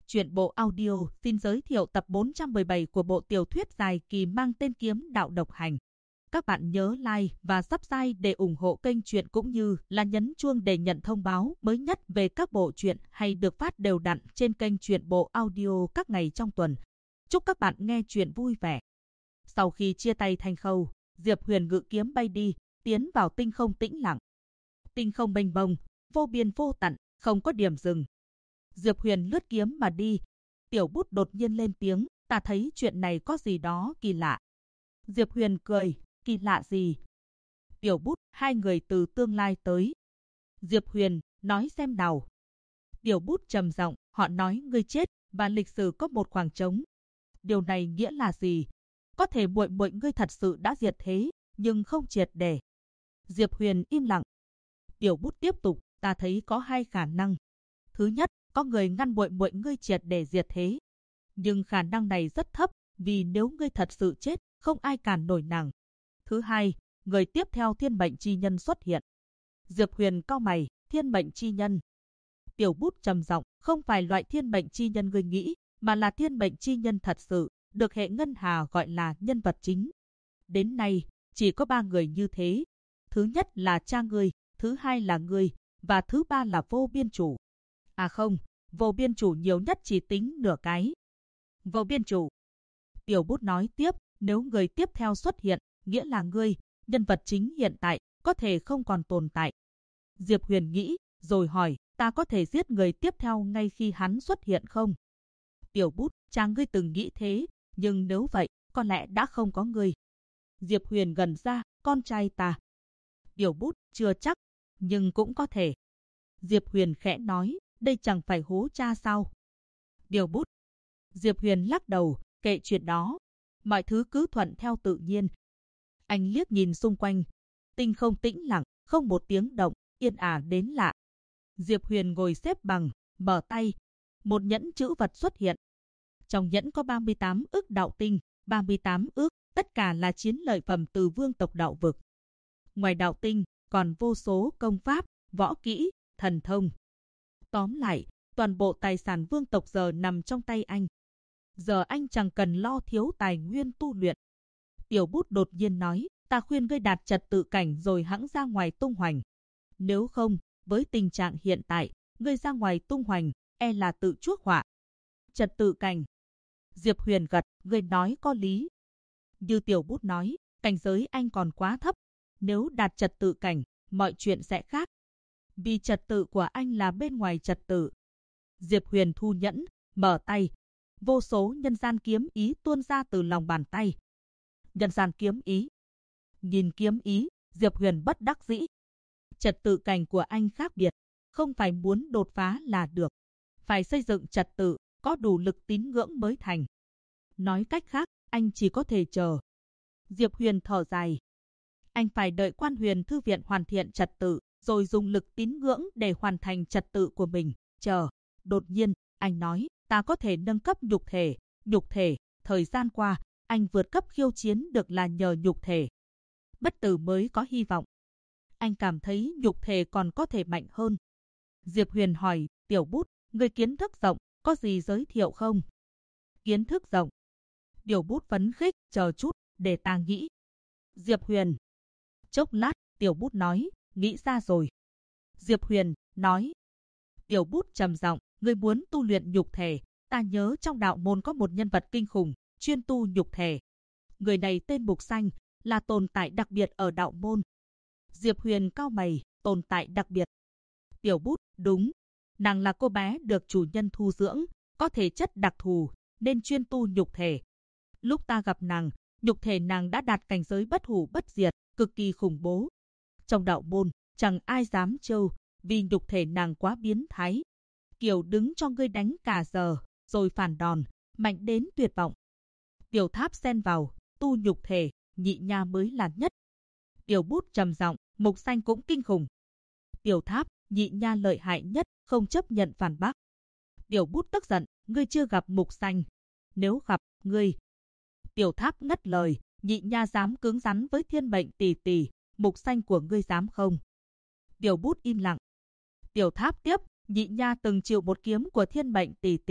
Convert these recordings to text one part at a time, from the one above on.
Truyện bộ audio xin giới thiệu tập 417 của bộ tiểu thuyết dài kỳ mang tên Kiếm Đạo Độc Hành. Các bạn nhớ like và subscribe để ủng hộ kênh truyện cũng như là nhấn chuông để nhận thông báo mới nhất về các bộ truyện hay được phát đều đặn trên kênh truyện bộ audio các ngày trong tuần. Chúc các bạn nghe truyện vui vẻ. Sau khi chia tay Thanh Khâu, Diệp Huyền ngự kiếm bay đi, tiến vào tinh không tĩnh lặng. Tinh không mênh mông, vô biên vô tận, không có điểm dừng. Diệp Huyền lướt kiếm mà đi. Tiểu Bút đột nhiên lên tiếng, ta thấy chuyện này có gì đó kỳ lạ. Diệp Huyền cười, kỳ lạ gì? Tiểu Bút, hai người từ tương lai tới. Diệp Huyền, nói xem nào. Tiểu Bút trầm giọng, họ nói ngươi chết và lịch sử có một khoảng trống. Điều này nghĩa là gì? Có thể muội muội ngươi thật sự đã diệt thế, nhưng không triệt để. Diệp Huyền im lặng. Tiểu Bút tiếp tục, ta thấy có hai khả năng. Thứ nhất, có người ngăn muội muội ngươi triệt để diệt thế. Nhưng khả năng này rất thấp, vì nếu ngươi thật sự chết, không ai cản nổi nàng. Thứ hai, người tiếp theo thiên mệnh chi nhân xuất hiện. Diệp Huyền cau mày, thiên mệnh chi nhân. Tiểu Bút trầm giọng, không phải loại thiên mệnh chi nhân ngươi nghĩ, mà là thiên mệnh chi nhân thật sự, được hệ ngân hà gọi là nhân vật chính. Đến nay, chỉ có 3 người như thế. Thứ nhất là cha ngươi, thứ hai là ngươi, và thứ ba là Vô Biên Chủ. À không, Vô Biên Chủ nhiều nhất chỉ tính nửa cái. Vô Biên Chủ. Tiểu Bút nói tiếp, nếu người tiếp theo xuất hiện, nghĩa là ngươi, nhân vật chính hiện tại, có thể không còn tồn tại. Diệp Huyền nghĩ, rồi hỏi, ta có thể giết người tiếp theo ngay khi hắn xuất hiện không? Tiểu Bút, cha ngươi từng nghĩ thế, nhưng nếu vậy, có lẽ đã không có ngươi. Diệp Huyền gần ra, con trai ta. Tiểu Bút, chưa chắc, nhưng cũng có thể. Diệp Huyền khẽ nói, đây chẳng phải hố cha sao? Tiểu Bút. Diệp Huyền lắc đầu, kệ chuyện đó. Mọi thứ cứ thuận theo tự nhiên. Anh liếc nhìn xung quanh. Tinh không tĩnh lặng, không một tiếng động, yên ả đến lạ. Diệp Huyền ngồi xếp bằng, mở tay. Một nhẫn trữ vật xuất hiện. Trong nhẫn có 38 ức đạo tinh, 38 ức, tất cả là chiến lợi phẩm từ vương tộc đạo vực. Ngoài đạo tinh, còn vô số công pháp, võ kỹ, thần thông. Tóm lại, toàn bộ tài sản vương tộc giờ nằm trong tay anh. Giờ anh chẳng cần lo thiếu tài nguyên tu luyện. Tiểu Bút đột nhiên nói, ta khuyên ngươi đạt trật tự cảnh rồi hẵng ra ngoài tung hoành. Nếu không, với tình trạng hiện tại, ngươi ra ngoài tung hoành, e là tự chuốc họa. Trật tự cảnh. Diệp Huyền gật, ngươi nói có lý. Như Tiểu Bút nói, cảnh giới anh còn quá thấp. Nếu đạt trật tự cảnh, mọi chuyện sẽ khác. Vì trật tự của anh là bên ngoài trật tự. Diệp Huyền thu nhẫn, mở tay. Vô số nhân gian kiếm ý tuôn ra từ lòng bàn tay. Nhân gian kiếm ý. Nhìn kiếm ý, Diệp Huyền bất đắc dĩ. Trật tự cảnh của anh khác biệt. Không phải muốn đột phá là được. Phải xây dựng trật tự, có đủ lực tín ngưỡng mới thành. Nói cách khác, anh chỉ có thể chờ. Diệp Huyền thở dài. Anh phải đợi Quan Huyền Thư viện hoàn thiện trật tự, rồi dùng lực tín ngưỡng để hoàn thành trật tự của mình. Chờ. Đột nhiên, anh nói, ta có thể nâng cấp nhục thể. Nhục thể, thời gian qua, anh vượt cấp khiêu chiến được là nhờ nhục thể. Bất tử mới có hy vọng. Anh cảm thấy nhục thể còn có thể mạnh hơn. Diệp Huyền hỏi, Tiểu Bút, người kiến thức rộng, có gì giới thiệu không? Kiến thức rộng. Tiểu Bút phấn khích, chờ chút, để ta nghĩ. Diệp Huyền. Chốc lát, Tiểu Bút nói, nghĩ ra rồi. Diệp Huyền, nói. Tiểu Bút trầm giọng, ngươi muốn tu luyện nhục thể. Ta nhớ trong đạo môn có một nhân vật kinh khủng, chuyên tu nhục thể. Người này tên Mục Xanh, là tồn tại đặc biệt ở đạo môn. Diệp Huyền cau mày, tồn tại đặc biệt. Tiểu Bút, đúng. Nàng là cô bé được chủ nhân thu dưỡng, có thể chất đặc thù, nên chuyên tu nhục thể. Lúc ta gặp nàng, nhục thể nàng đã đạt cảnh giới bất hủ bất diệt, cực kỳ khủng bố. Trong đạo môn, chẳng ai dám trêu, vì nhục thể nàng quá biến thái. Kiểu đứng cho ngươi đánh cả giờ, rồi phản đòn, mạnh đến tuyệt vọng. Tiểu Tháp xen vào, tu nhục thể, nhị nha mới là nhất. Tiểu Bút trầm giọng, Mục Xanh cũng kinh khủng. Tiểu Tháp, nhị nha lợi hại nhất, không chấp nhận phản bác. Tiểu Bút tức giận, ngươi chưa gặp Mục Xanh. Nếu gặp, ngươi. Tiểu Tháp ngắt lời, nhị nha dám cứng rắn với thiên mệnh tỷ tỷ, Mục Xanh của ngươi dám không? Tiểu Bút im lặng. Tiểu Tháp tiếp, nhị nha từng chịu một kiếm của thiên mệnh tỷ tỷ,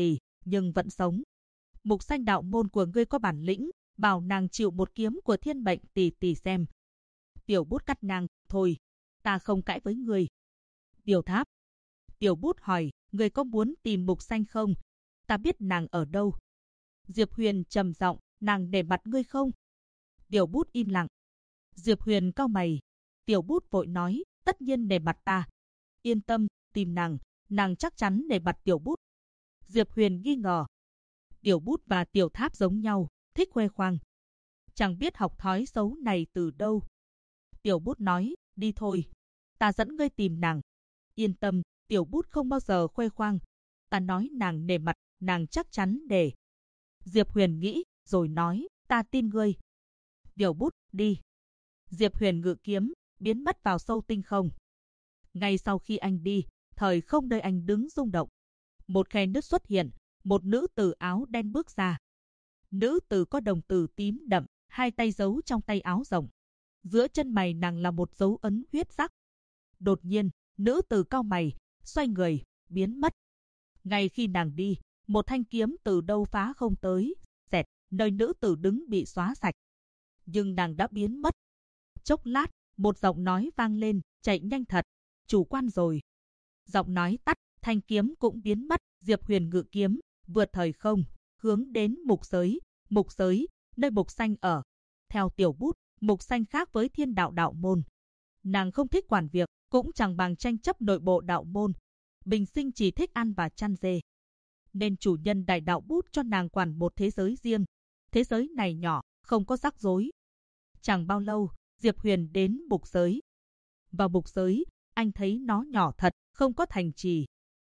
nhưng vẫn sống. Mục Xanh, đạo môn của ngươi có bản lĩnh, bảo nàng chịu một kiếm của thiên mệnh tỷ tỷ xem. Tiểu Bút cắt nàng, thôi, ta không cãi với ngươi. Tiểu Tháp. Tiểu Bút hỏi, ngươi có muốn tìm Mục Xanh không? Ta biết nàng ở đâu. Diệp Huyền trầm giọng, nàng để mặt ngươi không? Tiểu Bút im lặng. Diệp Huyền cau mày. Tiểu Bút vội nói, tất nhiên để mặt ta. Yên tâm, tìm nàng chắc chắn để mặt Tiểu Bút. Diệp Huyền nghi ngờ. Tiểu Bút và Tiểu Tháp giống nhau, thích khoe khoang. Chẳng biết học thói xấu này từ đâu. Tiểu Bút nói, đi thôi. Ta dẫn ngươi tìm nàng. Yên tâm, Tiểu Bút không bao giờ khoe khoang. Ta nói nàng nể mặt, nàng chắc chắn để. Diệp Huyền nghĩ, rồi nói, ta tin ngươi. Tiểu Bút, đi. Diệp Huyền ngự kiếm, biến mất vào sâu tinh không. Ngay sau khi anh đi, thời không nơi anh đứng rung động. Một khe nứt xuất hiện, một nữ tử áo đen bước ra. Nữ tử có đồng tử tím đậm, hai tay giấu trong tay áo rộng. Giữa chân mày nàng là một dấu ấn huyết sắc. Đột nhiên, nữ tử cau mày, xoay người, biến mất. Ngay khi nàng đi, một thanh kiếm từ đâu phá không tới, xẹt, nơi nữ tử đứng bị xóa sạch. Nhưng nàng đã biến mất. Chốc lát, một giọng nói vang lên, chạy nhanh thật, chủ quan rồi. Giọng nói tắt, thanh kiếm cũng biến mất. Diệp Huyền ngự kiếm, vượt thời không, hướng đến Mục Giới, nơi Mục Xanh ở. Theo Tiểu Bút, Mục Xanh khác với Thiên Đạo đạo môn. Nàng không thích quản việc, cũng chẳng bằng tranh chấp nội bộ đạo môn. Bình sinh chỉ thích ăn và chăn dê. Nên chủ nhân Đại Đạo Bút cho nàng quản một thế giới riêng. Thế giới này nhỏ, không có rắc rối. Chẳng bao lâu, Diệp Huyền đến Mục Giới. Vào Mục Giới, anh thấy nó nhỏ thật, không có thành trì.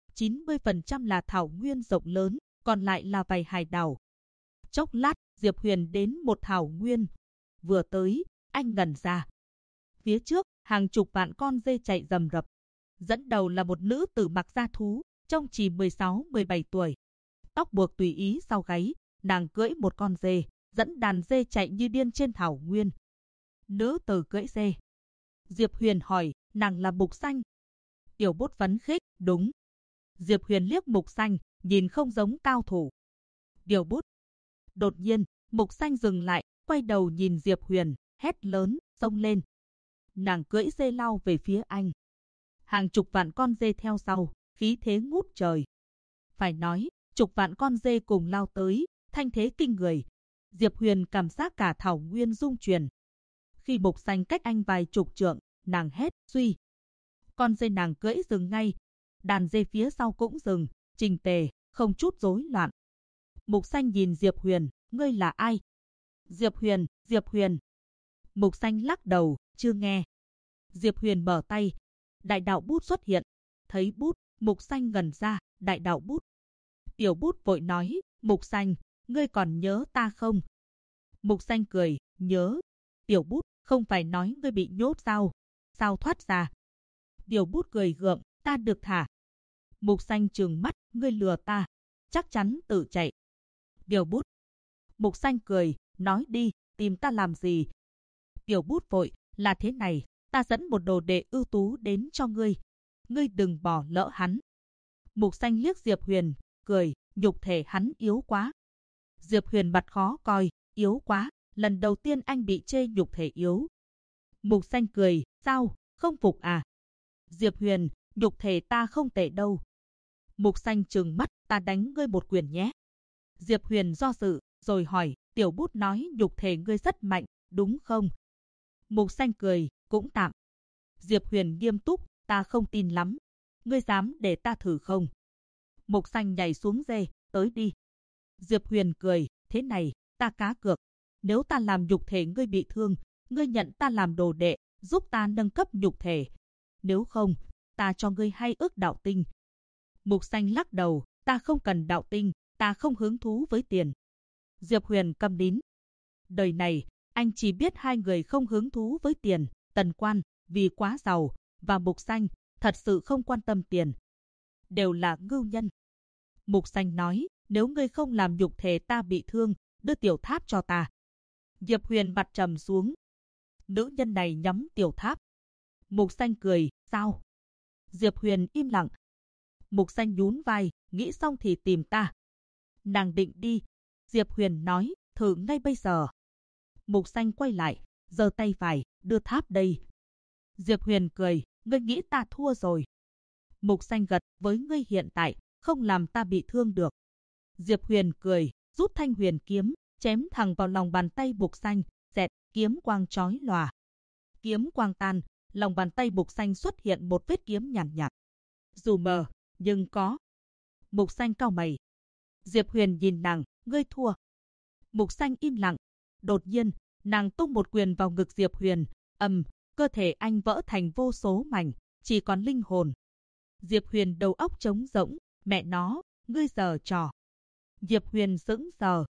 90% là thảo nguyên rộng lớn, còn lại là vài hải đảo. Chốc lát, Diệp Huyền đến một thảo nguyên. Vừa tới, anh ngẩn ra. Phía trước, hàng chục vạn con dê chạy rầm rập. Dẫn đầu là một nữ tử mặc da thú, trông chỉ 16-17 tuổi. Tóc buộc tùy ý sau gáy, nàng cưỡi một con dê, dẫn đàn dê chạy như điên trên thảo nguyên. Nữ tử cưỡi dê. Diệp Huyền hỏi, nàng là Mục Xanh. Tiểu Bút phấn khích, đúng. Diệp Huyền liếc Mục Xanh, nhìn không giống cao thủ. Tiểu Bút. Đột nhiên, Mục Xanh dừng lại, quay đầu nhìn Diệp Huyền, hét lớn, xông lên. Nàng cưỡi dê lao về phía anh. Hàng chục vạn con dê theo sau, khí thế ngút trời. Phải nói, chục vạn con dê cùng lao tới, thanh thế kinh người. Diệp Huyền cảm giác cả thảo nguyên rung chuyển. Khi Mục Xanh cách anh vài chục trượng, nàng hét, suy. Con dê nàng cưỡi dừng ngay. Đàn dê phía sau cũng dừng, chỉnh tề, không chút rối loạn. Mục Xanh nhìn Diệp Huyền, ngươi là ai? Diệp Huyền. Mục Xanh lắc đầu, chưa nghe. Diệp Huyền mở tay. Đại Đạo Bút xuất hiện. Thấy bút, Mục Xanh ngẩn ra, Đại Đạo Bút. Tiểu Bút vội nói, Mục Xanh, ngươi còn nhớ ta không? Mục Xanh cười, nhớ. Tiểu Bút, không phải nói ngươi bị nhốt sao? Sao thoát ra? Tiểu Bút cười gượng, ta được thả. Mục Xanh trừng mắt, ngươi lừa ta. Chắc chắn tự chạy. Tiểu Bút. Mục Xanh cười, nói đi, tìm ta làm gì? Tiểu Bút vội, là thế này, ta dẫn một đồ đệ ưu tú đến cho ngươi. Ngươi đừng bỏ lỡ hắn. Mục Xanh liếc Diệp Huyền, cười, nhục thể hắn yếu quá. Diệp Huyền mặt khó coi, yếu quá, lần đầu tiên anh bị chê nhục thể yếu. Mục Xanh cười, sao, không phục à? Diệp Huyền, nhục thể ta không tệ đâu. Mục Xanh trừng mắt, ta đánh ngươi một quyền nhé. Diệp Huyền do dự, rồi hỏi, Tiểu Bút nói nhục thể ngươi rất mạnh, đúng không? Mục Xanh cười, cũng tạm. Diệp Huyền nghiêm túc, ta không tin lắm. Ngươi dám để ta thử không? Mục Xanh nhảy xuống dê, tới đi. Diệp Huyền cười, thế này, ta cá cược. Nếu ta làm nhục thể ngươi bị thương, ngươi nhận ta làm đồ đệ, giúp ta nâng cấp nhục thể. Nếu không, ta cho ngươi 2 ức đạo tinh. Mục Xanh lắc đầu, ta không cần đạo tinh, ta không hứng thú với tiền. Diệp Huyền câm nín. Đời này, anh chỉ biết 2 người không hứng thú với tiền, Tần Quan, vì quá giàu, và Mục Xanh, thật sự không quan tâm tiền. Đều là ngưu nhân. Mục Xanh nói, nếu ngươi không làm nhục thể ta bị thương, đưa Tiểu Tháp cho ta. Diệp Huyền mặt trầm xuống. Nữ nhân này nhắm Tiểu Tháp. Mục Xanh cười, sao? Diệp Huyền im lặng. Mục Xanh nhún vai, nghĩ xong thì tìm ta. Nàng định đi. Diệp Huyền nói, thử ngay bây giờ. Mục Xanh quay lại, giơ tay phải, đưa tháp đây. Diệp Huyền cười, ngươi nghĩ ta thua rồi. Mục Xanh gật, với ngươi hiện tại, không làm ta bị thương được. Diệp Huyền cười, rút thanh huyền kiếm, chém thẳng vào lòng bàn tay Mục Xanh, dẹt, kiếm quang chói lòa. Kiếm quang tan, lòng bàn tay Mục Xanh xuất hiện một vết kiếm nhàn nhạt. Dù mờ, nhưng có. Mục Xanh cau mày. Diệp Huyền nhìn nàng, ngươi thua. Mục Xanh im lặng. Đột nhiên, nàng tung một quyền vào ngực Diệp Huyền, cơ thể anh vỡ thành vô số mảnh, chỉ còn linh hồn. Diệp Huyền đầu óc trống rỗng, mẹ nó, ngươi giở trò. Diệp Huyền sững sờ.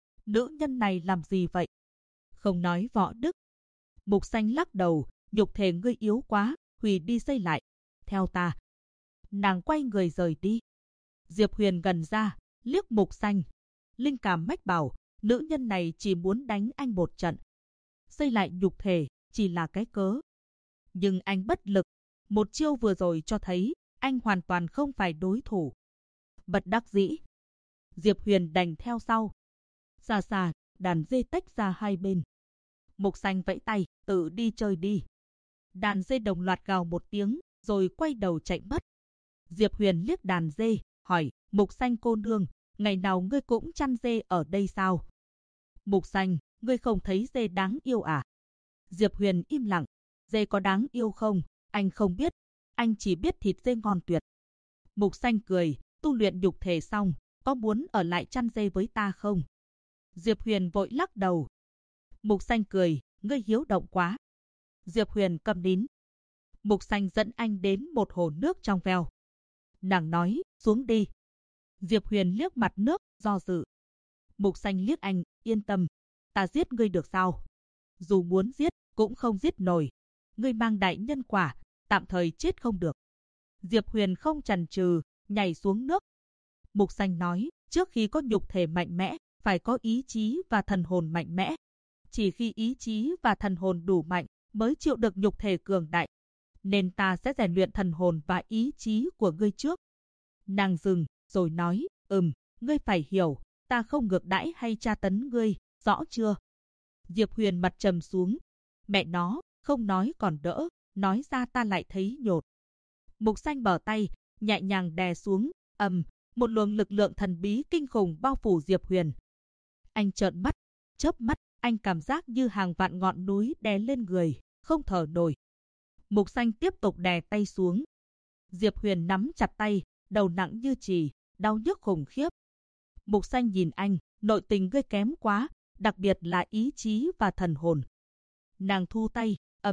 Nữ nhân này làm gì vậy? Không nói võ đức. Mục Xanh lắc đầu, nhục thể ngươi yếu quá, hủy đi xây lại. Theo ta. Nàng quay người rời đi. Diệp Huyền gần ra, liếc Mục Xanh. Linh cảm mách bảo, nữ nhân này chỉ muốn đánh anh một trận. Xây lại nhục thể, chỉ là cái cớ. Nhưng anh bất lực. Một chiêu vừa rồi cho thấy, anh hoàn toàn không phải đối thủ. Bất đắc dĩ. Diệp Huyền đành theo sau. Xa xa, đàn dê tách ra hai bên. Mục Xanh vẫy tay, tự đi chơi đi. Đàn dê đồng loạt gào một tiếng, rồi quay đầu chạy mất. Diệp Huyền liếc đàn dê, hỏi, Mục Xanh cô nương, ngày nào ngươi cũng chăn dê ở đây sao? Mục Xanh, ngươi không thấy dê đáng yêu à? Diệp Huyền im lặng, dê có đáng yêu không? Anh không biết, anh chỉ biết thịt dê ngon tuyệt. Mục Xanh cười, tu luyện nhục thể xong, có muốn ở lại chăn dê với ta không? Diệp Huyền vội lắc đầu. Mục Xanh cười, ngươi hiếu động quá. Diệp Huyền câm nín. Mục Xanh dẫn anh đến một hồ nước trong veo. Nàng nói, xuống đi. Diệp Huyền liếc mặt nước, do dự. Mục Xanh liếc anh, yên tâm, ta giết ngươi được sao? Dù muốn giết, cũng không giết nổi. Ngươi mang đại nhân quả, tạm thời chết không được. Diệp Huyền không chần chừ, nhảy xuống nước. Mục Xanh nói, trước khi có nhục thể mạnh mẽ, phải có ý chí và thần hồn mạnh mẽ. Chỉ khi ý chí và thần hồn đủ mạnh, mới chịu được nhục thể cường đại. Nên ta sẽ rèn luyện thần hồn và ý chí của ngươi trước. Nàng dừng, rồi nói, ngươi phải hiểu, ta không ngược đãi hay tra tấn ngươi, rõ chưa? Diệp Huyền mặt trầm xuống. Mẹ nó, không nói còn đỡ, nói ra ta lại thấy nhột. Mục Xanh bờ tay, nhẹ nhàng đè xuống, một luồng lực lượng thần bí kinh khủng bao phủ Diệp Huyền. Anh trợn mắt, chớp mắt, anh cảm giác như hàng vạn ngọn núi đè lên người, không thở nổi. Mục Xanh tiếp tục đè tay xuống. Diệp Huyền nắm chặt tay, đầu nặng như chì, đau nhức khủng khiếp. Mục Xanh nhìn anh, nội tình ngươi kém quá, đặc biệt là ý chí và thần hồn. Nàng thu tay,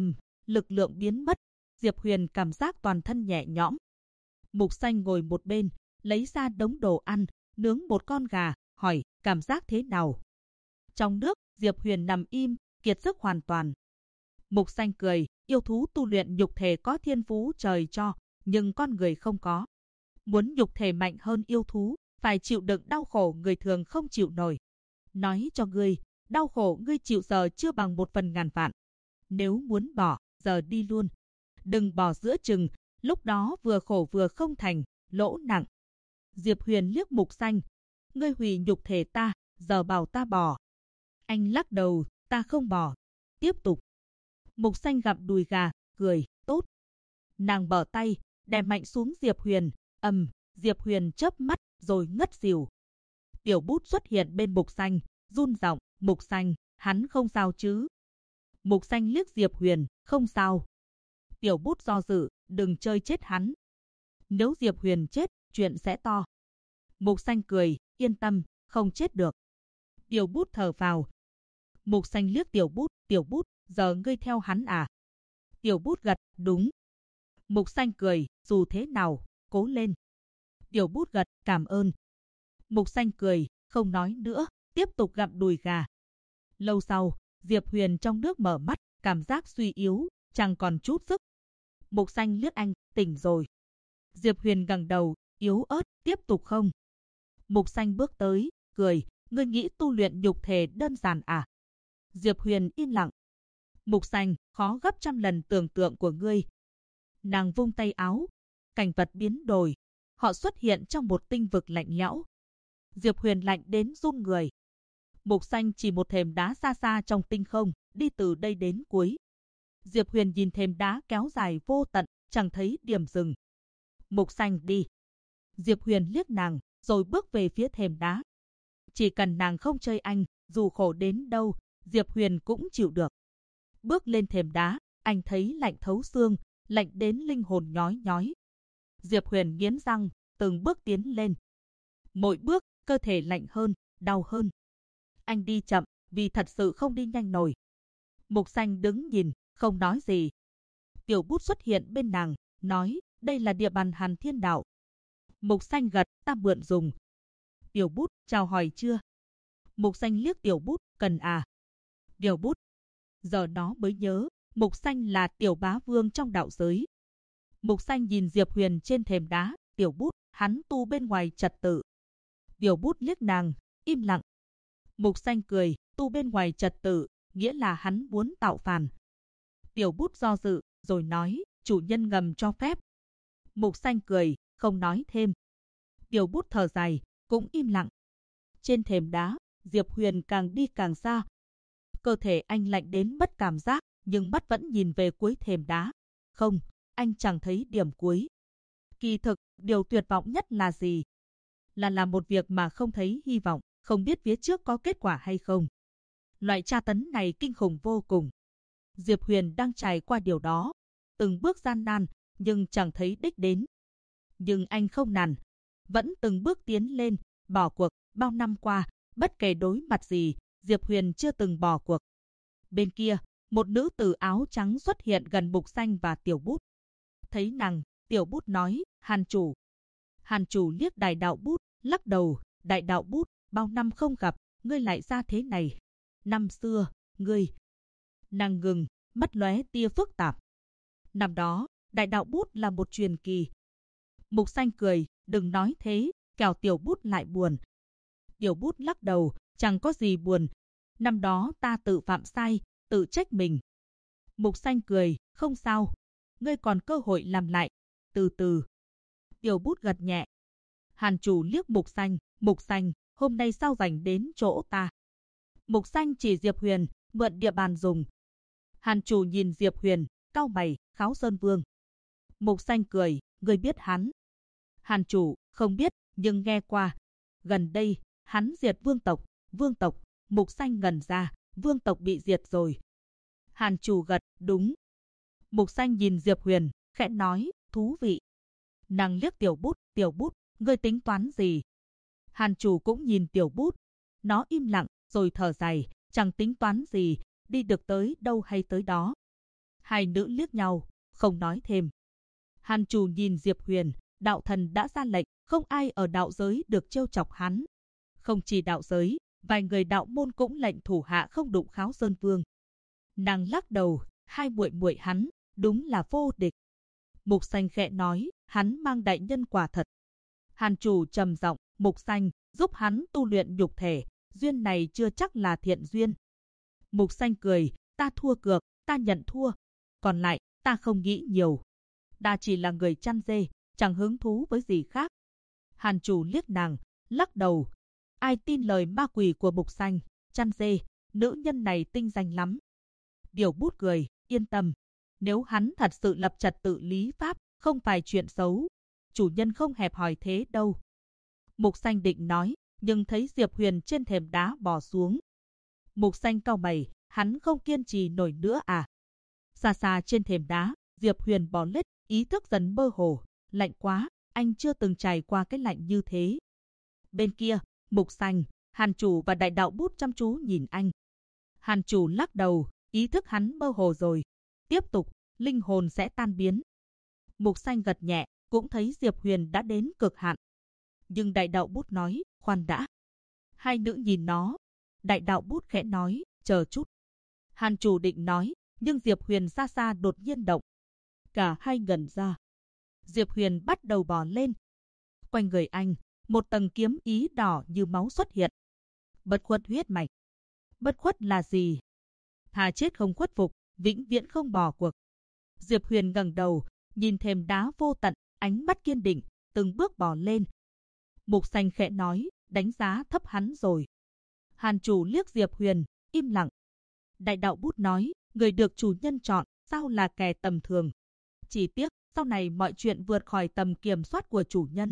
lực lượng biến mất. Diệp Huyền cảm giác toàn thân nhẹ nhõm. Mục Xanh ngồi một bên, lấy ra đống đồ ăn, nướng một con gà, hỏi, cảm giác thế nào? Trong nước, Diệp Huyền nằm im, kiệt sức hoàn toàn. Mục Xanh cười, yêu thú tu luyện nhục thể có thiên phú trời cho, nhưng con người không có. Muốn nhục thể mạnh hơn yêu thú, phải chịu đựng đau khổ người thường không chịu nổi. Nói cho ngươi, đau khổ ngươi chịu giờ chưa bằng 1/1000 vạn. Nếu muốn bỏ, giờ đi luôn. Đừng bỏ giữa chừng, lúc đó vừa khổ vừa không thành, lỗ nặng. Diệp Huyền liếc Mục Xanh. Ngươi hủy nhục thể ta, giờ bảo ta bỏ. Anh lắc đầu, ta không bỏ. Tiếp tục. Mục Xanh gặp đùi gà, cười, tốt. Nàng bở tay, đè mạnh xuống Diệp Huyền. Diệp Huyền chớp mắt, rồi ngất xỉu. Tiểu Bút xuất hiện bên Mục Xanh, run giọng, Mục Xanh, hắn không sao chứ? Mục Xanh liếc Diệp Huyền, không sao. Tiểu Bút do dự, đừng chơi chết hắn. Nếu Diệp Huyền chết, chuyện sẽ to. Mục Xanh cười, yên tâm, không chết được. Tiểu Bút thở phào. Mục Xanh liếc Tiểu Bút, giờ ngươi theo hắn à? Tiểu Bút gật, đúng. Mục Xanh cười, dù thế nào, cố lên. Tiểu Bút gật, cảm ơn. Mục Xanh cười, không nói nữa, tiếp tục gặm đùi gà. Lâu sau, Diệp Huyền trong nước mở mắt, cảm giác suy yếu, chẳng còn chút sức. Mục Xanh liếc anh, tỉnh rồi. Diệp Huyền gật đầu, yếu ớt, tiếp tục không? Mục Xanh bước tới, cười, ngươi nghĩ tu luyện nhục thể đơn giản à? Diệp Huyền im lặng. Mục Xanh, khó gấp trăm lần tưởng tượng của ngươi. Nàng vung tay áo, cảnh vật biến đổi. Họ xuất hiện trong một tinh vực lạnh lẽo. Diệp Huyền lạnh đến run người. Mục Xanh chỉ một thềm đá xa xa trong tinh không, đi từ đây đến cuối. Diệp Huyền nhìn thềm đá kéo dài vô tận, chẳng thấy điểm dừng. Mục Xanh đi. Diệp Huyền liếc nàng, rồi bước về phía thềm đá. Chỉ cần nàng không chơi anh, dù khổ đến đâu, Diệp Huyền cũng chịu được. Bước lên thềm đá, anh thấy lạnh thấu xương, lạnh đến linh hồn nhói nhói. Diệp Huyền nghiến răng, từng bước tiến lên. Mỗi bước, cơ thể lạnh hơn, đau hơn. Anh đi chậm, vì thật sự không đi nhanh nổi. Mục Xanh đứng nhìn, không nói gì. Tiểu Bút xuất hiện bên nàng, nói, đây là địa bàn Hàn Thiên Đạo. Mục Xanh gật, ta mượn dùng. Tiểu Bút, chào hỏi chưa? Mục Xanh liếc Tiểu Bút, cần à? Tiểu Bút. Giờ nó mới nhớ, Mục Xanh là tiểu bá vương trong đạo giới. Mục Xanh nhìn Diệp Huyền trên thềm đá, Tiểu Bút, hắn tu bên ngoài trật tự. Tiểu Bút liếc nàng, im lặng. Mục Xanh cười, tu bên ngoài trật tự, nghĩa là hắn muốn tạo phản. Tiểu Bút do dự, rồi nói, chủ nhân ngầm cho phép. Mục Xanh cười, không nói thêm. Tiểu Bút thở dài, cũng im lặng. Trên thềm đá, Diệp Huyền càng đi càng xa. Cơ thể anh lạnh đến mất cảm giác, nhưng mắt vẫn nhìn về cuối thềm đá. Không, anh chẳng thấy điểm cuối. Kỳ thực, điều tuyệt vọng nhất là gì? Là làm một việc mà không thấy hy vọng, không biết phía trước có kết quả hay không. Loại tra tấn này kinh khủng vô cùng. Diệp Huyền đang trải qua điều đó. Từng bước gian nan, nhưng chẳng thấy đích đến. Nhưng anh không nản. Vẫn từng bước tiến lên, bỏ cuộc. Bao năm qua, bất kể đối mặt gì, Diệp Huyền chưa từng bỏ cuộc. Bên kia, một nữ tử áo trắng xuất hiện gần Mục Xanh và Tiểu Bút. Thấy nàng, Tiểu Bút nói, Hàn chủ. Hàn chủ liếc Đại Đạo Bút, lắc đầu, Đại Đạo Bút, bao năm không gặp, ngươi lại ra thế này. Năm xưa, ngươi. Nàng ngừng, mắt lóe tia phức tạp. Năm đó, Đại Đạo Bút là một truyền kỳ. Mục Xanh cười, đừng nói thế, kẻo Tiểu Bút lại buồn. Tiểu Bút lắc đầu, chẳng có gì buồn. Năm đó ta tự phạm sai, tự trách mình. Mục Xanh cười, không sao. Ngươi còn cơ hội làm lại. Từ từ. Tiểu Bút gật nhẹ. Hàn chủ liếc Mục Xanh, hôm nay sao rảnh đến chỗ ta? Mục Xanh chỉ Diệp Huyền, mượn địa bàn dùng. Hàn chủ nhìn Diệp Huyền, cau mày, Kháo Sơn Vương. Mục Xanh cười, ngươi biết hắn? Hàn chủ, không biết, nhưng nghe qua. Gần đây, hắn diệt vương tộc. Mục Xanh ngẩn ra, vương tộc bị diệt rồi. Hàn chủ gật, đúng. Mục Xanh nhìn Diệp Huyền, khẽ nói, thú vị. Nàng liếc Tiểu Bút, ngươi tính toán gì? Hàn chủ cũng nhìn Tiểu Bút. Nó im lặng, rồi thở dài, chẳng tính toán gì, đi được tới đâu hay tới đó. Hai nữ liếc nhau, không nói thêm. Hàn chủ nhìn Diệp Huyền, đạo thần đã ra lệnh, không ai ở đạo giới được trêu chọc hắn. Không chỉ đạo giới, vài người đạo môn cũng lệnh thủ hạ không đụng Kháo Sơn Vương. Nàng lắc đầu, hai muội muội hắn, đúng là vô địch. Mục Xanh khẽ nói, hắn mang đại nhân quả thật. Hàn chủ trầm giọng, Mục Xanh, giúp hắn tu luyện nhục thể, duyên này chưa chắc là thiện duyên. Mục Xanh cười, ta thua cược, ta nhận thua. Còn lại, ta không nghĩ nhiều. Ta chỉ là người chăn dê, chẳng hứng thú với gì khác. Hàn chủ liếc nàng, lắc đầu. Ai tin lời ma quỷ của Mục Xanh, chăn dê, nữ nhân này tinh danh lắm. Tiểu Bút cười, yên tâm. Nếu hắn thật sự lập trật tự lý pháp, không phải chuyện xấu. Chủ nhân không hẹp hòi thế đâu. Mục Xanh định nói, nhưng thấy Diệp Huyền trên thềm đá bò xuống. Mục Xanh cau mày, hắn không kiên trì nổi nữa à? Xa xa trên thềm đá, Diệp Huyền bò lết, ý thức dần mơ hồ. Lạnh quá, anh chưa từng trải qua cái lạnh như thế. Bên kia, Mục Xanh, Hàn chủ và Đại Đạo Bút chăm chú nhìn anh. Hàn chủ lắc đầu, ý thức hắn mơ hồ rồi. Tiếp tục, linh hồn sẽ tan biến. Mục Xanh gật nhẹ, cũng thấy Diệp Huyền đã đến cực hạn. Nhưng Đại Đạo Bút nói, khoan đã. Hai nữ nhìn nó. Đại Đạo Bút khẽ nói, chờ chút. Hàn chủ định nói, nhưng Diệp Huyền xa xa đột nhiên động. Cả hai ngẩn ra. Diệp Huyền bắt đầu bò lên. Quanh người anh, một tầng kiếm ý đỏ như máu xuất hiện. Bất khuất huyết mạch. Bất khuất là gì? Thà chết không khuất phục, vĩnh viễn không bỏ cuộc. Diệp Huyền ngẩng đầu, nhìn thềm đá vô tận, ánh mắt kiên định, từng bước bò lên. Mục Xanh khẽ nói, đánh giá thấp hắn rồi. Hàn chủ liếc Diệp Huyền, im lặng. Đại đạo bút nói, người được chủ nhân chọn, sao là kẻ tầm thường. Chỉ tiếc, sau này mọi chuyện vượt khỏi tầm kiểm soát của chủ nhân.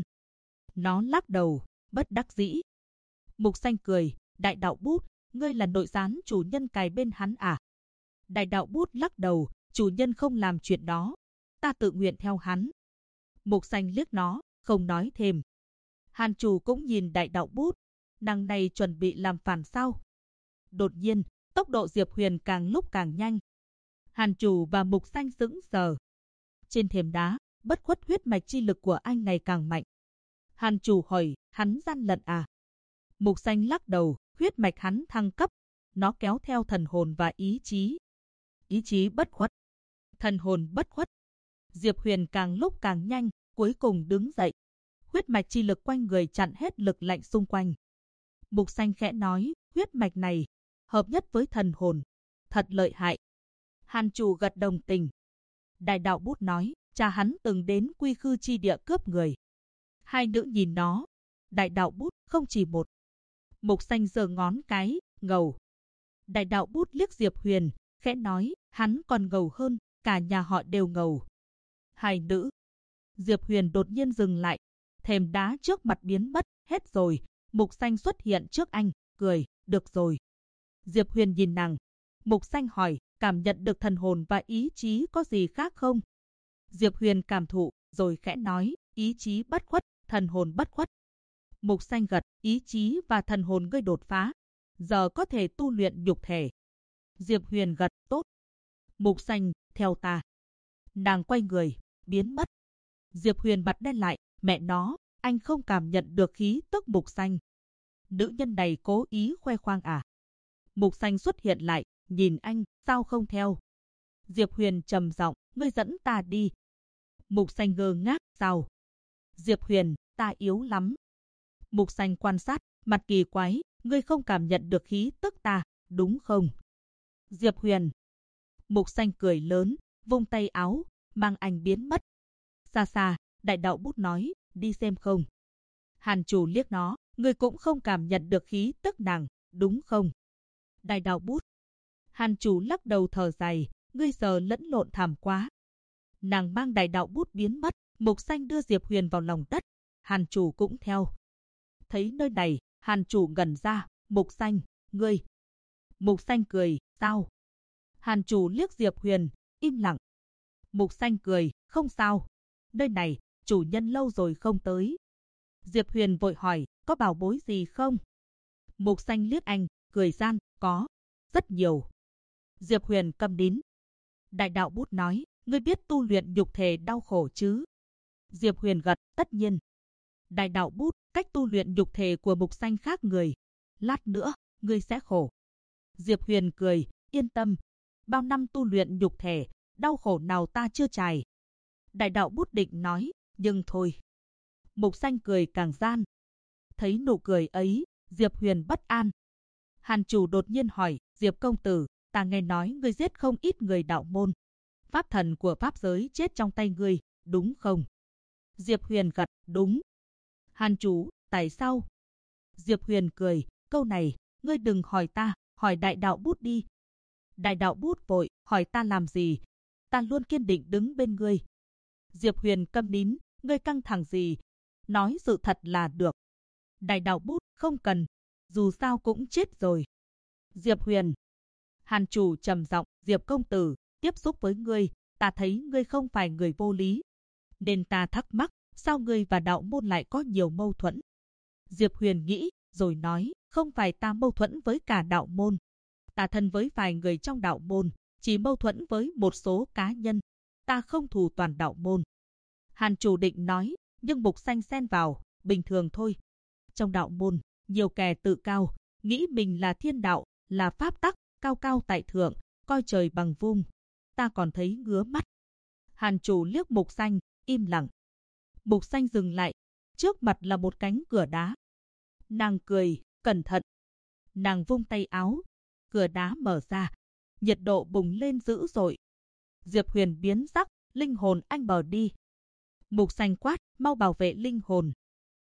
Nó lắc đầu, bất đắc dĩ. Mục Xanh cười, đại đạo bút, ngươi là nội gián chủ nhân cài bên hắn à? Đại đạo bút lắc đầu, chủ nhân không làm chuyện đó. Ta tự nguyện theo hắn. Mục Xanh liếc nó, không nói thêm. Hàn chủ cũng nhìn đại đạo bút. Nàng này chuẩn bị làm phản sao? Đột nhiên, tốc độ Diệp Huyền càng lúc càng nhanh. Hàn chủ và Mục Xanh sững sờ. Trên thềm đá, bất khuất huyết mạch chi lực của anh ngày càng mạnh. Hàn chủ hỏi, hắn gian lận à? Mục Xanh lắc đầu, huyết mạch hắn thăng cấp. Nó kéo theo thần hồn và ý chí. Ý chí bất khuất. Thần hồn bất khuất. Diệp Huyền càng lúc càng nhanh, cuối cùng đứng dậy. Huyết mạch chi lực quanh người chặn hết lực lạnh xung quanh. Mục Xanh khẽ nói, huyết mạch này, hợp nhất với thần hồn. Thật lợi hại. Hàn chủ gật đồng tình. Đại đạo bút nói, cha hắn từng đến Quy Khư chi địa cướp người. Hai nữ nhìn nó. Đại đạo bút không chỉ một. Mục Xanh giơ ngón cái, ngầu. Đại đạo bút liếc Diệp Huyền, khẽ nói, hắn còn ngầu hơn, cả nhà họ đều ngầu. Hai nữ. Diệp Huyền đột nhiên dừng lại. Thềm đá trước mặt biến mất, hết rồi. Mục Xanh xuất hiện trước anh, cười, được rồi. Diệp Huyền nhìn nàng. Mục Xanh hỏi, cảm nhận được thần hồn và ý chí có gì khác không? Diệp Huyền cảm thụ, rồi khẽ nói, ý chí bất khuất, thần hồn bất khuất. Mục Xanh gật, ý chí và thần hồn ngươi đột phá. Giờ có thể tu luyện nhục thể. Diệp Huyền gật, tốt. Mục Xanh, theo ta. Nàng quay người, biến mất. Diệp Huyền mặt đen lại, mẹ nó, anh không cảm nhận được khí tức Mục Xanh. Nữ nhân này cố ý khoe khoang à? Mục Xanh xuất hiện lại, nhìn anh, sao không theo? Diệp Huyền trầm giọng, ngươi dẫn ta đi. Mục Xanh ngơ ngác, sao? Diệp Huyền, ta yếu lắm. Mục Xanh quan sát, mặt kỳ quái, ngươi không cảm nhận được khí tức ta, đúng không? Diệp Huyền. Mục Xanh cười lớn, vung tay áo, mang anh biến mất. Xa xa, đại đạo bút nói, đi xem không? Hàn chủ liếc nó, ngươi cũng không cảm nhận được khí tức nàng, đúng không? Đại đạo bút. Hàn chủ lắc đầu thở dài, ngươi giờ lẫn lộn thảm quá. Nàng mang đại đạo bút biến mất, Mục Xanh đưa Diệp Huyền vào lòng đất. Hàn chủ cũng theo. Thấy nơi này, Hàn chủ ngẩn ra, Mục Xanh, ngươi. Mục Xanh cười, sao? Hàn chủ liếc Diệp Huyền, im lặng. Mục Xanh cười, không sao. Nơi này, chủ nhân lâu rồi không tới. Diệp Huyền vội hỏi, có bảo bối gì không? Mục Xanh liếc anh, cười gian, có, rất nhiều. Diệp Huyền câm nín. Đại đạo bút nói, ngươi biết tu luyện nhục thể đau khổ chứ? Diệp Huyền gật, tất nhiên. Đại đạo bút, cách tu luyện nhục thể của Mục Xanh khác người. Lát nữa, ngươi sẽ khổ. Diệp Huyền cười, yên tâm. Bao năm tu luyện nhục thể, đau khổ nào ta chưa trải. Đại đạo bút định nói, nhưng thôi. Mục Xanh cười càng gian. Thấy nụ cười ấy, Diệp Huyền bất an. Hàn chủ đột nhiên hỏi, Diệp công tử, ta nghe nói ngươi giết không ít người đạo môn. Pháp thần của pháp giới chết trong tay ngươi, đúng không? Diệp Huyền gật, đúng. Hàn chủ, tại sao? Diệp Huyền cười, câu này, ngươi đừng hỏi ta, hỏi đại đạo bút đi. Đại đạo bút vội, hỏi ta làm gì? Ta luôn kiên định đứng bên ngươi. Diệp Huyền câm nín, ngươi căng thẳng gì? Nói sự thật là được. Đại đạo bút, không cần. Dù sao cũng chết rồi. Diệp Huyền. Hàn chủ trầm giọng, Diệp công tử, tiếp xúc với ngươi, ta thấy ngươi không phải người vô lý. Nên ta thắc mắc, sao ngươi và đạo môn lại có nhiều mâu thuẫn? Diệp Huyền nghĩ, rồi nói, không phải ta mâu thuẫn với cả đạo môn. Ta thân với vài người trong đạo môn, chỉ mâu thuẫn với một số cá nhân. Ta không thù toàn đạo môn. Hàn chủ định nói, nhưng Mục Xanh xen vào, bình thường thôi. Trong đạo môn, nhiều kẻ tự cao, nghĩ mình là thiên đạo, là pháp tắc, cao cao tại thượng, coi trời bằng vung. Ta còn thấy ngứa mắt. Hàn chủ liếc Mục Xanh, im lặng. Mục Xanh dừng lại, trước mặt là một cánh cửa đá. Nàng cười, cẩn thận. Nàng vung tay áo, cửa đá mở ra, nhiệt độ bùng lên dữ dội. Diệp Huyền biến sắc, linh hồn anh bờ đi. Mục Xanh quát, mau bảo vệ linh hồn.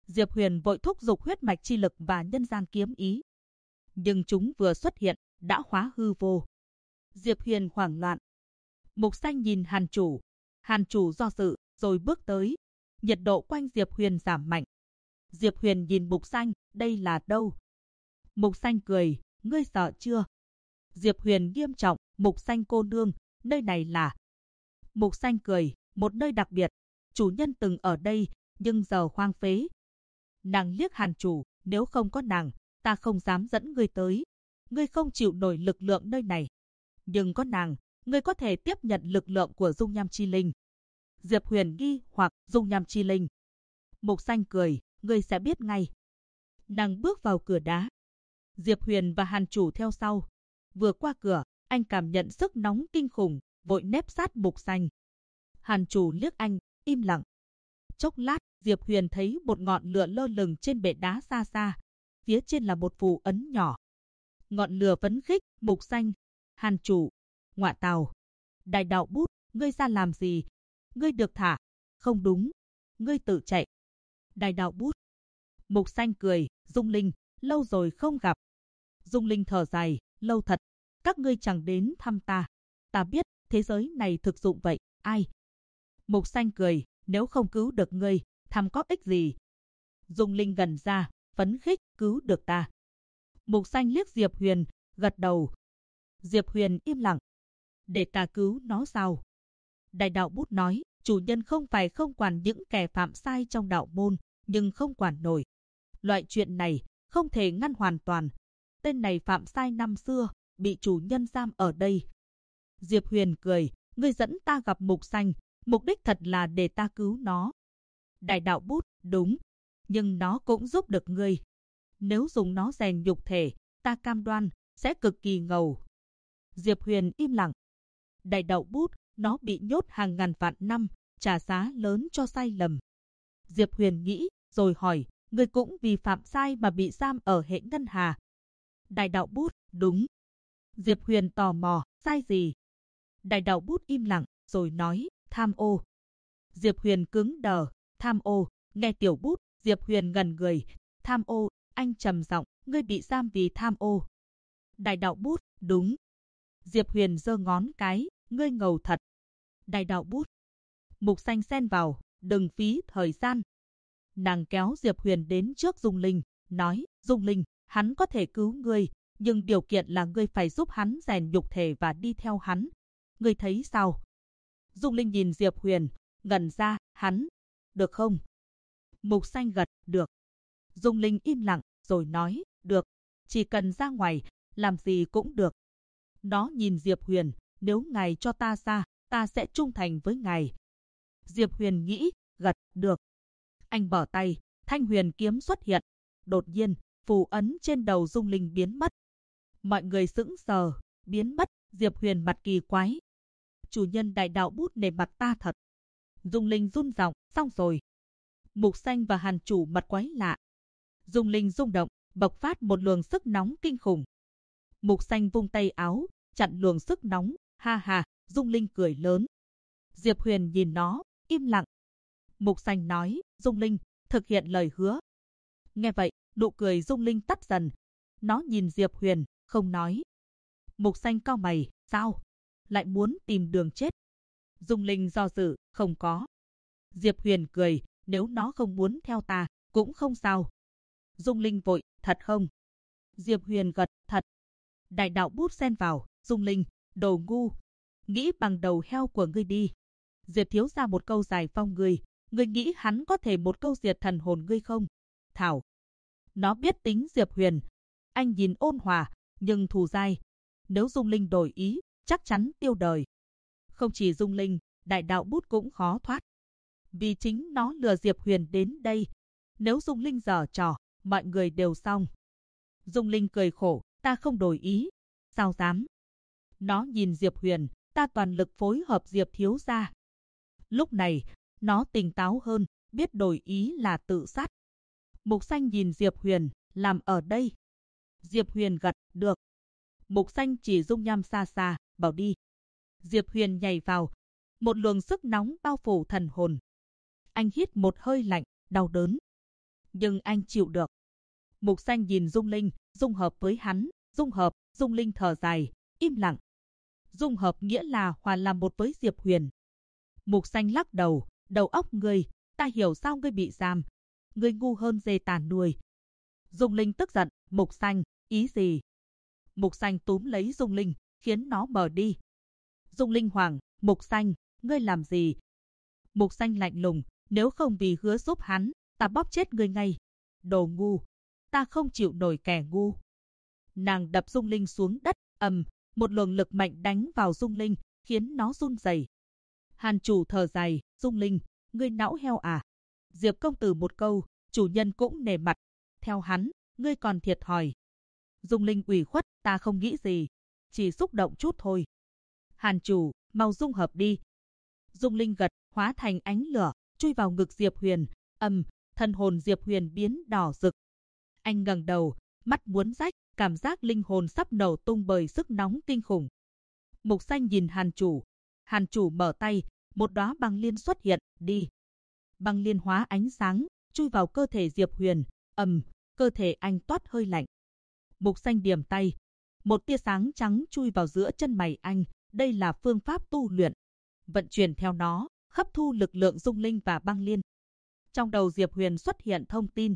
Diệp Huyền vội thúc giục huyết mạch chi lực và nhân gian kiếm ý. Nhưng chúng vừa xuất hiện, đã hóa hư vô. Diệp Huyền hoảng loạn. Mục Xanh nhìn Hàn chủ do dự, rồi bước tới. Nhiệt độ quanh Diệp Huyền giảm mạnh. Diệp Huyền nhìn Mục Xanh, đây là đâu? Mục Xanh cười, ngươi sợ chưa? Diệp Huyền nghiêm trọng, Mục Xanh cô nương, nơi này là... Mục Xanh cười, một nơi đặc biệt. Chủ nhân từng ở đây, nhưng giờ hoang phế. Nàng liếc Hàn chủ, nếu không có nàng, ta không dám dẫn ngươi tới. Ngươi không chịu nổi lực lượng nơi này. Nhưng có nàng, ngươi có thể tiếp nhận lực lượng của dung nham chi linh. Diệp Huyền nghi hoặc dung nham chi linh. Mục Xanh cười, ngươi sẽ biết ngay. Nàng bước vào cửa đá. Diệp Huyền và Hàn chủ theo sau. Vừa qua cửa, anh cảm nhận sức nóng kinh khủng, vội nép sát Mục Xanh. Hàn chủ liếc anh, im lặng. Chốc lát, Diệp Huyền thấy một ngọn lửa lơ lửng trên bệ đá xa xa. Phía trên là một phù ấn nhỏ. Ngọn lửa phấn khích, Mục Xanh. Hàn chủ, ngọa tào. Đại đạo bút, ngươi ra làm gì? Ngươi được thả. Không đúng. Ngươi tự chạy. Đại đạo bút. Mục Xanh cười, Dung Linh, lâu rồi không gặp. Dung Linh thở dài, lâu thật. Các ngươi chẳng đến thăm ta. Ta biết, thế giới này thực dụng vậy, ai? Mục Xanh cười, nếu không cứu được ngươi, thăm có ích gì? Dung Linh gần ra, phấn khích, cứu được ta. Mục Xanh liếc Diệp Huyền, gật đầu. Diệp Huyền im lặng. Để ta cứu nó sao? Đại đạo bút nói, chủ nhân không phải không quản những kẻ phạm sai trong đạo môn, nhưng không quản nổi. Loại chuyện này không thể ngăn hoàn toàn. Tên này phạm sai năm xưa, bị chủ nhân giam ở đây. Diệp Huyền cười, ngươi dẫn ta gặp Mục Xanh, mục đích thật là để ta cứu nó. Đại đạo bút, đúng, nhưng nó cũng giúp được ngươi. Nếu dùng nó rèn nhục thể, ta cam đoan, sẽ cực kỳ ngầu. Diệp Huyền im lặng. Đại đạo bút, nó bị nhốt hàng ngàn vạn năm, trả giá lớn cho sai lầm. Diệp Huyền nghĩ, rồi hỏi, ngươi cũng vì phạm sai mà bị giam ở hệ ngân hà. Đại đạo bút, đúng. Diệp Huyền tò mò, sai gì? Đại đạo bút im lặng, rồi nói, tham ô. Diệp Huyền cứng đờ, tham ô, nghe tiểu bút, Diệp Huyền ngẩn người, tham ô, anh trầm giọng, ngươi bị giam vì tham ô. Đại đạo bút, đúng. Diệp Huyền giơ ngón cái, ngươi ngầu thật. Đại đạo bút. Mục Xanh xen vào, đừng phí thời gian. Nàng kéo Diệp Huyền đến trước Dung Linh, nói, Dung Linh, hắn có thể cứu ngươi, nhưng điều kiện là ngươi phải giúp hắn rèn nhục thể và đi theo hắn. Ngươi thấy sao? Dung Linh nhìn Diệp Huyền, ngẩn ra, hắn, được không? Mục Xanh gật, được. Dung Linh im lặng, rồi nói, được, chỉ cần ra ngoài, làm gì cũng được. Nó nhìn Diệp Huyền, nếu ngài cho ta ra, ta sẽ trung thành với ngài. Diệp Huyền nghĩ, gật, được. Anh bỏ tay, thanh huyền kiếm xuất hiện. Đột nhiên, phù ấn trên đầu Dung Linh biến mất. Mọi người sững sờ, biến mất, Diệp Huyền mặt kỳ quái. Chủ nhân đại đạo bút nề mặt ta thật. Dung Linh run giọng, xong rồi. Mục Xanh và Hàn chủ mặt quái lạ. Dung Linh rung động, bộc phát một luồng sức nóng kinh khủng. Mục Xanh vung tay áo, chặn luồng sức nóng, ha ha, Dung Linh cười lớn. Diệp Huyền nhìn nó, im lặng. Mục Xanh nói, Dung Linh, thực hiện lời hứa. Nghe vậy, nụ cười Dung Linh tắt dần. Nó nhìn Diệp Huyền, không nói. Mục Xanh cau mày, sao? Lại muốn tìm đường chết. Dung Linh do dự, không có. Diệp Huyền cười, nếu nó không muốn theo ta, cũng không sao. Dung Linh vội, thật không? Diệp Huyền gật, thật. Đại đạo bút xen vào, Dung Linh, đồ ngu. Nghĩ bằng đầu heo của ngươi đi. Diệp thiếu ra một câu giải phong ngươi. Ngươi nghĩ hắn có thể một câu diệt thần hồn ngươi không? Thảo. Nó biết tính Diệp Huyền. Anh nhìn ôn hòa, nhưng thù dai. Nếu Dung Linh đổi ý, chắc chắn tiêu đời. Không chỉ Dung Linh, đại đạo bút cũng khó thoát. Vì chính nó lừa Diệp Huyền đến đây. Nếu Dung Linh giở trò, mọi người đều xong. Dung Linh cười khổ, ta không đổi ý. Sao dám? Nó nhìn Diệp Huyền, ta toàn lực phối hợp Diệp thiếu gia. Lúc này, nó tỉnh táo hơn, biết đổi ý là tự sát. Mục Xanh nhìn Diệp Huyền, làm ở đây. Diệp Huyền gật, được. Mục Xanh chỉ dung nham xa xa, bảo đi. Diệp Huyền nhảy vào. Một luồng sức nóng bao phủ thần hồn. Anh hít một hơi lạnh, đau đớn. nhưng anh chịu được. Mục Xanh nhìn Dung Linh, dung hợp với hắn, dung hợp, Dung Linh thở dài, im lặng. Dung hợp nghĩa là hòa làm một với Diệp Huyền. Mục Xanh lắc đầu, đầu óc ngươi, ta hiểu sao ngươi bị giam. Ngươi ngu hơn dê tàn nuôi. Dung Linh tức giận, Mục Xanh, ý gì? Mục Xanh túm lấy Dung Linh, khiến nó mở đi. Dung Linh hoảng, Mục Xanh, ngươi làm gì? Mục Xanh lạnh lùng, nếu không vì hứa giúp hắn, ta bóp chết ngươi ngay. Đồ ngu, ta không chịu nổi kẻ ngu. Nàng đập Dung Linh xuống đất, ầm, một luồng lực mạnh đánh vào Dung Linh, khiến nó run rẩy. Hàn chủ thở dài, Dung Linh, ngươi não heo à? Diệp công tử một câu, chủ nhân cũng nể mặt. Theo hắn, ngươi còn thiệt thòi. Dung Linh ủy khuất, ta không nghĩ gì, chỉ xúc động chút thôi. Hàn chủ, mau dung hợp đi. Dung Linh gật, hóa thành ánh lửa, chui vào ngực Diệp Huyền, thân hồn Diệp Huyền biến đỏ rực. Anh ngẩng đầu, mắt muốn rách, cảm giác linh hồn sắp nổ tung bởi sức nóng kinh khủng. Mục Xanh nhìn Hàn chủ mở tay, một đóa băng liên xuất hiện, đi. Băng liên hóa ánh sáng, chui vào cơ thể Diệp Huyền, cơ thể anh toát hơi lạnh. Mục Xanh điểm tay, một tia sáng trắng chui vào giữa chân mày anh, đây là phương pháp tu luyện. Vận chuyển theo nó, hấp thu lực lượng Dung Linh và băng liên. Trong đầu Diệp Huyền xuất hiện thông tin.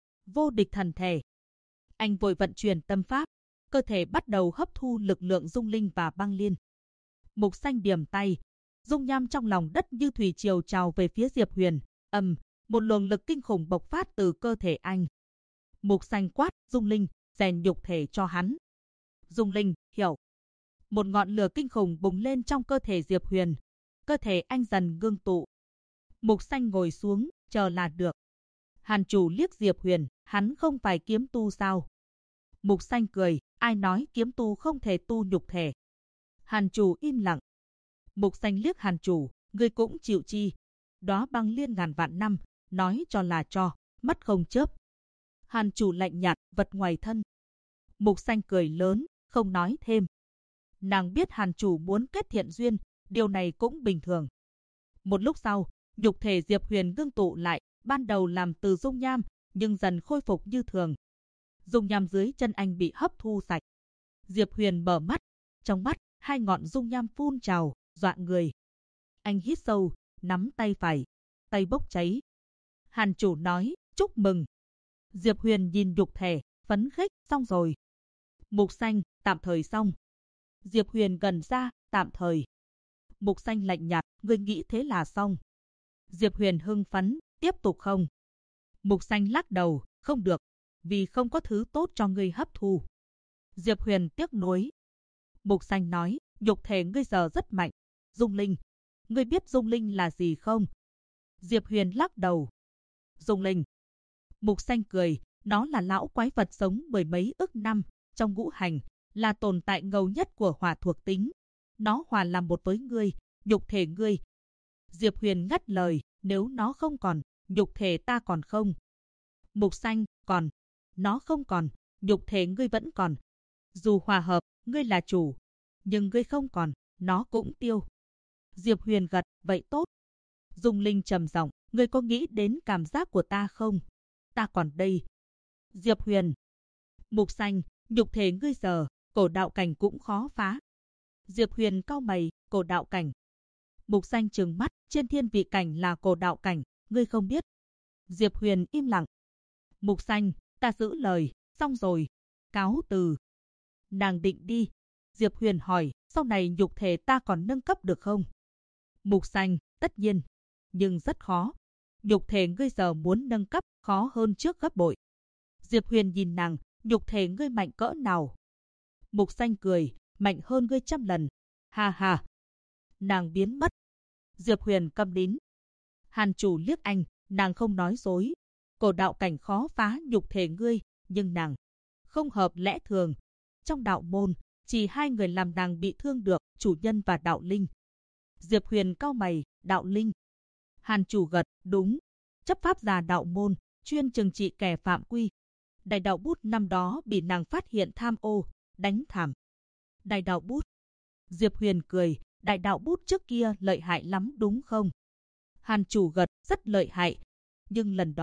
Vô địch thần thể. Anh vội vận chuyển tâm pháp, cơ thể bắt đầu hấp thu lực lượng Dung Linh và băng liên. Mục Xanh điểm tay, dung nham trong lòng đất như thủy triều trào về phía Diệp Huyền, một luồng lực kinh khủng bộc phát từ cơ thể anh. Mục Xanh quát, Dung Linh, rèn nhục thể cho hắn. Dung Linh, hiểu. Một ngọn lửa kinh khủng bùng lên trong cơ thể Diệp Huyền. Cơ thể anh dần ngưng tụ. Mục Xanh ngồi xuống, chờ là được. Hàn chủ liếc Diệp Huyền, hắn không phải kiếm tu sao? Mục Xanh cười, ai nói kiếm tu không thể tu nhục thể? Hàn chủ im lặng. Mục Xanh liếc Hàn chủ, ngươi cũng chịu chi? Đó băng liên ngàn vạn năm, nói cho là cho, mắt không chớp. Hàn chủ lạnh nhạt, vật ngoài thân. Mục Xanh cười lớn, không nói thêm. Nàng biết Hàn chủ muốn kết thiện duyên, điều này cũng bình thường. Một lúc sau, nhục thể Diệp Huyền ngưng tụ lại, ban đầu làm từ dung nham, nhưng dần khôi phục như thường. Dung nham dưới chân anh bị hấp thu sạch. Diệp Huyền mở mắt, trong mắt, hai ngọn dung nham phun trào, dọa người. Anh hít sâu, nắm tay phải, tay bốc cháy. Hàn chủ nói, chúc mừng. Diệp Huyền nhìn nhục thể, phấn khích, xong rồi. Mục Xanh, tạm thời xong. Diệp Huyền gần ra, tạm thời. Mục Xanh lạnh nhạt, ngươi nghĩ thế là xong. Diệp Huyền hưng phấn, tiếp tục không? Mục Xanh lắc đầu, không được, vì không có thứ tốt cho ngươi hấp thu. Diệp Huyền tiếc nuối. Mục Xanh nói, nhục thể ngươi giờ rất mạnh. Dung Linh, ngươi biết Dung Linh là gì không? Diệp Huyền lắc đầu. Dung Linh. Mục Xanh cười, nó là lão quái vật sống mười mấy ức năm, trong ngũ hành, là tồn tại ngầu nhất của hỏa thuộc tính. Nó hòa làm một với ngươi, nhục thể ngươi. Diệp Huyền ngắt lời, nếu nó không còn, nhục thể ta còn không? Mục Xanh, còn. Nó không còn, nhục thể ngươi vẫn còn. Dù hòa hợp, ngươi là chủ, nhưng ngươi không còn, nó cũng tiêu. Diệp Huyền gật, vậy tốt. Dung Linh trầm giọng, ngươi có nghĩ đến cảm giác của ta không? Ta còn đây. Diệp Huyền. Mục Xanh, nhục thể ngươi giờ, cổ đạo cảnh cũng khó phá. Diệp Huyền cau mày, cổ đạo cảnh. Mục Xanh trừng mắt, trên thiên vị cảnh là cổ đạo cảnh, ngươi không biết. Diệp Huyền im lặng. Mục Xanh, ta giữ lời, xong rồi. Cáo từ. Nàng định đi. Diệp Huyền hỏi, sau này nhục thể ta còn nâng cấp được không? Mục Xanh, tất nhiên. Nhưng rất khó. Nhục thể ngươi giờ muốn nâng cấp, khó hơn trước gấp bội. Diệp Huyền nhìn nàng, nhục thể ngươi mạnh cỡ nào? Mục Xanh cười, mạnh hơn ngươi 100 lần. Ha ha. Nàng biến mất. Diệp Huyền câm nín. Hàn chủ liếc anh, nàng không nói dối. Cổ đạo cảnh khó phá nhục thể ngươi, nhưng nàng không hợp lẽ thường. Trong đạo môn, chỉ hai người làm nàng bị thương được, chủ nhân và đạo linh. Diệp Huyền cau mày, đạo linh. Hàn chủ gật, đúng. Chấp pháp giả đạo môn, chuyên trừng trị kẻ phạm quy. Đại đạo bút năm đó bị nàng phát hiện tham ô, đánh thảm. Đại đạo bút. Diệp Huyền cười, đại đạo bút trước kia lợi hại lắm đúng không? Hàn chủ gật, rất lợi hại. Nhưng lần đó,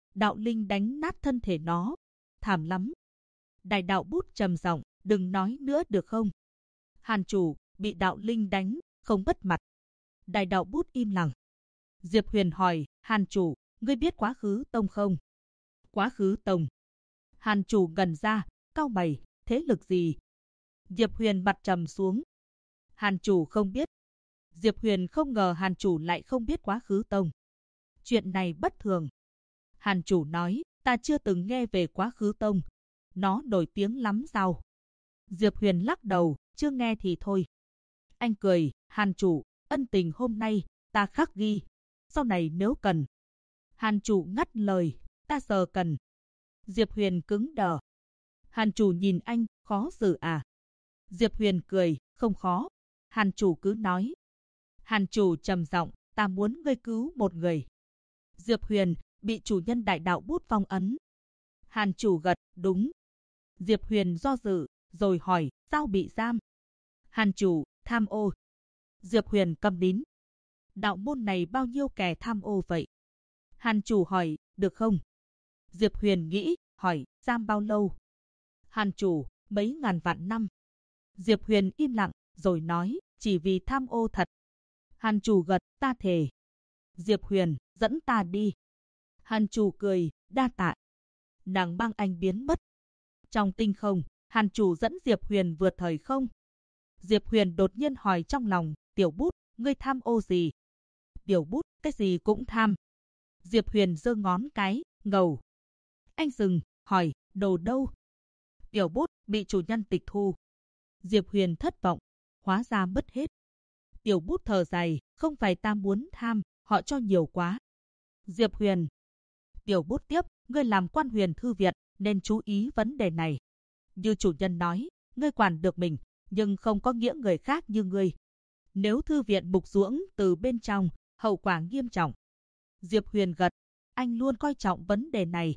đạo linh đánh nát thân thể nó. Thảm lắm. Đại đạo bút trầm giọng, đừng nói nữa được không? Hàn chủ, bị đạo linh đánh, không mất mặt. Đại đạo bút im lặng. Diệp Huyền hỏi, Hàn chủ, ngươi biết Quá Khứ Tông không? Quá Khứ Tông. Hàn chủ ngẩn ra, cau mày, thế lực gì? Diệp Huyền mặt trầm xuống. Hàn chủ không biết. Diệp Huyền không ngờ Hàn chủ lại không biết Quá Khứ Tông. Chuyện này bất thường. Hàn chủ nói, ta chưa từng nghe về Quá Khứ Tông. Nó nổi tiếng lắm sao? Diệp Huyền lắc đầu, chưa nghe thì thôi. Anh cười, Hàn chủ, ân tình hôm nay, ta khắc ghi. Sau này nếu cần. Hàn chủ ngắt lời, ta giờ cần. Diệp Huyền cứng đờ. Hàn chủ nhìn anh, khó xử à? Diệp Huyền cười, không khó. Hàn chủ cứ nói. Hàn chủ trầm giọng, ta muốn ngươi cứu một người. Diệp Huyền, bị chủ nhân đại đạo bút phong ấn. Hàn chủ gật, đúng. Diệp Huyền do dự, rồi hỏi, sao bị giam? Hàn chủ, tham ô. Diệp Huyền câm nín. Đạo môn này bao nhiêu kẻ tham ô vậy? Hàn chủ hỏi, được không? Diệp Huyền nghĩ, hỏi, giam bao lâu? Hàn chủ, mấy ngàn vạn năm. Diệp Huyền im lặng, rồi nói, chỉ vì tham ô thật. Hàn chủ gật, ta thề. Diệp Huyền, dẫn ta đi. Hàn chủ cười, đa tạ. Nàng băng anh biến mất. Trong tinh không, Hàn chủ dẫn Diệp Huyền vượt thời không. Diệp Huyền đột nhiên hỏi trong lòng, Tiểu Bút, ngươi tham ô gì? Tiểu Bút, cái gì cũng tham. Diệp Huyền giơ ngón cái, ngầu. Anh dừng, hỏi, đồ đâu? Tiểu Bút, bị chủ nhân tịch thu. Diệp Huyền thất vọng, hóa ra mất hết. Tiểu Bút thở dài, không phải ta muốn tham, họ cho nhiều quá. Diệp Huyền. Tiểu Bút tiếp, ngươi làm quan Huyền Thư viện, nên chú ý vấn đề này. Như chủ nhân nói, ngươi quản được mình, nhưng không có nghĩa người khác như ngươi. Nếu thư viện mục ruỗng từ bên trong, hậu quả nghiêm trọng. Diệp Huyền gật, anh luôn coi trọng vấn đề này.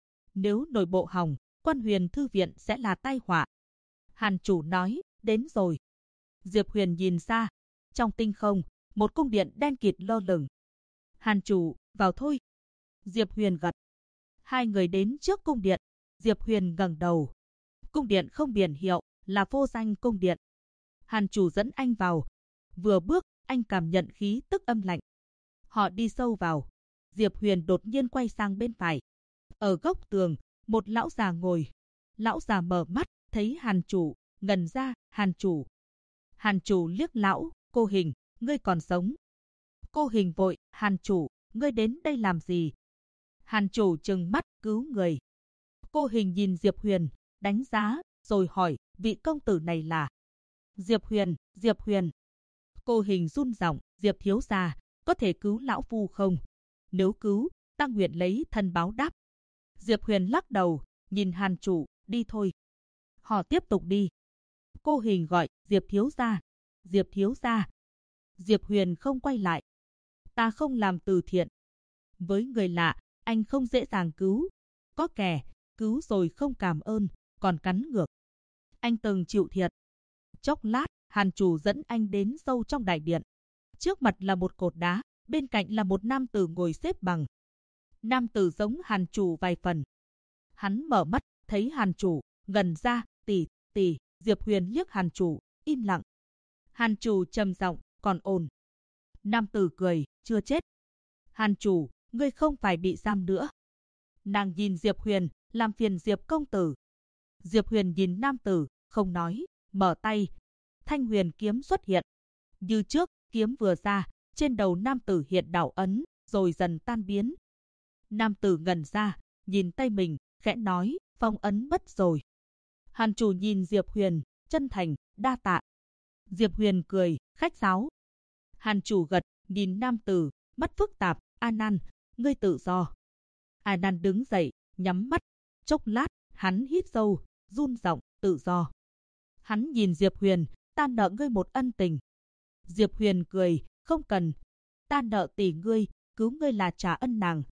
Nếu nội bộ hỏng, quan Huyền Thư viện sẽ là tai họa. Hàn chủ nói, đến rồi. Diệp Huyền nhìn ra, trong tinh không, một cung điện đen kịt lơ lửng. Hàn chủ, vào thôi. Diệp Huyền gật. Hai người đến trước cung điện. Diệp Huyền ngẩng đầu. Cung điện không biển hiệu, là vô danh cung điện. Hàn chủ dẫn anh vào. Vừa bước, anh cảm nhận khí tức âm lạnh. Họ đi sâu vào. Diệp Huyền đột nhiên quay sang bên phải. Ở góc tường, một lão già ngồi. Lão già mở mắt, thấy Hàn chủ, ngẩn ra, Hàn chủ. Hàn chủ liếc lão, cô Hình, ngươi còn sống. Cô Hình vội, Hàn chủ, ngươi đến đây làm gì? Hàn chủ trừng mắt, cứu người. Cô Hình nhìn Diệp Huyền, đánh giá, rồi hỏi, vị công tử này là? Diệp Huyền, Diệp Huyền. Cô Hình run giọng, Diệp thiếu gia, có thể cứu lão phu không? Nếu cứu, ta nguyện lấy thân báo đáp. Diệp Huyền lắc đầu, nhìn Hàn chủ, đi thôi. Họ tiếp tục đi. Cô Hình gọi, Diệp thiếu gia, Diệp thiếu gia. Diệp Huyền không quay lại. Ta không làm từ thiện. Với người lạ, anh không dễ dàng cứu. Có kẻ, cứu rồi không cảm ơn, còn cắn ngược. Anh từng chịu thiệt. Chốc lát, Hàn chủ dẫn anh đến sâu trong đại điện. Trước mặt là một cột đá, bên cạnh là một nam tử ngồi xếp bằng. Nam tử giống Hàn chủ vài phần. Hắn mở mắt, thấy Hàn chủ, ngẩn ra, tỷ. Diệp Huyền liếc Hàn chủ, im lặng. Hàn chủ trầm giọng, còn ổn. Nam tử cười, chưa chết. Hàn chủ, ngươi không phải bị giam nữa. Nàng nhìn Diệp Huyền, làm phiền Diệp công tử. Diệp Huyền nhìn nam tử, không nói, mở tay. Thanh huyền kiếm xuất hiện. Như trước, kiếm vừa ra, trên đầu nam tử hiện đạo ấn, rồi dần tan biến. Nam tử ngẩn ra, nhìn tay mình, khẽ nói, phong ấn mất rồi. Hàn chủ nhìn Diệp Huyền, chân thành, đa tạ. Diệp Huyền cười, khách sáo. Hàn chủ gật, nhìn nam tử, mắt phức tạp, A Nan, ngươi tự do. A Nan đứng dậy, nhắm mắt. Chốc lát, hắn hít sâu, run giọng, tự do. Hắn nhìn Diệp Huyền, ta nợ ngươi một ân tình. Diệp Huyền cười, không cần. Ta nợ tỷ ngươi, cứu ngươi là trả ân nàng.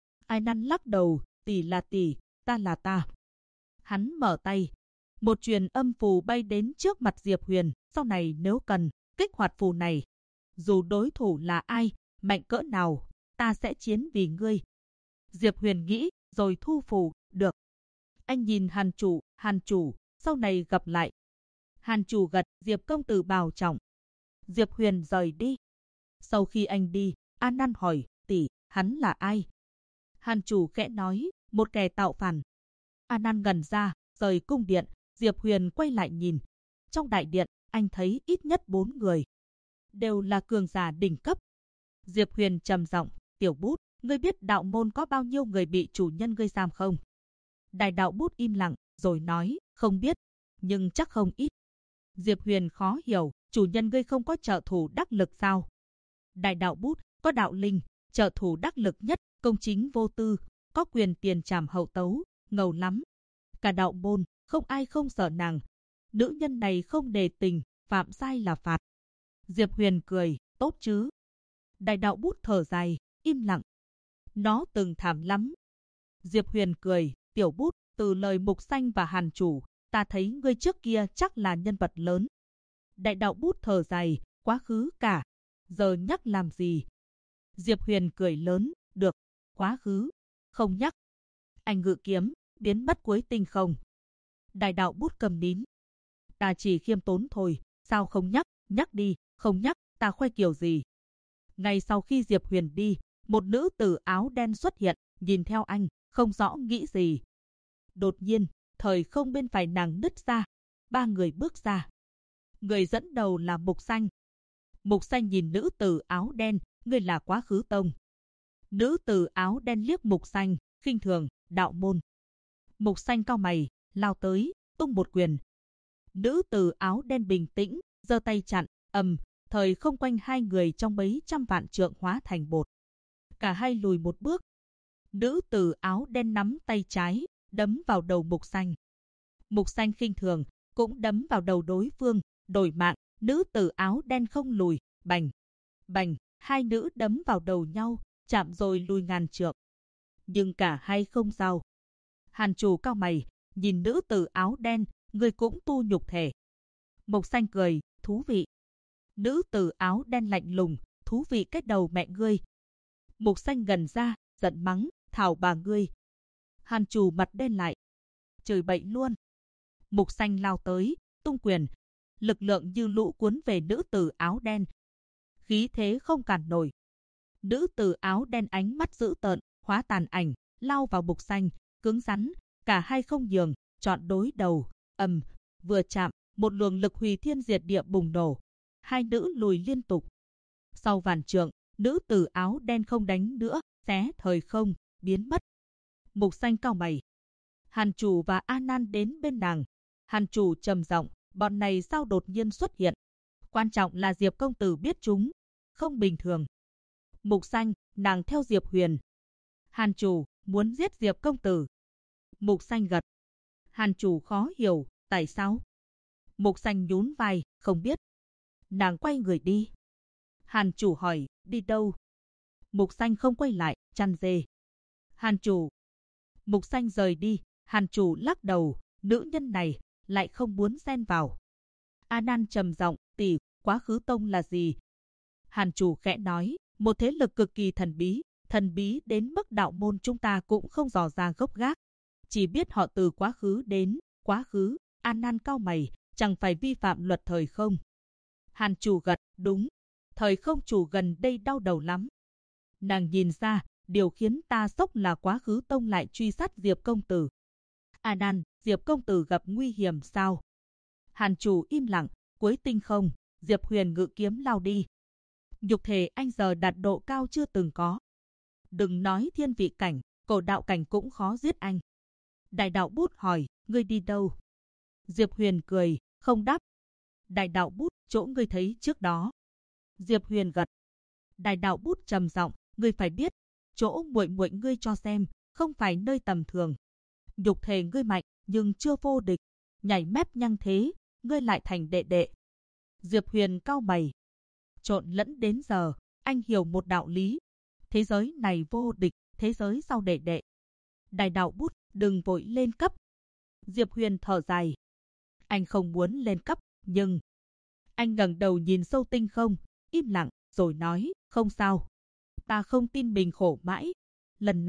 A Nan lắc đầu, tỷ là tỷ, ta là ta. Hắn mở tay. Một truyền âm phù bay đến trước mặt Diệp Huyền, sau này nếu cần, kích hoạt phù này. Dù đối thủ là ai, mạnh cỡ nào, ta sẽ chiến vì ngươi. Diệp Huyền nghĩ, rồi thu phù, được. Anh nhìn Hàn chủ, sau này gặp lại. Hàn chủ gật, Diệp công tử bảo trọng. Diệp Huyền rời đi. Sau khi anh đi, An Nan hỏi, tỷ, hắn là ai? Hàn chủ khẽ nói, một kẻ tạo phản. An Nan ngẩn ra, rời cung điện, Diệp Huyền quay lại nhìn. Trong đại điện, anh thấy ít nhất 4 người. Đều là cường giả đỉnh cấp. Diệp Huyền trầm giọng, Tiểu Bút, ngươi biết đạo môn có bao nhiêu người bị chủ nhân ngươi giam không? Đại đạo Bút im lặng, rồi nói, không biết, nhưng chắc không ít. Diệp Huyền khó hiểu, chủ nhân ngươi không có trợ thủ đắc lực sao? Đại đạo Bút, có đạo linh, trợ thủ đắc lực nhất, công chính vô tư, có quyền tiền trảm hậu tấu, ngầu lắm. Cả đạo môn, không ai không sợ nàng. Nữ nhân này không nề tình, phạm sai là phạt. Diệp Huyền cười, tốt chứ. Đại đạo Bút thở dài, im lặng. Nó từng thảm lắm. Diệp Huyền cười, Tiểu Bút, từ lời Mục Xanh và Hàn chủ, ta thấy ngươi trước kia chắc là nhân vật lớn. Đại đạo Bút thở dài, quá khứ cả. Giờ nhắc làm gì? Diệp Huyền cười lớn, được, quá khứ, không nhắc. Anh ngự kiếm, biến mất cuối tinh không. Đại đạo Bút cầm nín. Ta chỉ khiêm tốn thôi, sao không nhắc, nhắc đi, không nhắc, ta khoe kiểu gì. Ngay sau khi Diệp Huyền đi, một nữ tử áo đen xuất hiện, nhìn theo anh, không rõ nghĩ gì. Đột nhiên, thời không bên phải nàng nứt ra, 3 người bước ra. Người dẫn đầu là Mục Xanh. Mục Xanh nhìn nữ tử áo đen, ngươi là Quá Khứ Tông. Nữ tử áo đen liếc Mục Xanh, khinh thường, đạo môn. Mục Xanh cau mày, lao tới, tung một quyền. Nữ tử áo đen bình tĩnh, giơ tay chặn, thời không quanh hai người trong mấy trăm vạn trượng hóa thành bột. Cả hai lùi một bước. Nữ tử áo đen nắm tay trái, đấm vào đầu Mục Xanh. Mục Xanh khinh thường, cũng đấm vào đầu đối phương, đổi mạng. Nữ tử áo đen không lùi, bành, bành, hai nữ đấm vào đầu nhau, chạm rồi lùi ngàn trượng. Nhưng cả hai không sao. Hàn chủ cau mày, nhìn nữ tử áo đen, người cũng tu nhục thể. Mục Xanh cười, thú vị. Nữ tử áo đen lạnh lùng, thú vị cái đầu mẹ ngươi. Mục Xanh gần ra, giận mắng, thảo bà ngươi. Hàn chủ mặt đen lại, chửi bậy luôn. Mục Xanh lao tới, tung quyền, lực lượng như lũ cuốn về nữ tử áo đen. Khí thế không cản nổi. Nữ tử áo đen ánh mắt dữ tợn, hóa tàn ảnh, lao vào Mục Xanh, cứng rắn, cả hai không nhường, chọn đối đầu, vừa chạm, một luồng lực hủy thiên diệt địa bùng nổ. Hai nữ lùi liên tục. Sau vạn trượng, nữ tử áo đen không đánh nữa, xé thời không, biến mất. Mục Xanh cau mày. Hàn chủ và An Nan đến bên nàng. Hàn chủ trầm giọng, bọn này sao đột nhiên xuất hiện? Quan trọng là Diệp công tử biết chúng, không bình thường. Mục Xanh, nàng theo Diệp Huyền. Hàn chủ, muốn giết Diệp công tử. Mục Xanh gật. Hàn chủ khó hiểu, tại sao? Mục Xanh nhún vai, không biết. Nàng quay người đi. Hàn chủ hỏi, đi đâu? Mục Xanh không quay lại, chăn dê. Hàn chủ. Mục Xanh rời đi, Hàn chủ lắc đầu, nữ nhân này lại không muốn xen vào. An Nan trầm giọng, tỷ, Quá Khứ Tông là gì? Hàn chủ khẽ nói, một thế lực cực kỳ thần bí đến mức đạo môn chúng ta cũng không dò ra gốc gác. Chỉ biết họ từ quá khứ đến quá khứ. An Nan cau mày, chẳng phải vi phạm luật thời không? Hàn chủ gật, đúng. Thời không chủ gần đây đau đầu lắm. Nàng nhìn ra, điều khiến ta sốc là Quá Khứ Tông lại truy sát Diệp công tử. An Nan, Diệp công tử gặp nguy hiểm sao? Hàn chủ im lặng, cuối tinh không, Diệp Huyền ngự kiếm lao đi. Nhục thể anh giờ đạt độ cao chưa từng có. Đừng nói thiên vị cảnh, cổ đạo cảnh cũng khó giết anh. Đại đạo Bút hỏi, ngươi đi đâu? Diệp Huyền cười, không đáp. Đại đạo Bút, chỗ ngươi thấy trước đó. Diệp Huyền gật. Đại đạo Bút trầm giọng, ngươi phải biết, chỗ muội muội ngươi cho xem, không phải nơi tầm thường. Nhục thể ngươi mạnh, nhưng chưa vô địch. Nhảy mép nhăng thế, ngươi lại thành đệ đệ. Diệp Huyền cau mày. Trộn lẫn đến giờ, anh hiểu một đạo lý. Thế giới này vô địch, thế giới sau đệ đệ. Đại đạo Bút, đừng vội lên cấp. Diệp Huyền thở dài. Anh không muốn lên cấp, nhưng... Anh ngẩng đầu nhìn sâu tinh không, im lặng, rồi nói, không sao. Ta không tin mình khổ mãi. Lần này,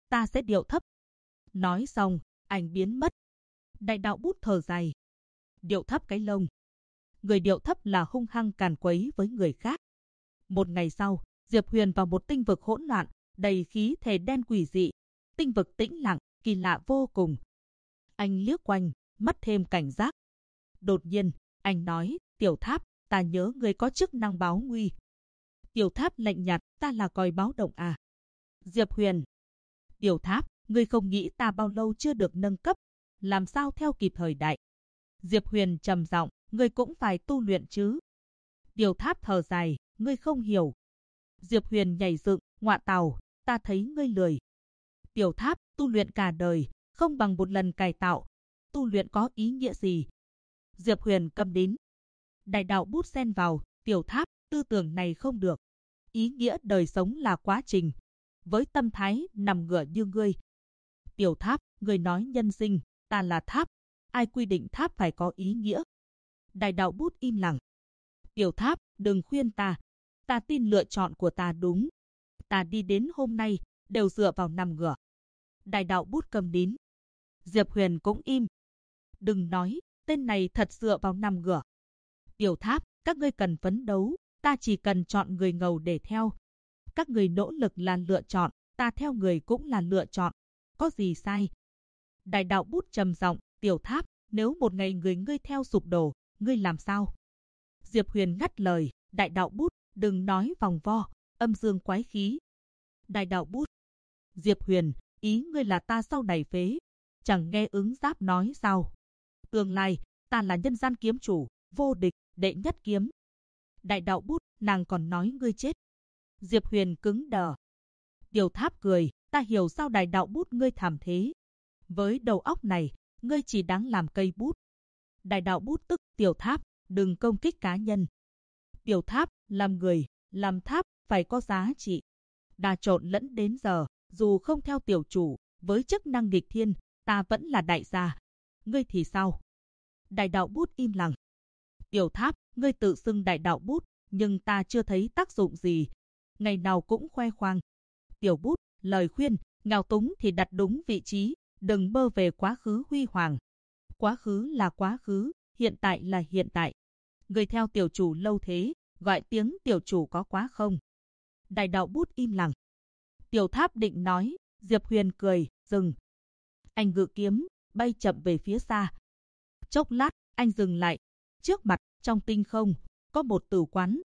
ta sẽ điệu thấp. Nói xong, anh biến mất. Đại đạo bút thở dài. Điệu thấp cái lông. Người điệu thấp là hung hăng càn quấy với người khác. Một ngày sau, Diệp Huyền vào một tinh vực hỗn loạn, đầy khí thể đen quỷ dị. Tinh vực tĩnh lặng, kỳ lạ vô cùng. Anh liếc quanh, mắt thêm cảnh giác. Đột nhiên, anh nói, Tiểu Tháp, ta nhớ người có chức năng báo nguy. Tiểu Tháp lạnh nhạt, ta là còi báo động à? Diệp Huyền. Tiểu Tháp, ngươi không nghĩ ta bao lâu chưa được nâng cấp, làm sao theo kịp thời đại? Diệp Huyền trầm giọng, ngươi cũng phải tu luyện chứ? Tiểu Tháp thở dài, ngươi không hiểu. Diệp Huyền nhảy dựng, ngọa tào, ta thấy ngươi lười. Tiểu Tháp, tu luyện cả đời, không bằng một lần cải tạo. Tu luyện có ý nghĩa gì? Diệp Huyền câm nín. Đại đạo bút xen vào, Tiểu Tháp, tư tưởng này không được. Ý nghĩa đời sống là quá trình. Với tâm thái nằm ngửa như ngươi. Tiểu Tháp, ngươi nói nhân sinh, ta là tháp. Ai quy định tháp phải có ý nghĩa? Đại đạo bút im lặng. Tiểu Tháp, đừng khuyên ta. Ta tin lựa chọn của ta đúng. Ta đi đến hôm nay, đều dựa vào nằm ngửa. Đại đạo bút câm nín. Diệp Huyền cũng im. Đừng nói, tên này thật dựa vào nằm ngửa. Tiểu Tháp, các ngươi cần phấn đấu, ta chỉ cần chọn người ngầu để theo. Các người nỗ lực là lựa chọn, ta theo người cũng là lựa chọn. Có gì sai? Đại đạo bút trầm giọng, Tiểu Tháp, nếu một ngày người ngươi theo sụp đổ, ngươi làm sao? Diệp Huyền ngắt lời, đại đạo bút, đừng nói vòng vo, âm dương quái khí. Đại đạo bút. Diệp Huyền, ý ngươi là ta sau này phế. Chẳng nghe ứng giáp nói sao? Tương lai, ta là nhân gian kiếm chủ, vô địch, đệ nhất kiếm. Đại đạo bút, nàng còn nói ngươi chết. Diệp Huyền cứng đờ. Tiểu Tháp cười, ta hiểu sao đại đạo bút ngươi thảm thế. Với đầu óc này, ngươi chỉ đáng làm cây bút. Đại đạo bút tức, Tiểu Tháp, đừng công kích cá nhân. Tiểu Tháp, làm người, làm tháp, phải có giá trị. Đa trộn lẫn đến giờ, dù không theo tiểu chủ, với chức năng nghịch thiên, ta vẫn là đại gia. Ngươi thì sao? Đại đạo bút im lặng. Tiểu Tháp, ngươi tự xưng đại đạo bút, nhưng ta chưa thấy tác dụng gì. Ngày nào cũng khoe khoang. Tiểu bút, lời khuyên, nghèo túng thì đặt đúng vị trí, đừng mơ về quá khứ huy hoàng. Quá khứ là quá khứ, hiện tại là hiện tại. Người theo tiểu chủ lâu thế, gọi tiếng tiểu chủ có quá không? Đại đạo bút im lặng. Tiểu Tháp định nói, Diệp Huyền cười, dừng. Anh ngự kiếm, bay chậm về phía xa. Chốc lát, anh dừng lại. Trước mặt, trong tinh không, có một tử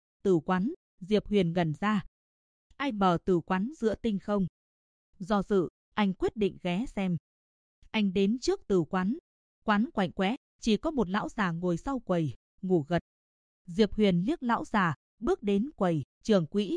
quán, Diệp Huyền ngẩn ra. Ai mở tử quán giữa tinh không? Do dự, anh quyết định ghé xem. Anh đến trước tử quán. Quán quạnh quẽ, chỉ có một lão già ngồi sau quầy, ngủ gật. Diệp Huyền liếc lão già, bước đến quầy, Trưởng quỹ.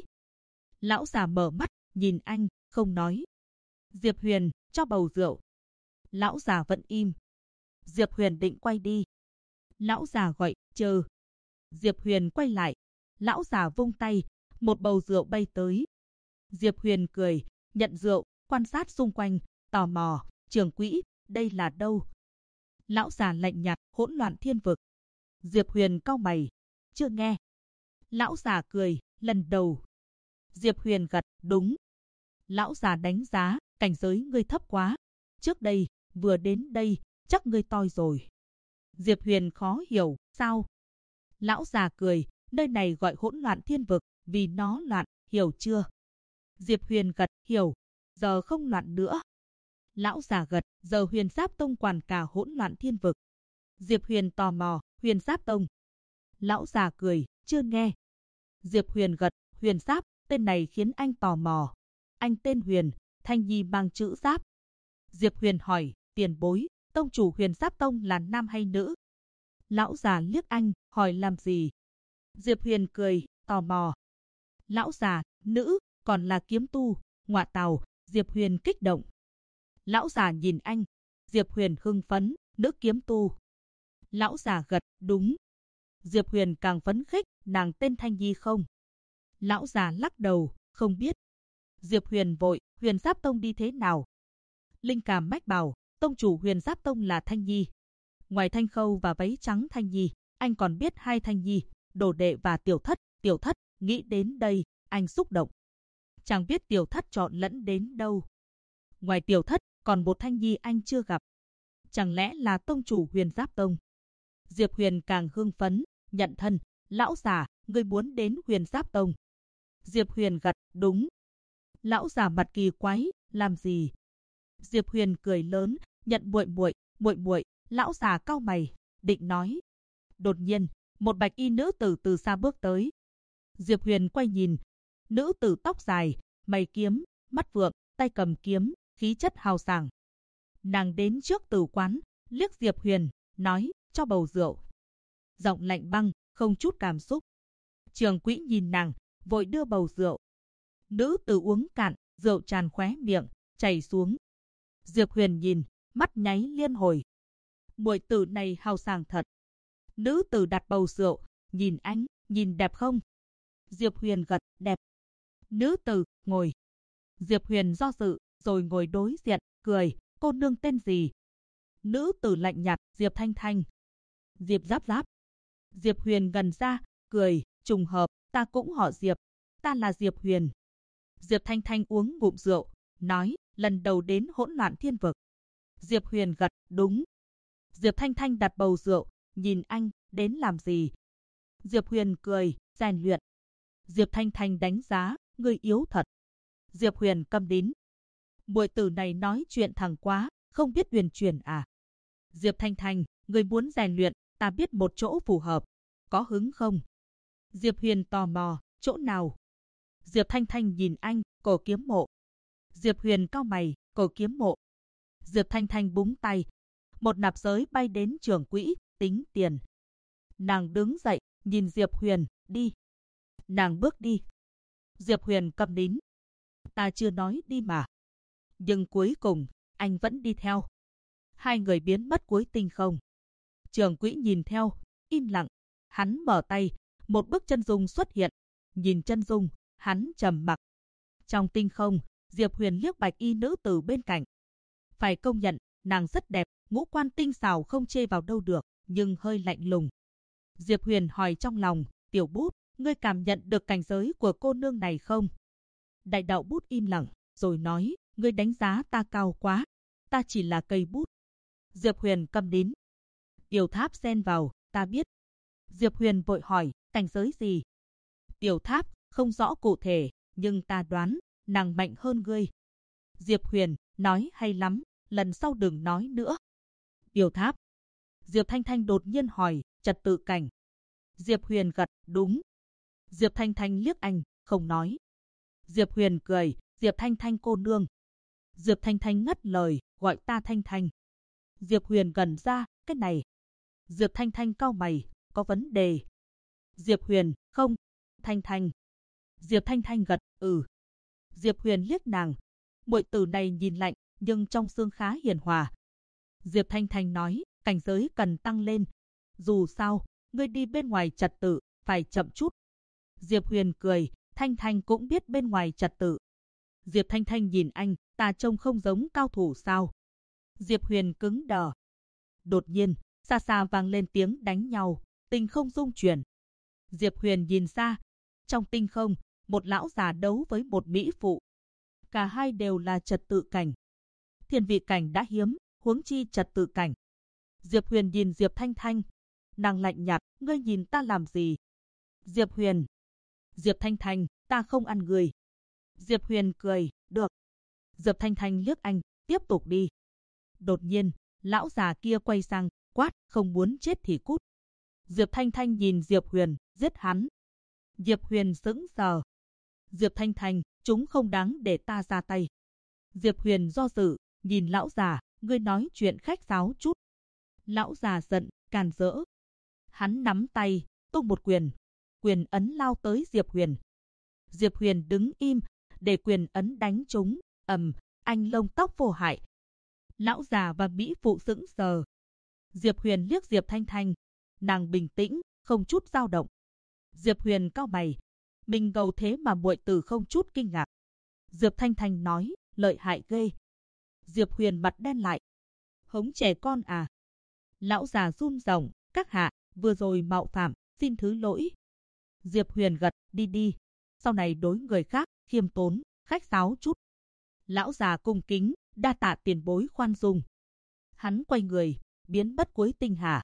Lão già mở mắt, nhìn anh, không nói. Diệp Huyền, cho bầu rượu. Lão già vẫn im. Diệp Huyền định quay đi. Lão già gọi, chờ. Diệp Huyền quay lại. Lão già vung tay, một bầu rượu bay tới. Diệp Huyền cười, nhận rượu, quan sát xung quanh, tò mò, Trưởng quỹ, đây là đâu? Lão già lạnh nhạt, hỗn loạn thiên vực. Diệp Huyền cau mày, chưa nghe. Lão già cười, lần đầu. Diệp Huyền gật, đúng. Lão già đánh giá, cảnh giới ngươi thấp quá. Trước đây, vừa đến đây, chắc ngươi toi rồi. Diệp Huyền khó hiểu, sao? Lão già cười, nơi này gọi hỗn loạn thiên vực, vì nó loạn, hiểu chưa? Diệp Huyền gật, hiểu, giờ không loạn nữa. Lão già gật, giờ Huyền Giáp Tông quản cả hỗn loạn thiên vực. Diệp Huyền tò mò, Huyền Giáp Tông. Lão già cười, chưa nghe. Diệp Huyền gật, Huyền Giáp, tên này khiến anh tò mò. Anh tên Huyền, Thanh Nhi mang chữ Giáp. Diệp Huyền hỏi, tiền bối, tông chủ Huyền Giáp Tông là nam hay nữ? Lão già liếc anh, hỏi làm gì? Diệp Huyền cười, tò mò. Lão già, nữ, còn là kiếm tu, ngọa tào. Diệp Huyền kích động. Lão già nhìn anh. Diệp Huyền hưng phấn, nữ kiếm tu. Lão già gật, đúng. Diệp Huyền càng phấn khích, nàng tên Thanh Nhi không? Lão già lắc đầu, không biết. Diệp Huyền vội, Huyền Giáp Tông đi thế nào? Linh Cảm mách bảo, tông chủ Huyền Giáp Tông là Thanh Nhi. Ngoài Thanh Khâu và váy trắng Thanh Nhi, anh còn biết hai Thanh Nhi, Đồ Đệ và Tiểu Thất, nghĩ đến đây, anh xúc động. Chẳng biết Tiểu Thất chọn lẫn đến đâu. Ngoài tiểu thất, còn một thanh nhi anh chưa gặp. Chẳng lẽ là tông chủ Huyền Giáp Tông? Diệp Huyền càng hưng phấn, nhận thân. Lão già, ngươi muốn đến Huyền Giáp Tông? Diệp Huyền gật, đúng. Lão già mặt kỳ quái, làm gì? Diệp Huyền cười lớn, nhận muội muội. Lão già cau mày, định nói. Đột nhiên, một bạch y nữ tử từ xa bước tới. Diệp Huyền quay nhìn, nữ tử tóc dài, mày kiếm, mắt vượng, tay cầm kiếm, khí chất hào sảng. Nàng đến trước tử quán, liếc Diệp Huyền, nói, cho bầu rượu. Giọng lạnh băng, không chút cảm xúc. Trường Quỹ nhìn nàng, vội đưa bầu rượu. Nữ tử uống cạn, rượu tràn khóe miệng, chảy xuống. Diệp Huyền nhìn, mắt nháy liên hồi. Muội tử này hào sảng thật. Nữ tử đặt bầu rượu, nhìn anh, nhìn đẹp không? Diệp Huyền gật, đẹp. Nữ tử, ngồi. Diệp Huyền do dự, rồi ngồi đối diện, cười, cô nương tên gì? Nữ tử lạnh nhạt, Diệp Thanh Thanh. Diệp Giáp Giáp. Diệp Huyền gần ra, cười, trùng hợp, ta cũng họ Diệp, ta là Diệp Huyền. Diệp Thanh Thanh uống ngụm rượu, nói, lần đầu đến hỗn loạn thiên vực. Diệp Huyền gật, đúng. Diệp Thanh Thanh đặt bầu rượu, nhìn anh, đến làm gì? Diệp Huyền cười, rèn luyện. Diệp Thanh Thanh đánh giá, ngươi yếu thật. Diệp Huyền câm nín. Muội tử này nói chuyện thẳng quá, không biết huyền chuyển à? Diệp Thanh Thanh, ngươi muốn rèn luyện, ta biết một chỗ phù hợp. Có hứng không? Diệp Huyền tò mò, chỗ nào? Diệp Thanh Thanh nhìn anh, cổ kiếm mộ. Diệp Huyền cau mày, cổ kiếm mộ. Diệp Thanh Thanh búng tay. Một nạp giới bay đến Trường Quỹ, tính tiền. Nàng đứng dậy, nhìn Diệp Huyền, đi. Nàng bước đi. Diệp Huyền câm nín. Ta chưa nói đi mà. Nhưng cuối cùng, anh vẫn đi theo. Hai người biến mất cuối tinh không. Trường Quỹ nhìn theo, im lặng. Hắn mở tay, một bức chân dung xuất hiện. Nhìn chân dung, hắn trầm mặc. Trong tinh không, Diệp Huyền liếc bạch y nữ tử bên cạnh. Phải công nhận, nàng rất đẹp, ngũ quan tinh xảo không chê vào đâu được, nhưng hơi lạnh lùng. Diệp Huyền hỏi trong lòng, tiểu bút, ngươi cảm nhận được cảnh giới của cô nương này không? Đại đạo bút im lặng, rồi nói, ngươi đánh giá ta cao quá, ta chỉ là cây bút. Diệp Huyền câm nín. Tiểu Tháp xen vào, ta biết. Diệp Huyền vội hỏi, cảnh giới gì? Tiểu Tháp, không rõ cụ thể, nhưng ta đoán, nàng mạnh hơn ngươi. Diệp Huyền, nói hay lắm, lần sau đừng nói nữa. Tiểu Tháp. Diệp Thanh Thanh đột nhiên hỏi, trật tự cảnh. Diệp Huyền gật, đúng. Diệp Thanh Thanh liếc anh, không nói. Diệp Huyền cười, Diệp Thanh Thanh cô nương. Diệp Thanh Thanh ngắt lời, gọi ta Thanh Thanh. Diệp Huyền gần ra, cái này. Diệp Thanh Thanh cau mày, có vấn đề. Diệp Huyền, không. Thanh Thanh. Diệp Thanh Thanh gật, Diệp Huyền liếc nàng. Muội tử này nhìn lạnh, nhưng trong xương khá hiền hòa. Diệp Thanh Thanh nói, cảnh giới cần tăng lên. Dù sao, ngươi đi bên ngoài trật tự, phải chậm chút. Diệp Huyền cười, Thanh Thanh cũng biết bên ngoài trật tự. Diệp Thanh Thanh nhìn anh, ta trông không giống cao thủ sao? Diệp Huyền cứng đờ. Đột nhiên, xa xa vang lên tiếng đánh nhau, tinh không rung chuyển. Diệp Huyền nhìn ra, trong tinh không, một lão già đấu với một mỹ phụ. Cả hai đều là trật tự cảnh. Thiên vị cảnh đã hiếm, huống chi trật tự cảnh. Diệp Huyền nhìn Diệp Thanh Thanh. Nàng lạnh nhạt, ngươi nhìn ta làm gì? Diệp Huyền. Diệp Thanh Thanh, ta không ăn người. Diệp Huyền cười, được. Diệp Thanh Thanh liếc anh, tiếp tục đi. Đột nhiên, lão già kia quay sang, quát, không muốn chết thì cút. Diệp Thanh Thanh nhìn Diệp Huyền, giết hắn. Diệp Huyền sững sờ. Diệp Thanh Thanh, chúng không đáng để ta ra tay. Diệp Huyền do dự, nhìn lão già, ngươi nói chuyện khách sáo chút. Lão già giận, càn rỡ. Hắn nắm tay, tung một quyền. Quyền ấn lao tới Diệp Huyền. Diệp Huyền đứng im, để quyền ấn đánh trúng, anh lông tóc vô hại. Lão già và mỹ phụ sững sờ. Diệp Huyền liếc Diệp Thanh Thanh. Nàng bình tĩnh, không chút dao động. Diệp Huyền cau mày. Mình gầu thế mà muội tử không chút kinh ngạc. Diệp Thanh Thanh nói, lợi hại ghê. Diệp Huyền mặt đen lại. Hống trẻ con à? Lão già run rẩy, các hạ, vừa rồi mạo phạm, xin thứ lỗi. Diệp Huyền gật, đi đi. Sau này đối người khác, khiêm tốn, khách sáo chút. Lão già cung kính, đa tạ tiền bối khoan dung. Hắn quay người, biến mất cuối tinh hà.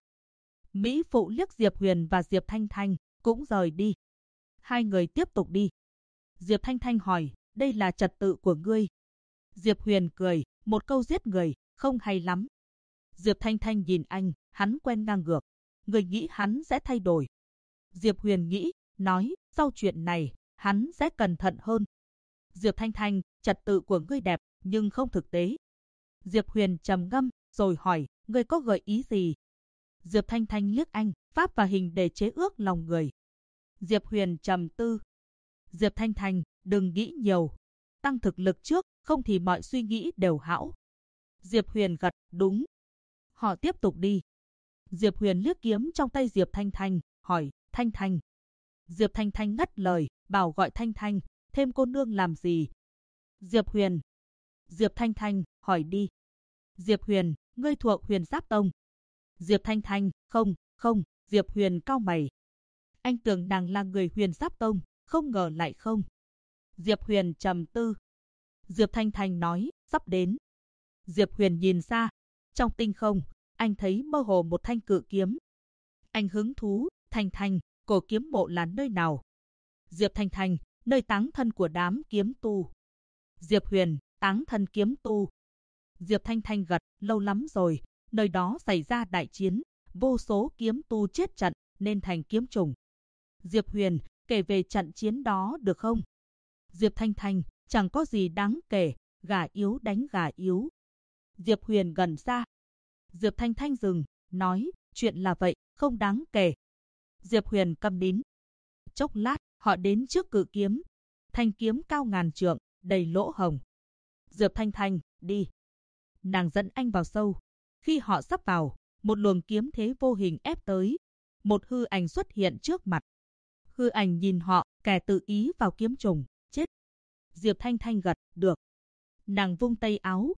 Mỹ Phụ liếc Diệp Huyền và Diệp Thanh Thanh, cũng rời đi. Hai người tiếp tục đi. Diệp Thanh Thanh hỏi, đây là trật tự của ngươi. Diệp Huyền cười, một câu giết người, không hay lắm. Diệp Thanh Thanh nhìn anh, hắn quen ngang ngược. Người nghĩ hắn sẽ thay đổi. Diệp Huyền nghĩ, nói, sau chuyện này, hắn sẽ cẩn thận hơn. Diệp Thanh Thanh, trật tự của ngươi đẹp, nhưng không thực tế. Diệp Huyền trầm ngâm, rồi hỏi, ngươi có gợi ý gì? Diệp Thanh Thanh liếc anh, pháp và hình để chế ước lòng người. Diệp Huyền trầm tư. Diệp Thanh Thanh, đừng nghĩ nhiều. Tăng thực lực trước, không thì mọi suy nghĩ đều hão. Diệp Huyền gật, đúng. Họ tiếp tục đi. Diệp Huyền liếc kiếm trong tay Diệp Thanh Thanh, hỏi, Thanh Thanh. Diệp Thanh Thanh ngắt lời, bảo gọi Thanh Thanh, thêm cô nương làm gì? Diệp Huyền. Diệp Thanh Thanh, hỏi đi. Diệp Huyền, ngươi thuộc Huyền Giáp Tông. Diệp Thanh Thanh, không. Diệp Huyền cau mày. Anh tưởng nàng là người Huyền Giáp Tông, không ngờ lại không. Diệp Huyền trầm tư. Diệp Thanh Thanh nói, sắp đến. Diệp Huyền nhìn ra. Trong tinh không, anh thấy mơ hồ một thanh cự kiếm. Anh hứng thú, Thanh Thanh, cổ kiếm mộ là nơi nào? Diệp Thanh Thanh, nơi táng thân của đám kiếm tu. Diệp Huyền, táng thân kiếm tu. Diệp Thanh Thanh gật, lâu lắm rồi, nơi đó xảy ra đại chiến, vô số kiếm tu chết trận, nên thành kiếm trùng. Diệp Huyền, kể về trận chiến đó được không? Diệp Thanh Thanh, chẳng có gì đáng kể, gà yếu đánh gà yếu. Diệp Huyền gần ra. Diệp Thanh Thanh dừng, nói, chuyện là vậy, không đáng kể. Diệp Huyền câm nín. Chốc lát, họ đến trước cự kiếm. Thanh kiếm cao ngàn trượng, đầy lỗ hồng. Diệp Thanh Thanh, đi. Nàng dẫn anh vào sâu. Khi họ sắp vào, một luồng kiếm thế vô hình ép tới. Một hư ảnh xuất hiện trước mặt. Hư ảnh nhìn họ, kẻ tự ý vào kiếm trùng, chết. Diệp Thanh Thanh gật, được. Nàng vung tay áo,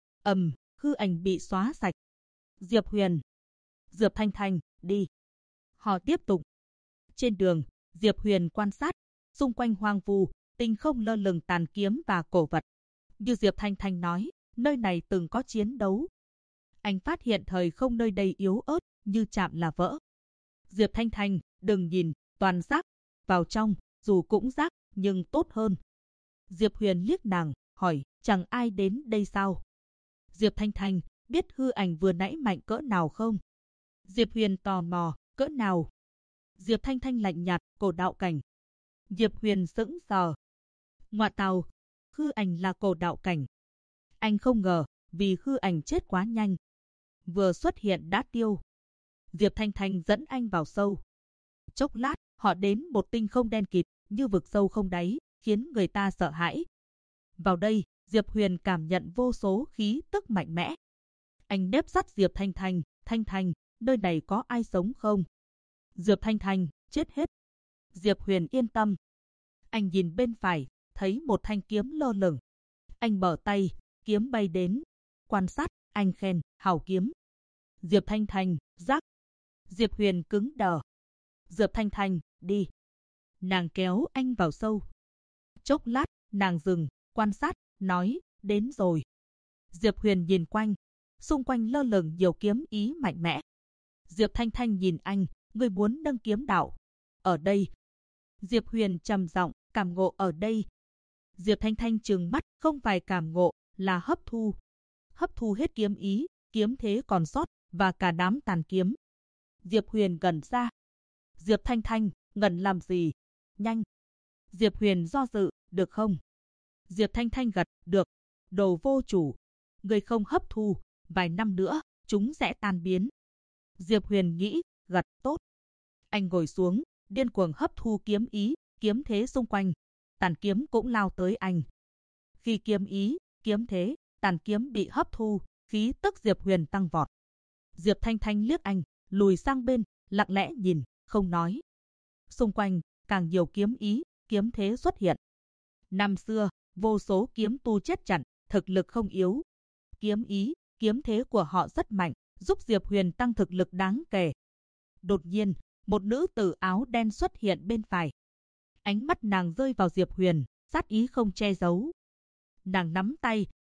hư ảnh bị xóa sạch. Diệp Huyền. Diệp Thanh Thanh, đi. Họ tiếp tục. Trên đường, Diệp Huyền quan sát, xung quanh hoang vu, tinh không lơ lửng tàn kiếm và cổ vật. Như Diệp Thanh Thanh nói, nơi này từng có chiến đấu. Anh phát hiện thời không nơi đây yếu ớt, như chạm là vỡ. Diệp Thanh Thanh, đừng nhìn, toàn rác. Vào trong, dù cũng rác, nhưng tốt hơn. Diệp Huyền liếc nàng, hỏi, chẳng ai đến đây sao? Diệp Thanh Thanh, biết hư ảnh vừa nãy mạnh cỡ nào không? Diệp Huyền tò mò, cỡ nào? Diệp Thanh Thanh lạnh nhạt, cổ đạo cảnh. Diệp Huyền sững sờ. Ngoạ tào, hư ảnh là cổ đạo cảnh. Anh không ngờ, vì hư ảnh chết quá nhanh. Vừa xuất hiện đã tiêu. Diệp Thanh Thanh dẫn anh vào sâu. Chốc lát, họ đến một tinh không đen kịt, như vực sâu không đáy, khiến người ta sợ hãi. Vào đây, Diệp Huyền cảm nhận vô số khí tức mạnh mẽ. Anh nép sát Diệp Thanh Thanh, Thanh Thanh, nơi này có ai sống không? Diệp Thanh Thanh, chết hết. Diệp Huyền yên tâm. Anh nhìn bên phải, thấy một thanh kiếm lơ lửng. Anh mở tay, kiếm bay đến. Quan sát, anh khen, hảo kiếm. Diệp Thanh Thanh, rác. Diệp Huyền cứng đờ. Diệp Thanh Thanh, đi. Nàng kéo anh vào sâu. Chốc lát, nàng dừng, quan sát, nói, đến rồi. Diệp Huyền nhìn quanh. Xung quanh lơ lửng nhiều kiếm ý mạnh mẽ. Diệp Thanh Thanh nhìn anh, người muốn nâng kiếm đạo. Ở đây. Diệp Huyền trầm giọng, cảm ngộ ở đây. Diệp Thanh Thanh trừng mắt, không phải cảm ngộ, là hấp thu. Hấp thu hết kiếm ý, kiếm thế còn sót, và cả đám tàn kiếm. Diệp Huyền gần ra. Diệp Thanh Thanh, ngẩn làm gì? Nhanh. Diệp Huyền do dự, được không? Diệp Thanh Thanh gật, được. Đồ vô chủ. Người không hấp thu, vài năm nữa, chúng sẽ tan biến. Diệp Huyền nghĩ, gật, tốt. Anh ngồi xuống, điên cuồng hấp thu kiếm ý, kiếm thế xung quanh. Tàn kiếm cũng lao tới anh. Khi kiếm ý, kiếm thế, tàn kiếm bị hấp thu, khí tức Diệp Huyền tăng vọt. Diệp Thanh Thanh liếc anh, lùi sang bên, lặng lẽ nhìn, không nói. Xung quanh, càng nhiều kiếm ý, kiếm thế xuất hiện. Năm xưa, vô số kiếm tu chết trận, thực lực không yếu. Kiếm ý, kiếm thế của họ rất mạnh, giúp Diệp Huyền tăng thực lực đáng kể. Đột nhiên, một nữ tử áo đen xuất hiện bên phải. Ánh mắt nàng rơi vào Diệp Huyền, sát ý không che giấu. Nàng nắm tay,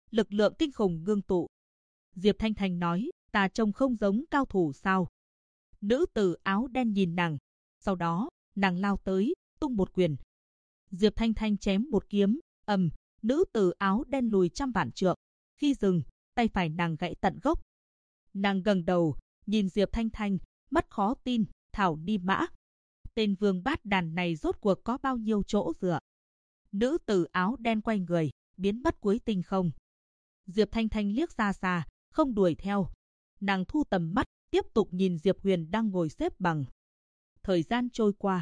lực lượng kinh khủng ngưng tụ. Diệp Thanh Thanh nói, ta trông không giống cao thủ sao? Nữ tử áo đen nhìn nàng, sau đó, nàng lao tới, tung một quyền. Diệp Thanh Thanh chém một kiếm, nữ tử áo đen lùi trăm vạn trượng. Khi dừng, tay phải nàng gãy tận gốc. Nàng ngẩng đầu, nhìn Diệp Thanh Thanh, mắt khó tin, thảo ni mã. Tên vương bát đàn này rốt cuộc có bao nhiêu chỗ dựa? Nữ tử áo đen quay người, biến mất cuối tinh không. Diệp Thanh Thanh liếc xa xa, không đuổi theo. Nàng thu tầm mắt, tiếp tục nhìn Diệp Huyền đang ngồi xếp bằng. Thời gian trôi qua.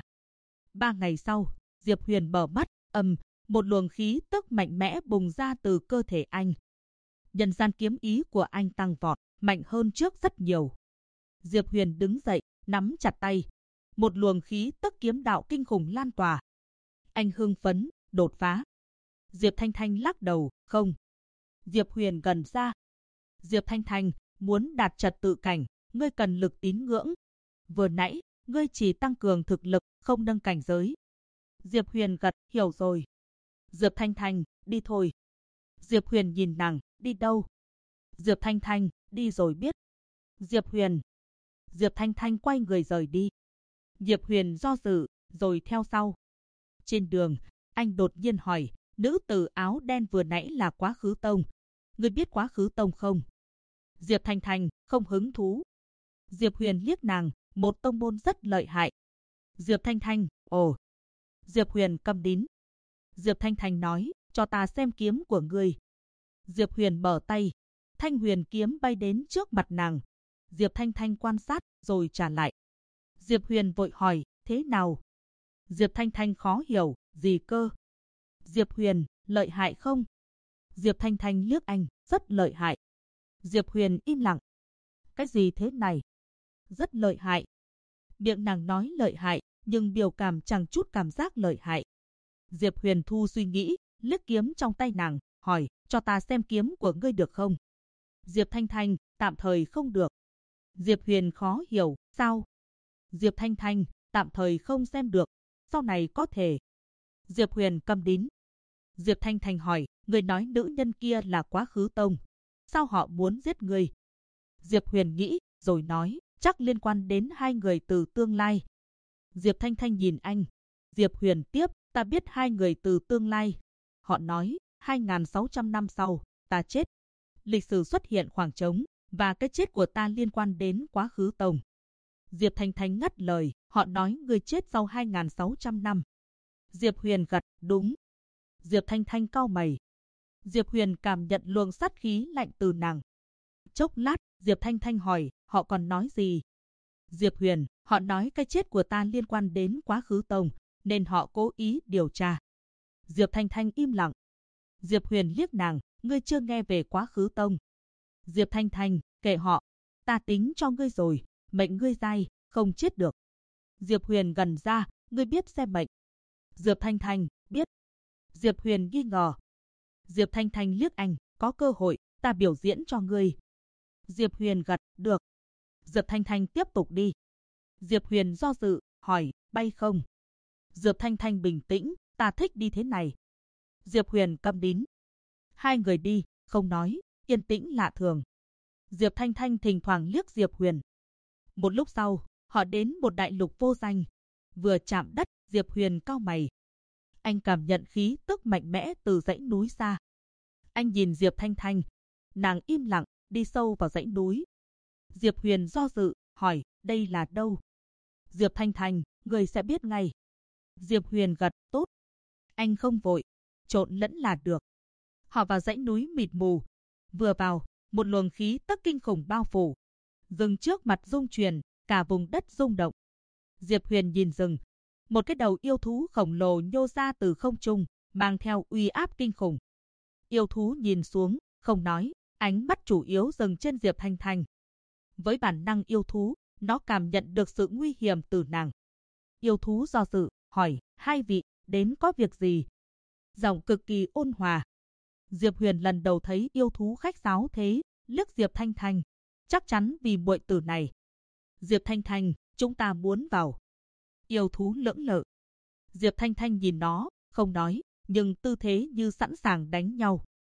3 ngày sau, Diệp Huyền mở mắt, một luồng khí tức mạnh mẽ bùng ra từ cơ thể anh. Nhân gian kiếm ý của anh tăng vọt, mạnh hơn trước rất nhiều. Diệp Huyền đứng dậy, nắm chặt tay. Một luồng khí tức kiếm đạo kinh khủng lan tỏa. Anh hưng phấn, đột phá. Diệp Thanh Thanh lắc đầu, không. Diệp Huyền gần ra. Diệp Thanh Thanh, muốn đạt trật tự cảnh, ngươi cần lực tín ngưỡng. Vừa nãy, ngươi chỉ tăng cường thực lực, không nâng cảnh giới. Diệp Huyền gật, hiểu rồi. Diệp Thanh Thanh, đi thôi. Diệp Huyền nhìn nàng, đi đâu? Diệp Thanh Thanh, đi rồi biết. Diệp Huyền. Diệp Thanh Thanh quay người rời đi. Diệp Huyền do dự, rồi theo sau. Trên đường, anh đột nhiên hỏi, nữ tử áo đen vừa nãy là Quá Khứ Tông. Ngươi biết Quá Khứ Tông không? Diệp Thanh Thanh, không hứng thú. Diệp Huyền liếc nàng, một tông môn rất lợi hại. Diệp Thanh Thanh, ồ. Diệp Huyền câm nín. Diệp Thanh Thanh nói, cho ta xem kiếm của ngươi. Diệp Huyền mở tay. Thanh huyền kiếm bay đến trước mặt nàng. Diệp Thanh Thanh quan sát, rồi trả lại. Diệp Huyền vội hỏi, thế nào? Diệp Thanh Thanh khó hiểu, gì cơ? Diệp Huyền, lợi hại không? Diệp Thanh Thanh liếc anh, rất lợi hại. Diệp Huyền im lặng. Cái gì thế này? Rất lợi hại. Miệng nàng nói lợi hại, nhưng biểu cảm chẳng chút cảm giác lợi hại. Diệp Huyền thu suy nghĩ, liếc kiếm trong tay nàng, hỏi, cho ta xem kiếm của ngươi được không? Diệp Thanh Thanh, tạm thời không được. Diệp Huyền khó hiểu, sao? Diệp Thanh Thanh, tạm thời không xem được, sau này có thể. Diệp Huyền câm nín. Diệp Thanh Thanh hỏi, người nói nữ nhân kia là Quá Khứ Tông. Sao họ muốn giết người? Diệp Huyền nghĩ, rồi nói, chắc liên quan đến hai người từ tương lai. Diệp Thanh Thanh nhìn anh. Diệp Huyền tiếp, ta biết hai người từ tương lai. Họ nói, 2.600 năm sau, ta chết. Lịch sử xuất hiện khoảng trống, và cái chết của ta liên quan đến Quá Khứ Tông. Diệp Thanh Thanh ngắt lời, họ nói người chết sau 2.600 năm. Diệp Huyền gật, đúng. Diệp Thanh Thanh cau mày. Diệp Huyền cảm nhận luồng sát khí lạnh từ nàng. Chốc lát, Diệp Thanh Thanh hỏi, họ còn nói gì? Diệp Huyền, họ nói cái chết của ta liên quan đến Quá Khứ Tông, nên họ cố ý điều tra. Diệp Thanh Thanh im lặng. Diệp Huyền liếc nàng, ngươi chưa nghe về Quá Khứ Tông. Diệp Thanh Thanh, kệ họ, ta tính cho ngươi rồi, mệnh ngươi dai, không chết được. Diệp Huyền gần ra, ngươi biết xem mệnh. Diệp Thanh Thanh, biết. Diệp Huyền nghi ngờ. Diệp Thanh Thanh liếc anh, có cơ hội, ta biểu diễn cho ngươi. Diệp Huyền gật, được. Diệp Thanh Thanh tiếp tục đi. Diệp Huyền do dự, hỏi, bay không? Diệp Thanh Thanh bình tĩnh, ta thích đi thế này. Diệp Huyền câm nín. Hai người đi, không nói, yên tĩnh lạ thường. Diệp Thanh Thanh thỉnh thoảng liếc Diệp Huyền. Một lúc sau, họ đến một đại lục vô danh. Vừa chạm đất, Diệp Huyền cau mày. Anh cảm nhận khí tức mạnh mẽ từ dãy núi xa. Anh nhìn Diệp Thanh Thanh. Nàng im lặng, đi sâu vào dãy núi. Diệp Huyền do dự, hỏi, đây là đâu? Diệp Thanh Thanh, người sẽ biết ngay. Diệp Huyền gật, tốt. Anh không vội, trộn lẫn là được. Họ vào dãy núi mịt mù. Vừa vào, một luồng khí tức kinh khủng bao phủ. Rừng trước mặt rung chuyển, cả vùng đất rung động. Diệp Huyền nhìn rừng. Một cái đầu yêu thú khổng lồ nhô ra từ không trung, mang theo uy áp kinh khủng. Yêu thú nhìn xuống, không nói, ánh mắt chủ yếu dừng trên Diệp Thanh Thanh. Với bản năng yêu thú, nó cảm nhận được sự nguy hiểm từ nàng. Yêu thú do dự, hỏi, hai vị, đến có việc gì? Giọng cực kỳ ôn hòa. Diệp Huyền lần đầu thấy yêu thú khách sáo thế, liếc Diệp Thanh Thanh. Chắc chắn vì muội tử này. Diệp Thanh Thanh, chúng ta muốn vào. Yêu thú lưỡng lự. Diệp Thanh Thanh nhìn nó, không nói, nhưng tư thế như sẵn sàng đánh nhau.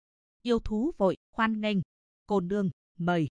Yêu thú vội khoan nghênh, cô nương, mời.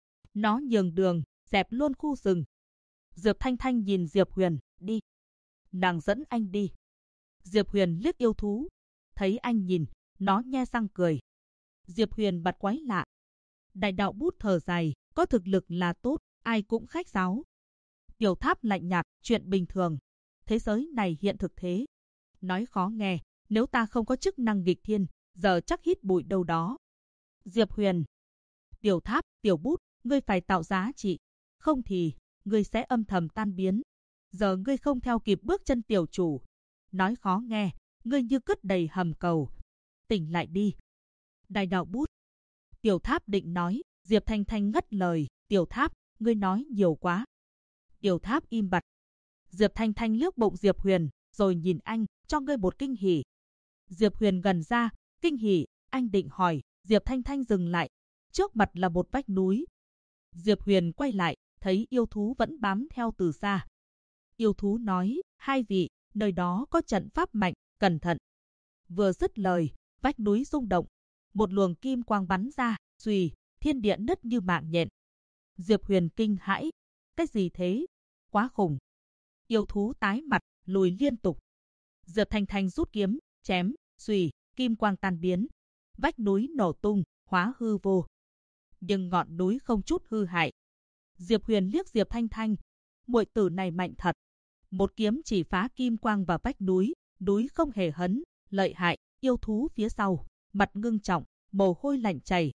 Nó nhường đường, dẹp luôn khu rừng. Diệp Thanh Thanh nhìn Diệp Huyền, đi. Nàng dẫn anh đi. Diệp Huyền liếc yêu thú, thấy anh nhìn, nó nhe răng cười. Diệp Huyền bật quái lạ. Đại đạo bút thở dài, có thực lực là tốt, ai cũng khách sáo. Tiểu Tháp lạnh nhạt, chuyện bình thường. Thế giới này hiện thực thế. Nói khó nghe, nếu ta không có chức năng nghịch thiên, giờ chắc hít bụi đâu đó. Diệp Huyền. Tiểu Tháp, Tiểu Bút, ngươi phải tạo giá trị. Không thì, ngươi sẽ âm thầm tan biến. Giờ ngươi không theo kịp bước chân tiểu chủ. Nói khó nghe, ngươi như cứt đầy hầm cầu. Tỉnh lại đi. Đại đạo bút. Tiểu Tháp định nói, Diệp Thanh Thanh ngắt lời. Tiểu Tháp, ngươi nói nhiều quá. Tiểu Tháp im bặt. Diệp Thanh Thanh liếc bụng Diệp Huyền, rồi nhìn anh, cho ngươi một kinh hỉ. Diệp Huyền gần ra, kinh hỉ, anh định hỏi, Diệp Thanh Thanh dừng lại. Trước mặt là một vách núi. Diệp Huyền quay lại, thấy yêu thú vẫn bám theo từ xa. Yêu thú nói, hai vị, nơi đó có trận pháp mạnh, cẩn thận. Vừa dứt lời, vách núi rung động. Một luồng kim quang bắn ra, xuỳ, thiên địa nứt như mạng nhện. Diệp Huyền kinh hãi. Cái gì thế? Quá khủng. Yêu thú tái mặt, lùi liên tục. Diệp Thanh Thanh rút kiếm, chém, xuỳ, kim quang tan biến. Vách núi nổ tung, hóa hư vô. Nhưng ngọn núi không chút hư hại. Diệp Huyền liếc Diệp Thanh Thanh. Muội tử này mạnh thật. Một kiếm chỉ phá kim quang vào vách núi, núi không hề hấn, lợi hại. Yêu thú phía sau, mặt ngưng trọng, mồ hôi lạnh chảy.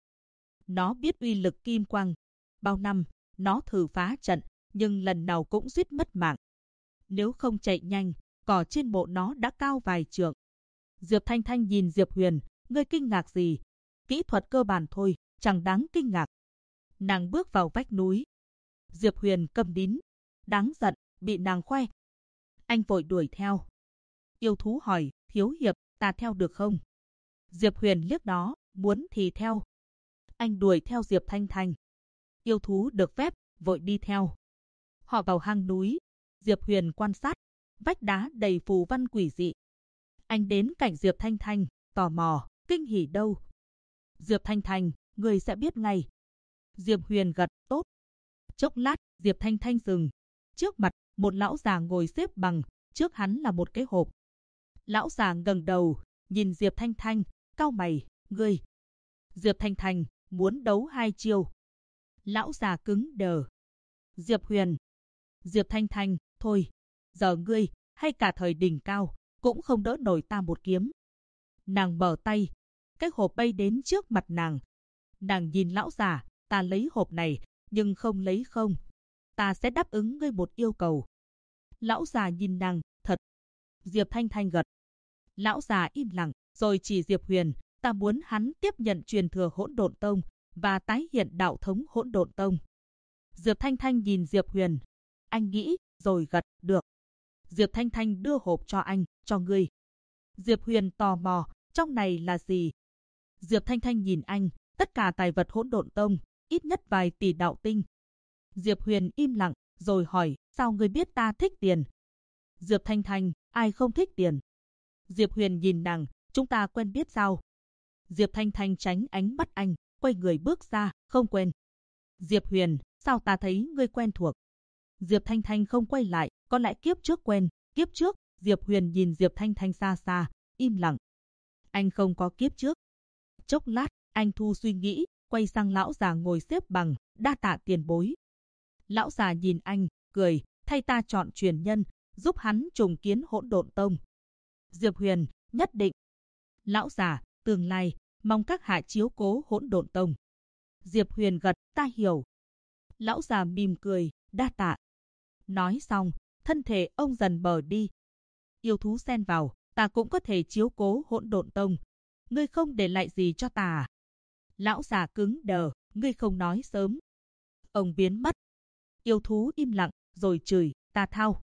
Nó biết uy lực kim quang. Bao năm, nó thử phá trận, nhưng lần nào cũng suýt mất mạng. Nếu không chạy nhanh, cỏ trên mộ nó đã cao vài trượng. Diệp Thanh Thanh nhìn Diệp Huyền, ngươi kinh ngạc gì? Kỹ thuật cơ bản thôi, chẳng đáng kinh ngạc. Nàng bước vào vách núi. Diệp Huyền câm nín, đáng giận, bị nàng khoe. Anh vội đuổi theo. Yêu thú hỏi, thiếu hiệp, ta theo được không? Diệp Huyền liếc nó, muốn thì theo. Anh đuổi theo Diệp Thanh Thanh. Yêu thú được phép, vội đi theo. Họ vào hang núi. Diệp Huyền quan sát, vách đá đầy phù văn quỷ dị. Anh đến cạnh Diệp Thanh Thanh, tò mò, kinh hỉ đâu? Diệp Thanh Thanh, người sẽ biết ngay. Diệp Huyền gật, tốt. Chốc lát, Diệp Thanh Thanh dừng. Trước mặt, một lão già ngồi xếp bằng, trước hắn là một cái hộp. Lão già ngẩng đầu, nhìn Diệp Thanh Thanh, cau mày, ngươi. Diệp Thanh Thanh, muốn đấu hai chiêu. Lão già cứng đờ. Diệp Huyền. Diệp Thanh Thanh, thôi, giờ ngươi, hay cả thời đỉnh cao, cũng không đỡ nổi ta một kiếm. Nàng mở tay, cái hộp bay đến trước mặt nàng. Nàng nhìn lão già, ta lấy hộp này, nhưng không lấy không. Ta sẽ đáp ứng ngươi một yêu cầu. Lão già nhìn nàng, thật. Diệp Thanh Thanh gật. Lão già im lặng, rồi chỉ Diệp Huyền, ta muốn hắn tiếp nhận truyền thừa Hỗn Độn Tông và tái hiện đạo thống Hỗn Độn Tông. Diệp Thanh Thanh nhìn Diệp Huyền. Anh nghĩ, rồi gật, được. Diệp Thanh Thanh đưa hộp cho anh, cho ngươi. Diệp Huyền tò mò, trong này là gì? Diệp Thanh Thanh nhìn anh, tất cả tài vật Hỗn Độn Tông, ít nhất vài tỷ đạo tinh. Diệp Huyền im lặng, rồi hỏi, sao ngươi biết ta thích tiền? Diệp Thanh Thanh, ai không thích tiền? Diệp Huyền nhìn nàng, chúng ta quen biết sao? Diệp Thanh Thanh tránh ánh mắt anh, quay người bước ra, không quen. Diệp Huyền, sao ta thấy ngươi quen thuộc? Diệp Thanh Thanh không quay lại, có lẽ kiếp trước quen. Kiếp trước, Diệp Huyền nhìn Diệp Thanh Thanh xa xa, im lặng. Anh không có kiếp trước. Chốc lát, anh thu suy nghĩ, quay sang lão già ngồi xếp bằng, đa tạ tiền bối. Lão già nhìn anh, cười, thay ta chọn truyền nhân, giúp hắn trùng kiến Hỗn Độn Tông. Diệp Huyền, nhất định. Lão già, tương lai, mong các hạ chiếu cố Hỗn Độn Tông. Diệp Huyền gật, ta hiểu. Lão già mỉm cười, đa tạ. Nói xong, thân thể ông dần mờ đi. Yêu thú xen vào, ta cũng có thể chiếu cố Hỗn Độn Tông. Ngươi không để lại gì cho ta à? Lão già cứng đờ, ngươi không nói sớm. Ông biến mất. Yêu thú im lặng, rồi chửi, ta thao.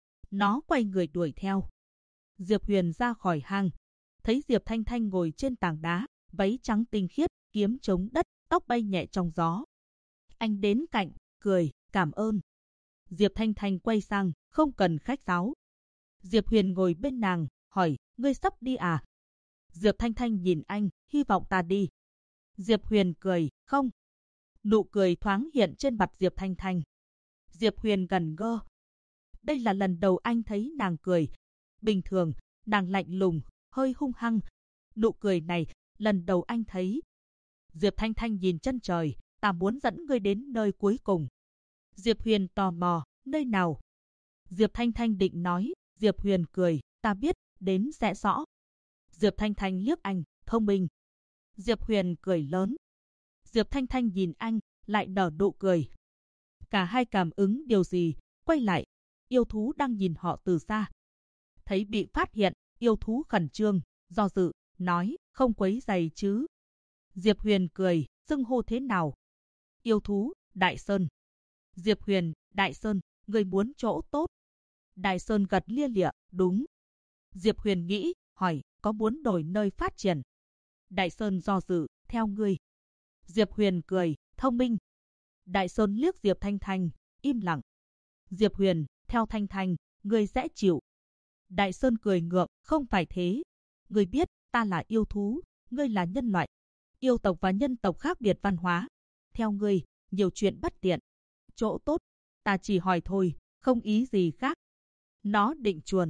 Nó quay người đuổi theo. Diệp Huyền ra khỏi hang, thấy Diệp Thanh Thanh ngồi trên tảng đá, váy trắng tinh khiết, kiếm chống đất, tóc bay nhẹ trong gió. Anh đến cạnh, cười, cảm ơn. Diệp Thanh Thanh quay sang, không cần khách sáo. Diệp Huyền ngồi bên nàng, hỏi, ngươi sắp đi à? Diệp Thanh Thanh nhìn anh, hy vọng ta đi. Diệp Huyền cười, không. Nụ cười thoáng hiện trên mặt Diệp Thanh Thanh. Diệp Huyền gần gơ. Đây là lần đầu anh thấy nàng cười. Bình thường, nàng lạnh lùng, hơi hung hăng. Nụ cười này, lần đầu anh thấy. Diệp Thanh Thanh nhìn chân trời, ta muốn dẫn ngươi đến nơi cuối cùng. Diệp Huyền tò mò, nơi nào? Diệp Thanh Thanh định nói, Diệp Huyền cười, ta biết, đến sẽ rõ. Diệp Thanh Thanh liếc anh, thông minh. Diệp Huyền cười lớn. Diệp Thanh Thanh nhìn anh, lại nở nụ cười. Cả hai cảm ứng điều gì, quay lại. Yêu thú đang nhìn họ từ xa. Thấy bị phát hiện, yêu thú khẩn trương, do dự, nói, không quấy rầy chứ. Diệp Huyền cười, xưng hô thế nào? Yêu thú, Đại Sơn. Diệp Huyền, Đại Sơn, người muốn chỗ tốt. Đại Sơn gật lia lịa, đúng. Diệp Huyền nghĩ, hỏi, có muốn đổi nơi phát triển? Đại Sơn do dự, theo ngươi. Diệp Huyền cười, thông minh. Đại Sơn liếc Diệp Thanh Thanh, im lặng. Diệp Huyền, theo Thanh Thanh, ngươi sẽ chịu. Đại Sơn cười ngượng, không phải thế. Ngươi biết, ta là yêu thú, ngươi là nhân loại. Yêu tộc và nhân tộc khác biệt văn hóa. Theo ngươi, nhiều chuyện bất tiện. Chỗ tốt, ta chỉ hỏi thôi, không ý gì khác. Nó định chuồn.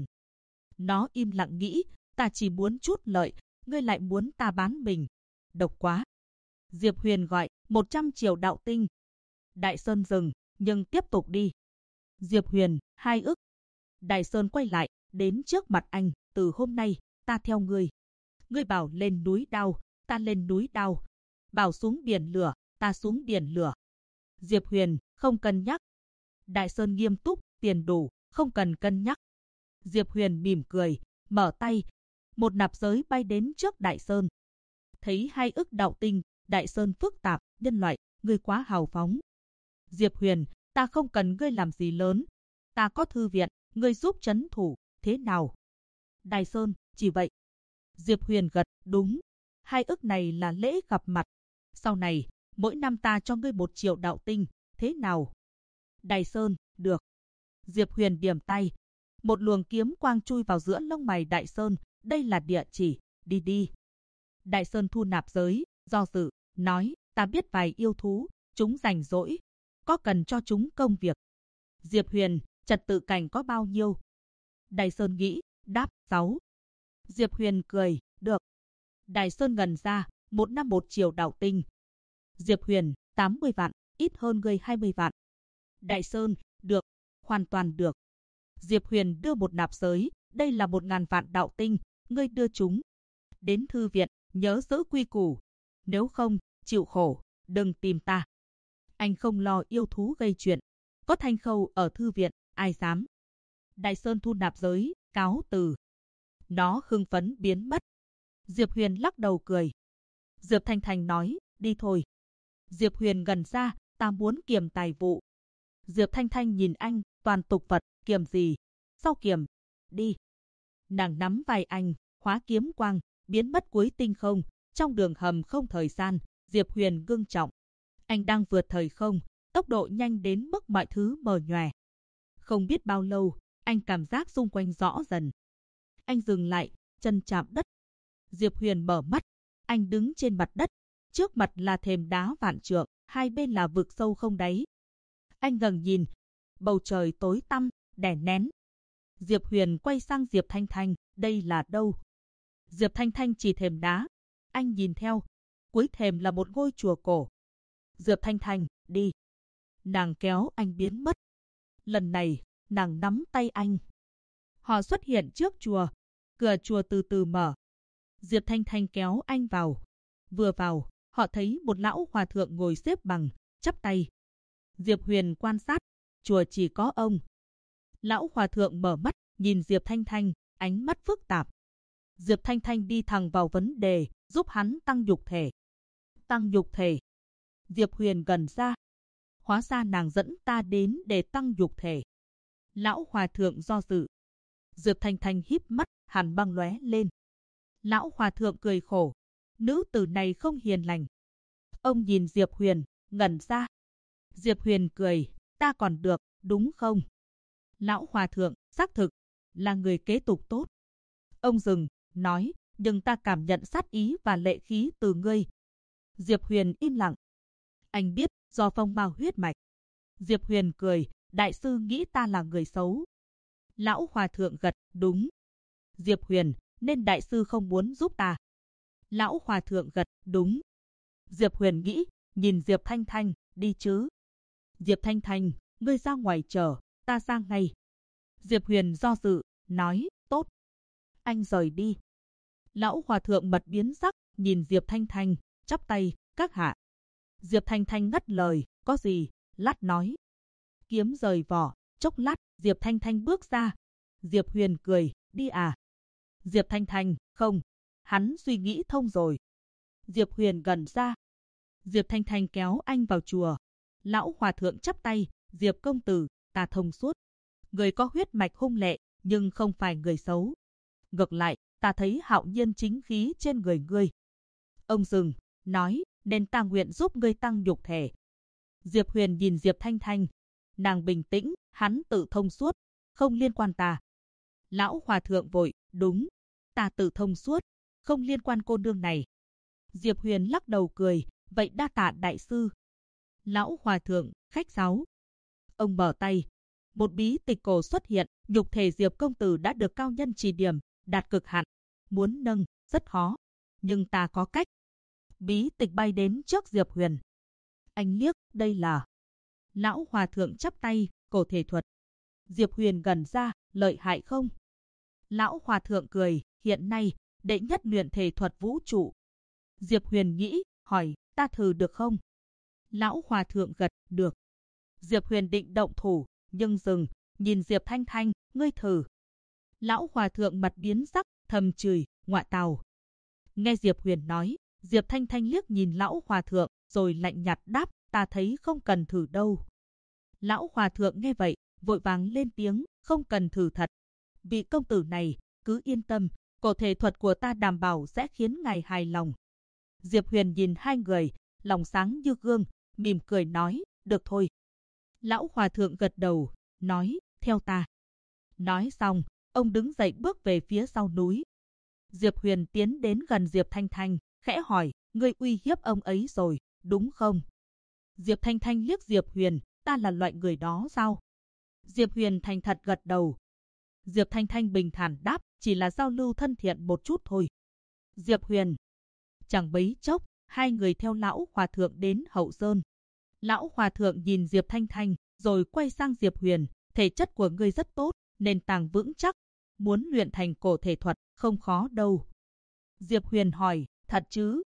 Nó im lặng nghĩ, ta chỉ muốn chút lợi, ngươi lại muốn ta bán mình. Độc quá. Diệp Huyền gọi, 100 triệu đạo tinh. Đại Sơn dừng, nhưng tiếp tục đi. Diệp Huyền, 2 ức. Đại Sơn quay lại, đến trước mặt anh, từ hôm nay, ta theo ngươi. Ngươi bảo lên núi đao, ta lên núi đao. Bảo xuống biển lửa, ta xuống biển lửa. Diệp Huyền, không cân nhắc. Đại Sơn nghiêm túc, tiền đủ, không cần cân nhắc. Diệp Huyền mỉm cười, mở tay. Một nạp giới bay đến trước Đại Sơn. Thấy 2 ức đạo tinh, Đại Sơn phức tạp, nhân loại, ngươi quá hào phóng. Diệp Huyền, ta không cần ngươi làm gì lớn. Ta có thư viện, ngươi giúp trấn thủ, thế nào? Đại Sơn, chỉ vậy. Diệp Huyền gật, đúng. 2 ức này là lễ gặp mặt. Sau này, mỗi năm ta cho ngươi 1 triệu đạo tinh, thế nào? Đại Sơn, được. Diệp Huyền điểm tay. Một luồng kiếm quang chui vào giữa lông mày Đại Sơn, đây là địa chỉ, đi đi. Đại Sơn thu nạp giới, do dự, nói, ta biết vài yêu thú, chúng rảnh rỗi, có cần cho chúng công việc. Diệp Huyền, trật tự cảnh có bao nhiêu? Đại Sơn nghĩ, đáp, 6. Diệp Huyền cười, được. Đại Sơn ngần ra, 1 năm 1 triệu đạo tinh. Diệp Huyền, 80 vạn, ít hơn ngươi 20 vạn. Đại Sơn, được, hoàn toàn được. Diệp Huyền đưa một nạp giới, đây là 1.000 vạn đạo tinh, ngươi đưa chúng. Đến thư viện, nhớ giữ quy củ. Nếu không, chịu khổ, đừng tìm ta. Anh không lo yêu thú gây chuyện. Có Thanh Khâu ở thư viện, ai dám. Đại Sơn thu nạp giới, cáo từ. Nó hưng phấn biến mất. Diệp Huyền lắc đầu cười. Diệp Thanh Thanh nói, đi thôi. Diệp Huyền gần ra, ta muốn kiềm tài vụ. Diệp Thanh Thanh nhìn anh, toàn tục vật, kiềm gì? Sau kiềm, đi. Nàng nắm vai anh, hóa kiếm quang, biến mất cuối tinh không. Trong đường hầm không thời gian, Diệp Huyền ngưng trọng. Anh đang vượt thời không, tốc độ nhanh đến mức mọi thứ mờ nhòe. Không biết bao lâu, anh cảm giác xung quanh rõ dần. Anh dừng lại, chân chạm đất. Diệp Huyền mở mắt, anh đứng trên mặt đất. Trước mặt là thềm đá vạn trượng, hai bên là vực sâu không đáy. Anh ngẩng nhìn, bầu trời tối tăm, đè nén. Diệp Huyền quay sang Diệp Thanh Thanh, đây là đâu? Diệp Thanh Thanh chỉ thềm đá. Anh nhìn theo, cuối thềm là một ngôi chùa cổ. Diệp Thanh Thanh, đi. Nàng kéo anh biến mất. Lần này, nàng nắm tay anh. Họ xuất hiện trước chùa. Cửa chùa từ từ mở. Diệp Thanh Thanh kéo anh vào. Vừa vào, họ thấy một lão hòa thượng ngồi xếp bằng, chắp tay. Diệp Huyền quan sát, chùa chỉ có ông. Lão hòa thượng mở mắt, nhìn Diệp Thanh Thanh, ánh mắt phức tạp. Diệp Thanh Thanh đi thẳng vào vấn đề, giúp hắn tăng nhục thể. Tăng nhục thể. Diệp Huyền gần ra. Hóa ra nàng dẫn ta đến để tăng nhục thể. Lão hòa thượng do dự. Diệp Thanh Thanh híp mắt, hàn băng lóe lên. Lão hòa thượng cười khổ. Nữ tử này không hiền lành. Ông nhìn Diệp Huyền, ngẩn ra. Diệp Huyền cười, ta còn được, đúng không? Lão hòa thượng, xác thực, là người kế tục tốt. Ông dừng, nói, nhưng ta cảm nhận sát ý và lệ khí từ ngươi. Diệp Huyền im lặng. Anh biết, do phong bao huyết mạch. Diệp Huyền cười, đại sư nghĩ ta là người xấu. Lão Hòa Thượng gật, đúng. Diệp Huyền, nên đại sư không muốn giúp ta. Lão Hòa Thượng gật, đúng. Diệp Huyền nghĩ, nhìn Diệp Thanh Thanh, đi chứ. Diệp Thanh Thanh, ngươi ra ngoài chờ, ta ra ngay. Diệp Huyền do dự, nói, tốt. Anh rời đi. Lão Hòa Thượng mặt biến sắc, nhìn Diệp Thanh Thanh, chắp tay, các hạ. Diệp Thanh Thanh ngắt lời, có gì, lát nói. Kiếm rời vỏ, chốc lát, Diệp Thanh Thanh bước ra. Diệp Huyền cười, đi à. Diệp Thanh Thanh, không, hắn suy nghĩ thông rồi. Diệp Huyền gần ra. Diệp Thanh Thanh kéo anh vào chùa. Lão Hòa Thượng chắp tay, Diệp công tử, ta thông suốt. Người có huyết mạch hung lệ, nhưng không phải người xấu. Ngược lại, ta thấy hạo nhiên chính khí trên người ngươi. Ông dừng, nói, nên ta nguyện giúp ngươi tăng nhục thể. Diệp Huyền nhìn Diệp Thanh Thanh. Nàng bình tĩnh, hắn tự thông suốt, không liên quan ta. Lão Hòa Thượng vội, đúng, ta tự thông suốt, không liên quan cô nương này. Diệp Huyền lắc đầu cười, vậy đa tạ đại sư. Lão Hòa Thượng, khách sáo. Ông mở tay. Một bí tịch cổ xuất hiện, nhục thể Diệp công tử đã được cao nhân chỉ điểm, đạt cực hạn. Muốn nâng, rất khó. Nhưng ta có cách. Bí tịch bay đến trước Diệp Huyền. Anh liếc, đây là... Lão Hòa Thượng chắp tay, cổ thể thuật. Diệp Huyền gần ra, lợi hại không? Lão Hòa Thượng cười, hiện nay, đệ nhất luyện thể thuật vũ trụ. Diệp Huyền nghĩ, hỏi, ta thử được không? Lão Hòa Thượng gật, được. Diệp Huyền định động thủ, nhưng dừng, nhìn Diệp Thanh Thanh, ngươi thử. Lão Hòa Thượng mặt biến sắc, thầm chửi, ngọa tào. Nghe Diệp Huyền nói, Diệp Thanh Thanh liếc nhìn Lão Hòa Thượng, rồi lạnh nhạt đáp, ta thấy không cần thử đâu. Lão Hòa Thượng nghe vậy, vội vàng lên tiếng, không cần thử thật. Vị công tử này, cứ yên tâm, cổ thể thuật của ta đảm bảo sẽ khiến ngài hài lòng. Diệp Huyền nhìn hai người, lòng sáng như gương, mỉm cười nói, được thôi. Lão Hòa Thượng gật đầu, nói, theo ta. Nói xong, ông đứng dậy bước về phía sau núi. Diệp Huyền tiến đến gần Diệp Thanh Thanh, khẽ hỏi, ngươi uy hiếp ông ấy rồi, đúng không? Diệp Thanh Thanh liếc Diệp Huyền, ta là loại người đó sao? Diệp Huyền thành thật gật đầu. Diệp Thanh Thanh bình thản đáp, chỉ là giao lưu thân thiện một chút thôi. Diệp Huyền. Chẳng mấy chốc, hai người theo Lão Hòa Thượng đến Hậu Sơn. Lão Hòa Thượng nhìn Diệp Thanh Thanh, rồi quay sang Diệp Huyền, thể chất của ngươi rất tốt, nền tảng vững chắc. Muốn luyện thành cổ thể thuật, không khó đâu. Diệp Huyền hỏi, thật chứ?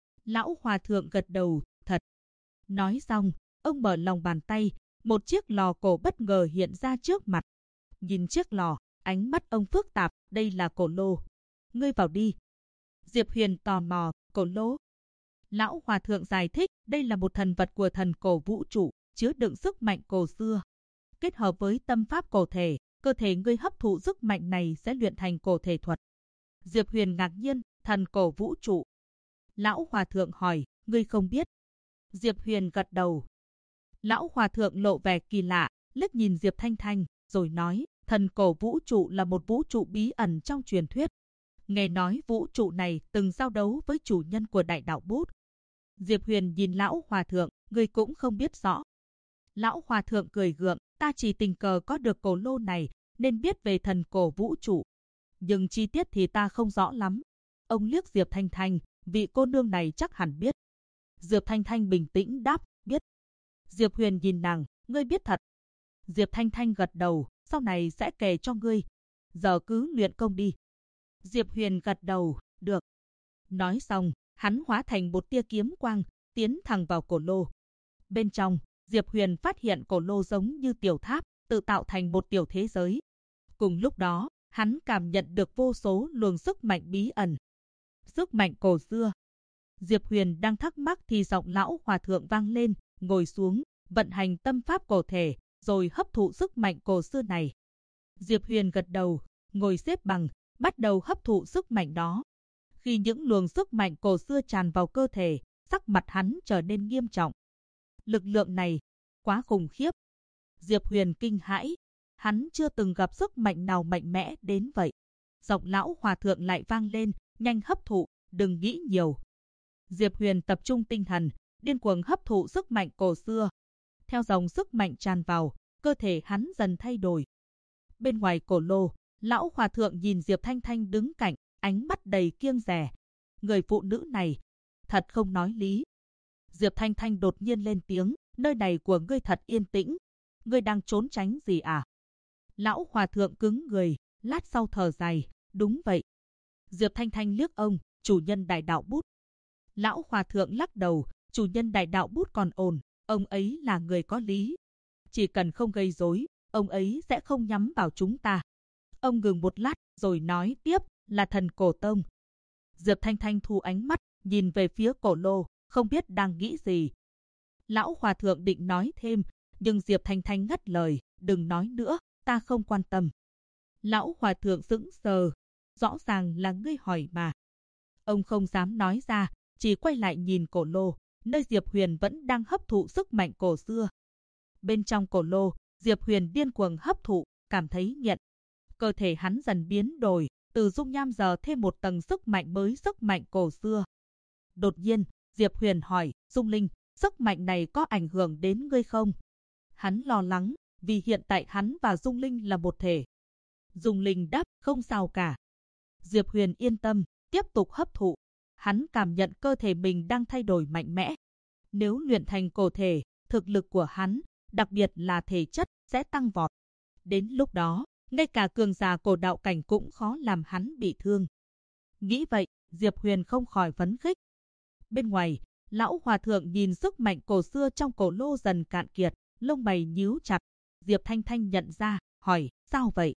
Lão Hòa Thượng gật đầu, thật. Nói xong, ông mở lòng bàn tay, một chiếc lò cổ bất ngờ hiện ra trước mặt. Nhìn chiếc lò, ánh mắt ông phức tạp, đây là cổ lô. Ngươi vào đi. Diệp Huyền tò mò, cổ lô. Lão Hòa Thượng giải thích, đây là một thần vật của thần cổ vũ trụ, chứa đựng sức mạnh cổ xưa. Kết hợp với tâm pháp cổ thể, cơ thể ngươi hấp thụ sức mạnh này sẽ luyện thành cổ thể thuật. Diệp Huyền ngạc nhiên, thần cổ vũ trụ. Lão Hòa Thượng hỏi, ngươi không biết. Diệp Huyền gật đầu. Lão Hòa Thượng lộ vẻ kỳ lạ, liếc nhìn Diệp Thanh Thanh, rồi nói, thần cổ vũ trụ là một vũ trụ bí ẩn trong truyền thuyết. Nghe nói vũ trụ này từng giao đấu với chủ nhân của đại đạo bút. Diệp Huyền nhìn Lão Hòa Thượng, ngươi cũng không biết rõ. Lão Hòa Thượng cười gượng, ta chỉ tình cờ có được cổ lô này, nên biết về thần cổ vũ trụ. Nhưng chi tiết thì ta không rõ lắm. Ông liếc Diệp Thanh Thanh, vị cô nương này chắc hẳn biết. Diệp Thanh Thanh bình tĩnh đáp, biết. Diệp Huyền nhìn nàng, ngươi biết thật. Diệp Thanh Thanh gật đầu, sau này sẽ kể cho ngươi. Giờ cứ luyện công đi. Diệp Huyền gật đầu, được. Nói xong, hắn hóa thành một tia kiếm quang, tiến thẳng vào cổ lô. Bên trong, Diệp Huyền phát hiện cổ lô giống như tiểu tháp, tự tạo thành một tiểu thế giới. Cùng lúc đó, hắn cảm nhận được vô số luồng sức mạnh bí ẩn. Sức mạnh cổ xưa. Diệp Huyền đang thắc mắc thì giọng Lão Hòa Thượng vang lên, ngồi xuống, vận hành tâm pháp cổ thể, rồi hấp thụ sức mạnh cổ xưa này. Diệp Huyền gật đầu, ngồi xếp bằng, bắt đầu hấp thụ sức mạnh đó. Khi những luồng sức mạnh cổ xưa tràn vào cơ thể, sắc mặt hắn trở nên nghiêm trọng. Lực lượng này, quá khủng khiếp. Diệp Huyền kinh hãi, hắn chưa từng gặp sức mạnh nào mạnh mẽ đến vậy. Giọng Lão Hòa Thượng lại vang lên, nhanh hấp thụ, đừng nghĩ nhiều. Diệp Huyền tập trung tinh thần, điên cuồng hấp thụ sức mạnh cổ xưa. Theo dòng sức mạnh tràn vào, cơ thể hắn dần thay đổi. Bên ngoài cổ lô, lão hòa thượng nhìn Diệp Thanh Thanh đứng cạnh, ánh mắt đầy kiêng dè. Người phụ nữ này, thật không nói lý. Diệp Thanh Thanh đột nhiên lên tiếng, nơi này của ngươi thật yên tĩnh. Ngươi đang trốn tránh gì à? Lão hòa thượng cứng người, lát sau thở dài, đúng vậy. Diệp Thanh Thanh liếc ông, chủ nhân đại đạo bút. Lão hòa thượng lắc đầu, chủ nhân đại đạo bút còn ổn, ông ấy là người có lý. Chỉ cần không gây rối, ông ấy sẽ không nhắm vào chúng ta. Ông ngừng một lát, rồi nói tiếp, là thần cổ tông. Diệp Thanh Thanh thu ánh mắt, nhìn về phía cổ lô, không biết đang nghĩ gì. Lão hòa thượng định nói thêm, nhưng Diệp Thanh Thanh ngắt lời, đừng nói nữa, ta không quan tâm. Lão hòa thượng sững sờ, rõ ràng là ngươi hỏi mà. Ông không dám nói ra, chỉ quay lại nhìn cổ lô, nơi Diệp Huyền vẫn đang hấp thụ sức mạnh cổ xưa. Bên trong cổ lô, Diệp Huyền điên cuồng hấp thụ, cảm thấy nghiện. Cơ thể hắn dần biến đổi, từ dung nham giờ thêm một tầng sức mạnh mới, sức mạnh cổ xưa. Đột nhiên, Diệp Huyền hỏi, Dung Linh, sức mạnh này có ảnh hưởng đến ngươi không? Hắn lo lắng, vì hiện tại hắn và Dung Linh là một thể. Dung Linh đáp, không sao cả. Diệp Huyền yên tâm, tiếp tục hấp thụ. Hắn cảm nhận cơ thể mình đang thay đổi mạnh mẽ. Nếu luyện thành cổ thể, thực lực của hắn, đặc biệt là thể chất, sẽ tăng vọt. Đến lúc đó, ngay cả cường giả cổ đạo cảnh cũng khó làm hắn bị thương. Nghĩ vậy, Diệp Huyền không khỏi phấn khích. Bên ngoài, lão hòa thượng nhìn sức mạnh cổ xưa trong cổ lô dần cạn kiệt, lông mày nhíu chặt. Diệp Thanh Thanh nhận ra, hỏi, sao vậy?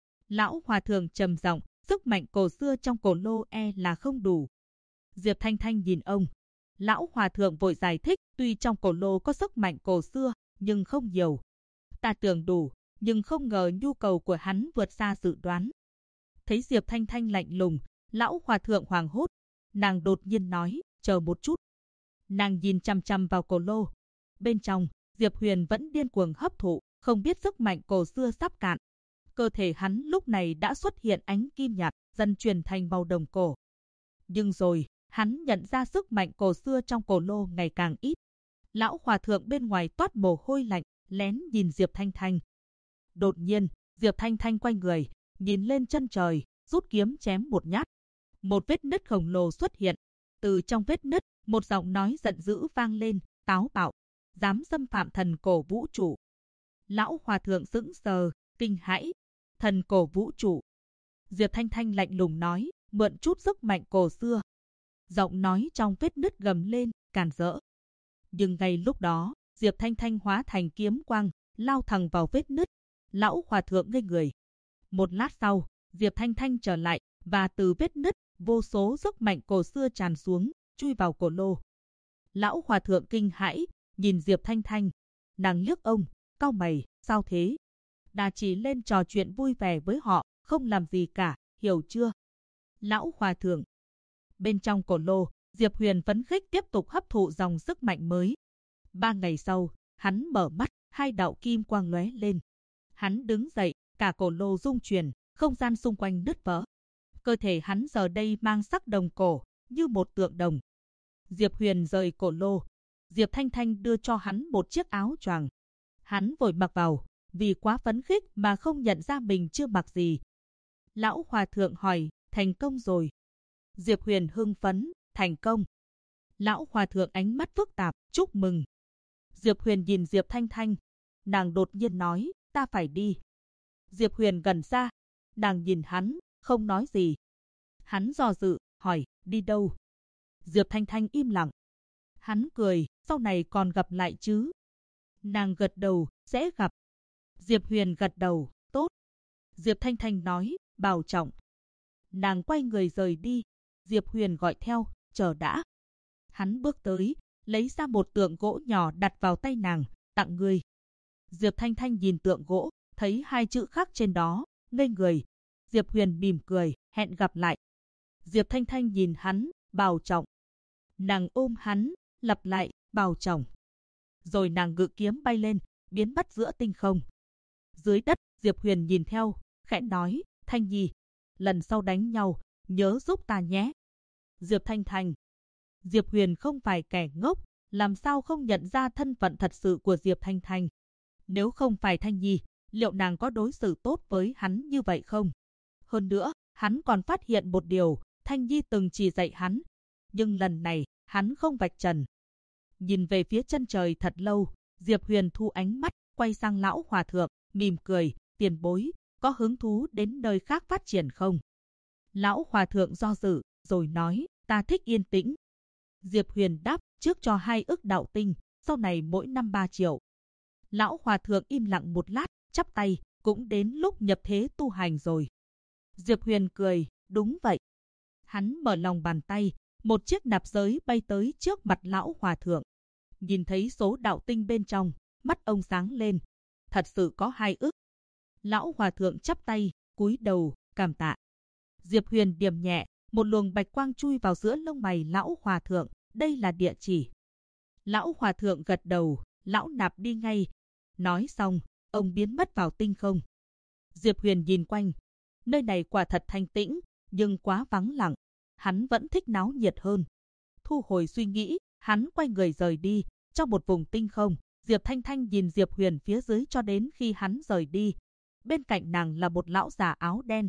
Lão hòa thượng trầm giọng, sức mạnh cổ xưa trong cổ lô là không đủ. Diệp Thanh Thanh nhìn ông. Lão hòa thượng vội giải thích, tuy trong cổ lô có sức mạnh cổ xưa, nhưng không nhiều. Ta tưởng đủ, nhưng không ngờ nhu cầu của hắn vượt xa dự đoán. Thấy Diệp Thanh Thanh lạnh lùng, lão hòa thượng hoảng hốt. Nàng đột nhiên nói, chờ một chút. Nàng nhìn chằm chằm vào cổ lô. Bên trong, Diệp Huyền vẫn điên cuồng hấp thụ, không biết sức mạnh cổ xưa sắp cạn. Cơ thể hắn lúc này đã xuất hiện ánh kim nhạt, dần chuyển thành màu đồng cổ. Nhưng rồi, hắn nhận ra sức mạnh cổ xưa trong cổ lô ngày càng ít. Lão hòa thượng bên ngoài toát mồ hôi lạnh, lén nhìn Diệp Thanh Thanh. Đột nhiên, Diệp Thanh Thanh quay người, nhìn lên chân trời, rút kiếm chém một nhát. Một vết nứt khổng lồ xuất hiện. Từ trong vết nứt, một giọng nói giận dữ vang lên, táo bạo, dám xâm phạm thần cổ vũ trụ. Lão hòa thượng sững sờ, kinh hãi. Thần cổ vũ trụ. Diệp Thanh Thanh lạnh lùng nói, mượn chút sức mạnh cổ xưa. Giọng nói trong vết nứt gầm lên, càn rỡ. Nhưng ngay lúc đó, Diệp Thanh Thanh hóa thành kiếm quang, lao thẳng vào vết nứt. Lão hòa thượng ngây người. Một lát sau, Diệp Thanh Thanh trở lại, và từ vết nứt, vô số sức mạnh cổ xưa tràn xuống, chui vào cổ lô. Lão hòa thượng kinh hãi, nhìn Diệp Thanh Thanh. Nàng liếc ông, cau mày, sao thế? Đà chỉ lên trò chuyện vui vẻ với họ, không làm gì cả, hiểu chưa? Lão hòa thượng. Bên trong cổ lô, Diệp Huyền phấn khích tiếp tục hấp thụ dòng sức mạnh mới. 3 ngày sau, hắn mở mắt, hai đạo kim quang lóe lên. Hắn đứng dậy, cả cổ lô rung chuyển, không gian xung quanh nứt vỡ. Cơ thể hắn giờ đây mang sắc đồng cổ, như một tượng đồng. Diệp Huyền rời cổ lô. Diệp Thanh Thanh đưa cho hắn một chiếc áo choàng. Hắn vội mặc vào, vì quá phấn khích mà không nhận ra mình chưa mặc gì. Lão hòa thượng hỏi, thành công rồi. Diệp Huyền hưng phấn, thành công. Lão hòa thượng ánh mắt phức tạp, chúc mừng. Diệp Huyền nhìn Diệp Thanh Thanh. Nàng đột nhiên nói, ta phải đi. Diệp Huyền gần ra. Nàng nhìn hắn, không nói gì. Hắn do dự, hỏi, đi đâu? Diệp Thanh Thanh im lặng. Hắn cười, sau này còn gặp lại chứ? Nàng gật đầu, sẽ gặp. Diệp Huyền gật đầu, tốt. Diệp Thanh Thanh nói, bảo trọng. Nàng quay người rời đi. Diệp Huyền gọi theo, chờ đã. Hắn bước tới, lấy ra một tượng gỗ nhỏ đặt vào tay nàng, tặng ngươi. Diệp Thanh Thanh nhìn tượng gỗ, thấy 2 chữ khắc trên đó, ngây người. Diệp Huyền mỉm cười, hẹn gặp lại. Diệp Thanh Thanh nhìn hắn, bảo trọng. Nàng ôm hắn, lặp lại, bảo trọng. Rồi nàng ngự kiếm bay lên, biến mất giữa tinh không. Dưới đất, Diệp Huyền nhìn theo, khẽ nói, Thanh Nhi, lần sau đánh nhau, nhớ giúp ta nhé. Diệp Thanh Thanh. Diệp Huyền không phải kẻ ngốc, làm sao không nhận ra thân phận thật sự của Diệp Thanh Thanh. Nếu không phải Thanh Nhi, liệu nàng có đối xử tốt với hắn như vậy không? Hơn nữa, hắn còn phát hiện một điều, Thanh Nhi từng chỉ dạy hắn. Nhưng lần này, hắn không vạch trần. Nhìn về phía chân trời thật lâu, Diệp Huyền thu ánh mắt, quay sang lão hòa thượng, mỉm cười, tiền bối, có hứng thú đến nơi khác phát triển không? Lão hòa thượng do dự, rồi nói, ta thích yên tĩnh. Diệp Huyền đáp, trước cho 2 ức đạo tinh, sau này mỗi năm 3 triệu. Lão hòa thượng im lặng một lát, chắp tay, cũng đến lúc nhập thế tu hành rồi. Diệp Huyền cười, đúng vậy. Hắn mở lòng bàn tay, một chiếc nạp giới bay tới trước mặt lão hòa thượng. Nhìn thấy số đạo tinh bên trong, mắt ông sáng lên. Thật sự có 2 ức. Lão hòa thượng chắp tay, cúi đầu, cảm tạ. Diệp Huyền điềm nhẹ, một luồng bạch quang chui vào giữa lông mày lão hòa thượng, đây là địa chỉ. Lão hòa thượng gật đầu, lão nạp đi ngay. Nói xong, ông biến mất vào tinh không. Diệp Huyền nhìn quanh, nơi này quả thật thanh tĩnh, nhưng quá vắng lặng. Hắn vẫn thích náo nhiệt hơn. Thu hồi suy nghĩ, hắn quay người rời đi. Trong một vùng tinh không, Diệp Thanh Thanh nhìn Diệp Huyền phía dưới cho đến khi hắn rời đi. Bên cạnh nàng là một lão già áo đen.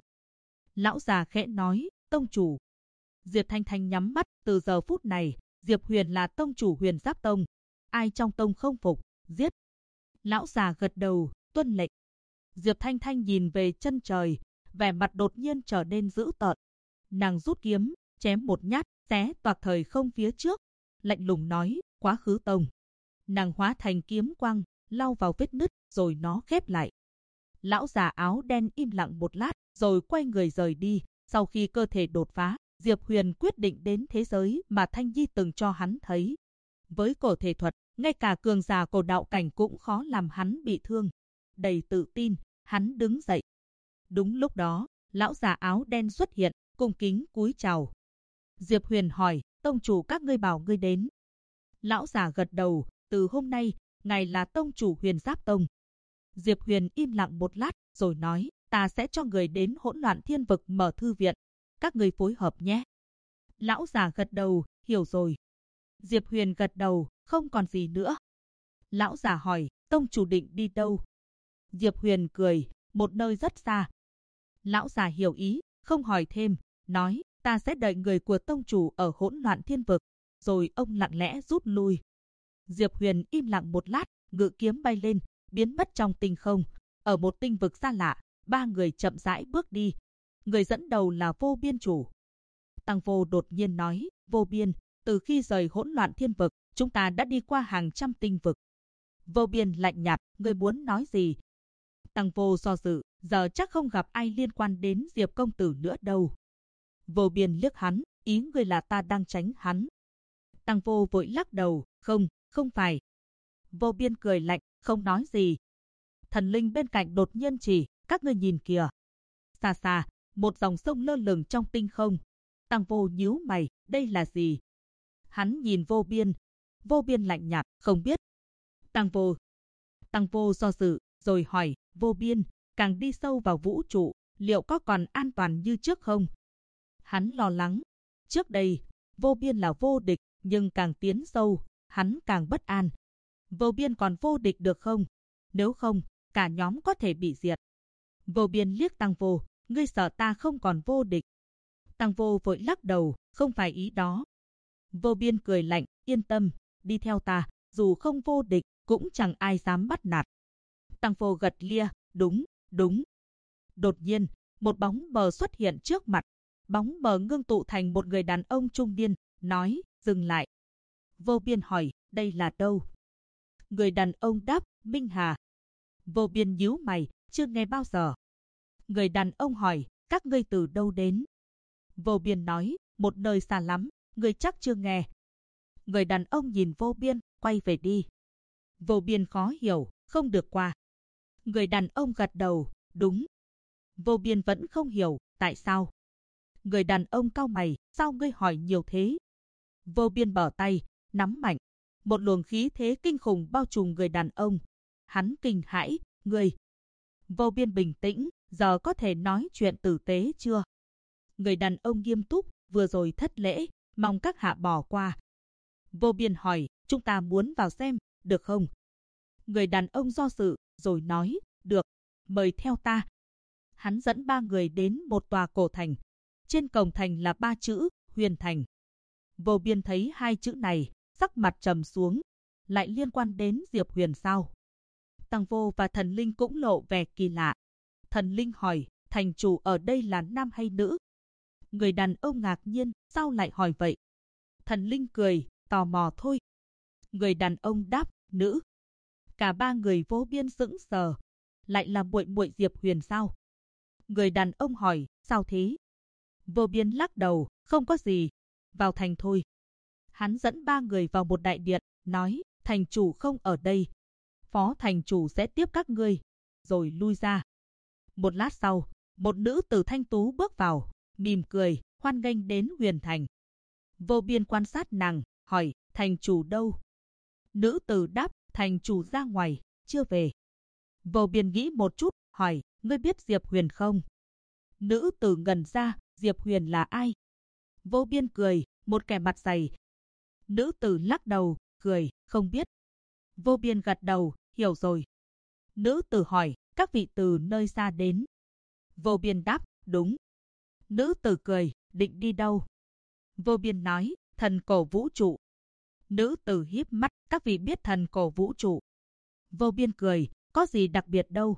Lão già khẽ nói, tông chủ. Diệp Thanh Thanh nhắm mắt, từ giờ phút này, Diệp Huyền là tông chủ Huyền Giáp Tông. Ai trong tông không phục, giết. Lão già gật đầu, tuân lệnh. Diệp Thanh Thanh nhìn về chân trời, vẻ mặt đột nhiên trở nên dữ tợn. Nàng rút kiếm, chém một nhát, xé toạc thời không phía trước. Lạnh lùng nói, quá khứ tông. Nàng hóa thành kiếm quang, lao vào vết nứt, rồi nó khép lại. Lão già áo đen im lặng một lát, rồi quay người rời đi. Sau khi cơ thể đột phá, Diệp Huyền quyết định đến thế giới mà Thanh Nhi từng cho hắn thấy. Với cổ thể thuật, ngay cả cường giả cổ đạo cảnh cũng khó làm hắn bị thương. Đầy tự tin, hắn đứng dậy. Đúng lúc đó, lão già áo đen xuất hiện, cung kính cúi chào. Diệp Huyền hỏi, tông chủ các ngươi bảo ngươi đến. Lão già gật đầu, từ hôm nay, ngài là tông chủ Huyền Giáp Tông. Diệp Huyền im lặng một lát, rồi nói, ta sẽ cho người đến Hỗn Loạn Thiên Vực mở thư viện. Các người phối hợp nhé. Lão già gật đầu, hiểu rồi. Diệp Huyền gật đầu, không còn gì nữa. Lão già hỏi, tông chủ định đi đâu? Diệp Huyền cười, một nơi rất xa. Lão già hiểu ý, không hỏi thêm, nói, ta sẽ đợi người của tông chủ ở Hỗn Loạn Thiên Vực. Rồi ông lặng lẽ rút lui. Diệp Huyền im lặng một lát, ngự kiếm bay lên, biến mất trong tinh không. Ở một tinh vực xa lạ, 3 người chậm rãi bước đi. Người dẫn đầu là Vô Biên chủ. Tăng Vô đột nhiên nói, Vô Biên, từ khi rời Hỗn Loạn Thiên Vực, chúng ta đã đi qua hàng trăm tinh vực. Vô Biên lạnh nhạt, người muốn nói gì? Tăng Vô do dự, giờ chắc không gặp ai liên quan đến Diệp công tử nữa đâu. Vô Biên liếc hắn, ý người là ta đang tránh hắn. Tăng Vô vội lắc đầu, không phải. Vô Biên cười lạnh, không nói gì. Thần linh bên cạnh đột nhiên chỉ, các ngươi nhìn kìa. Xa xa, một dòng sông lơ lửng trong tinh không. Tăng Vô nhíu mày, đây là gì? Hắn nhìn Vô Biên. Vô Biên lạnh nhạt, không biết. Tăng Vô do dự, rồi hỏi, Vô Biên, càng đi sâu vào vũ trụ, liệu có còn an toàn như trước không? Hắn lo lắng. Trước đây, Vô Biên là vô địch, nhưng càng tiến sâu, hắn càng bất an. Vô Biên còn vô địch được không? Nếu không, cả nhóm có thể bị diệt. Vô Biên liếc Tăng Vô, ngươi sợ ta không còn vô địch. Tăng Vô vội lắc đầu, không phải ý đó. Vô Biên cười lạnh, yên tâm, đi theo ta, dù không vô địch, cũng chẳng ai dám bắt nạt. Tăng Vô gật lia, đúng. Đột nhiên, một bóng mờ xuất hiện trước mặt. Bóng mờ ngưng tụ thành một người đàn ông trung niên, nói, dừng lại. Vô Biên hỏi, đây là đâu? Người đàn ông đáp, Minh Hà. Vô Biên nhíu mày, chưa nghe bao giờ. Người đàn ông hỏi, các ngươi từ đâu đến? Vô Biên nói, một nơi xa lắm, ngươi chắc chưa nghe. Người đàn ông nhìn Vô Biên, quay về đi. Vô Biên khó hiểu, không được qua. Người đàn ông gật đầu, đúng. Vô Biên vẫn không hiểu, tại sao? Người đàn ông cau mày, sao ngươi hỏi nhiều thế? Vô Biên bở tay, nắm mạnh. Một luồng khí thế kinh khủng bao trùm người đàn ông. Hắn kinh hãi, ngươi. Vô Biên bình tĩnh, giờ có thể nói chuyện tử tế chưa? Người đàn ông nghiêm túc, vừa rồi thất lễ, mong các hạ bỏ qua, Vô Biên hỏi, chúng ta muốn vào xem, được không? Người đàn ông do dự, rồi nói, được, mời theo ta. Hắn dẫn 3 người đến một tòa cổ thành. Trên cổng thành là 3 chữ, Huyền Thành. Vô Biên thấy 2 chữ này, sắc mặt trầm xuống, lại liên quan đến Diệp Huyền sao? Tăng Vô và Thần Linh cũng lộ vẻ kỳ lạ. Thần Linh hỏi, thành chủ ở đây là nam hay nữ? Người đàn ông ngạc nhiên, sao lại hỏi vậy? Thần Linh cười, tò mò thôi. Người đàn ông đáp, nữ. Cả 3 người Vô Biên sững sờ, lại là muội muội Diệp Huyền sao? Người đàn ông hỏi, sao thế? Vô Biên lắc đầu, không có gì, vào thành thôi. Hắn dẫn 3 người vào một đại điện, nói, thành chủ không ở đây. Phó thành chủ sẽ tiếp các ngươi, rồi lui ra. Một lát sau, một nữ tử thanh tú bước vào, mỉm cười, hoan nghênh đến Huyền Thành. Vô Biên quan sát nàng, hỏi, thành chủ đâu? Nữ tử đáp, thành chủ ra ngoài, chưa về. Vô Biên nghĩ một chút, hỏi, ngươi biết Diệp Huyền không? Nữ tử ngẩn ra, Diệp Huyền là ai? Vô Biên cười, một kẻ mặt dày. Nữ tử lắc đầu, cười, không biết. Vô Biên gật đầu, hiểu rồi. Nữ tử hỏi, các vị từ nơi xa đến. Vô Biên đáp, đúng. Nữ tử cười, định đi đâu? Vô Biên nói, thần cổ vũ trụ. Nữ tử híp mắt, các vị biết thần cổ vũ trụ. Vô Biên cười, có gì đặc biệt đâu.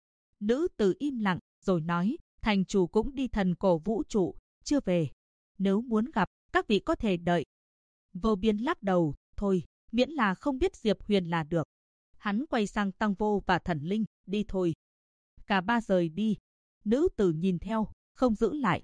Nữ tử im lặng, rồi nói, thành chủ cũng đi thần cổ vũ trụ, chưa về. Nếu muốn gặp, các vị có thể đợi. Vô Biên lắc đầu, thôi, miễn là không biết Diệp Huyền là được. Hắn quay sang Tăng Vô và Thần Linh, đi thôi. Cả 3 rời đi. Nữ tử nhìn theo, không giữ lại.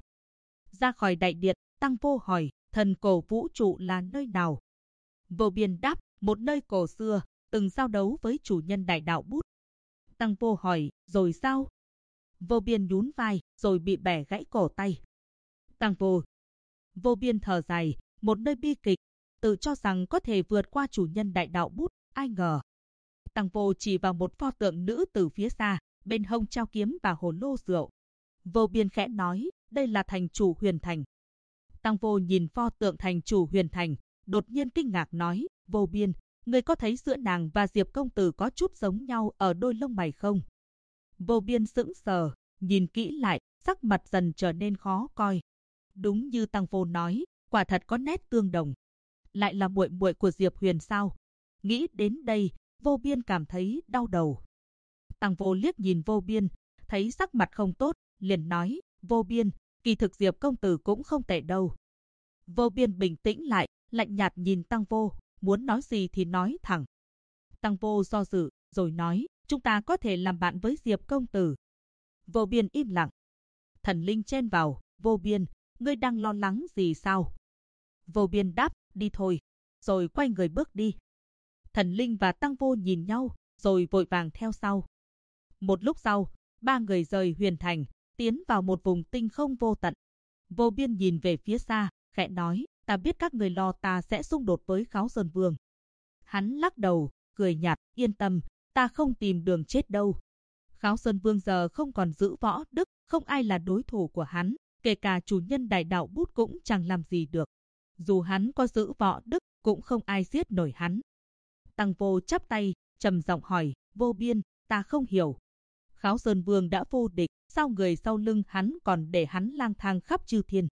Ra khỏi đại điện, Tăng Vô hỏi, thần cổ vũ trụ là nơi nào? Vô Biên đáp, một nơi cổ xưa, từng giao đấu với chủ nhân đại đạo bút. Tăng Vô hỏi, rồi sao? Vô Biên nhún vai, rồi bị bẻ gãy cổ tay. Tăng Vô. Vô Biên thở dài, một nơi bi kịch, tự cho rằng có thể vượt qua chủ nhân đại đạo bút, ai ngờ. Tăng Vô chỉ vào một pho tượng nữ từ phía xa, bên hông treo kiếm và hồ lô rượu. Vô Biên khẽ nói, đây là thành chủ Huyền Thành. Tăng Vô nhìn pho tượng thành chủ Huyền Thành, đột nhiên kinh ngạc nói, Vô Biên, ngươi có thấy giữa nàng và Diệp công tử có chút giống nhau ở đôi lông mày không? Vô Biên sững sờ, nhìn kỹ lại, sắc mặt dần trở nên khó coi. Đúng như Tăng Vô nói, quả thật có nét tương đồng. Lại là muội muội của Diệp Huyền sao? Nghĩ đến đây, Vô Biên cảm thấy đau đầu. Tăng Vô liếc nhìn Vô Biên, thấy sắc mặt không tốt, liền nói, Vô Biên, kỳ thực Diệp công tử cũng không tệ đâu. Vô Biên bình tĩnh lại, lạnh nhạt nhìn Tăng Vô, muốn nói gì thì nói thẳng. Tăng Vô do dự, rồi nói, chúng ta có thể làm bạn với Diệp công tử. Vô Biên im lặng. Thần Linh chen vào, Vô Biên, ngươi đang lo lắng gì sao? Vô Biên đáp, đi thôi, rồi quay người bước đi. Thần Linh và Tăng Vô nhìn nhau, rồi vội vàng theo sau. Một lúc sau, 3 người rời Huyền Thành, tiến vào một vùng tinh không vô tận. Vô Biên nhìn về phía xa, khẽ nói, ta biết các người lo ta sẽ xung đột với Kháo Sơn Vương. Hắn lắc đầu, cười nhạt, yên tâm, ta không tìm đường chết đâu. Kháo Sơn Vương giờ không còn giữ võ đức, không ai là đối thủ của hắn, kể cả chủ nhân đại đạo bút cũng chẳng làm gì được. Dù hắn có giữ võ đức, cũng không ai giết nổi hắn. Tăng Vô chắp tay, trầm giọng hỏi, Vô Biên, ta không hiểu. Kháo Sơn Vương đã vô địch, sao người sau lưng hắn còn để hắn lang thang khắp chư thiên?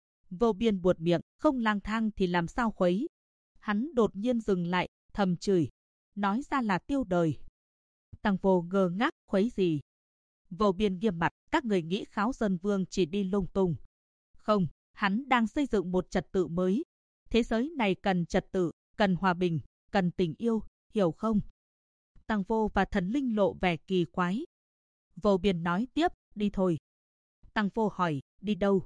Vô Biên buột miệng, không lang thang thì làm sao khuấy? Hắn đột nhiên dừng lại, thầm chửi, nói ra là tiêu đời. Tăng Vô ngơ ngác, khuấy gì? Vô Biên nghiêm mặt, các người nghĩ Kháo Sơn Vương chỉ đi lung tung. Không, hắn đang xây dựng một trật tự mới. Thế giới này cần trật tự, cần hòa bình, cần tình yêu, hiểu không? Tăng Vô và Thần Linh lộ vẻ kỳ quái. Vô Biên nói tiếp, đi thôi. Tăng Vô hỏi, đi đâu?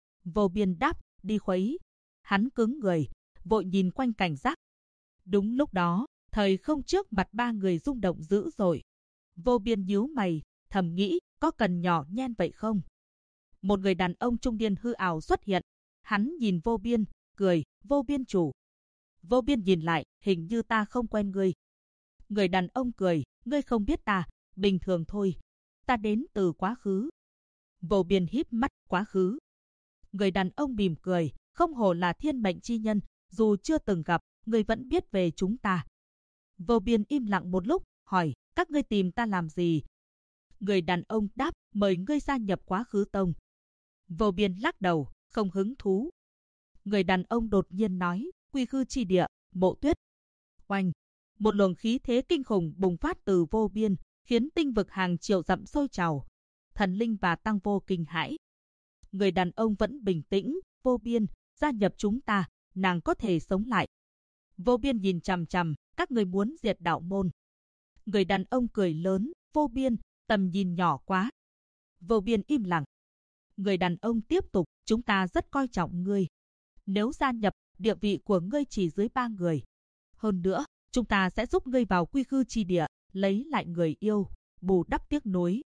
Vô Biên đáp, đi khuấy. Hắn cứng người, vội nhìn quanh cảnh giác. Đúng lúc đó, thời không trước mặt 3 người rung động dữ dội. Vô Biên nhíu mày, thầm nghĩ, có cần nhỏ nhen vậy không? Một người đàn ông trung niên hư ảo xuất hiện. Hắn nhìn Vô Biên, cười, Vô Biên chủ. Vô Biên nhìn lại, hình như ta không quen ngươi. Người đàn ông cười, ngươi không biết ta, bình thường thôi. Ta đến từ quá khứ. Vô Biên híp mắt, quá khứ. Người đàn ông mỉm cười, không hổ là thiên mệnh chi nhân, dù chưa từng gặp, ngươi vẫn biết về chúng ta. Vô Biên im lặng một lúc, hỏi, các ngươi tìm ta làm gì? Người đàn ông đáp, mời ngươi gia nhập Quá Khứ Tông. Vô Biên lắc đầu, không hứng thú. Người đàn ông đột nhiên nói, Quy Khư chi địa, Mộ Tuyết. Oanh! Một luồng khí thế kinh khủng bùng phát từ Vô Biên, khiến tinh vực hàng triệu dặm sôi trào. Thần linh và Tăng Vô kinh hãi. Người đàn ông vẫn bình tĩnh, Vô Biên, gia nhập chúng ta, nàng có thể sống lại. Vô Biên nhìn chằm chằm, các người muốn diệt đạo môn. Người đàn ông cười lớn, Vô Biên, tầm nhìn nhỏ quá. Vô Biên im lặng. Người đàn ông tiếp tục, chúng ta rất coi trọng ngươi. Nếu gia nhập, địa vị của ngươi chỉ dưới 3 người. Hơn nữa, chúng ta sẽ giúp ngươi vào Quy Khư chi địa, lấy lại người yêu, bù đắp tiếc nuối.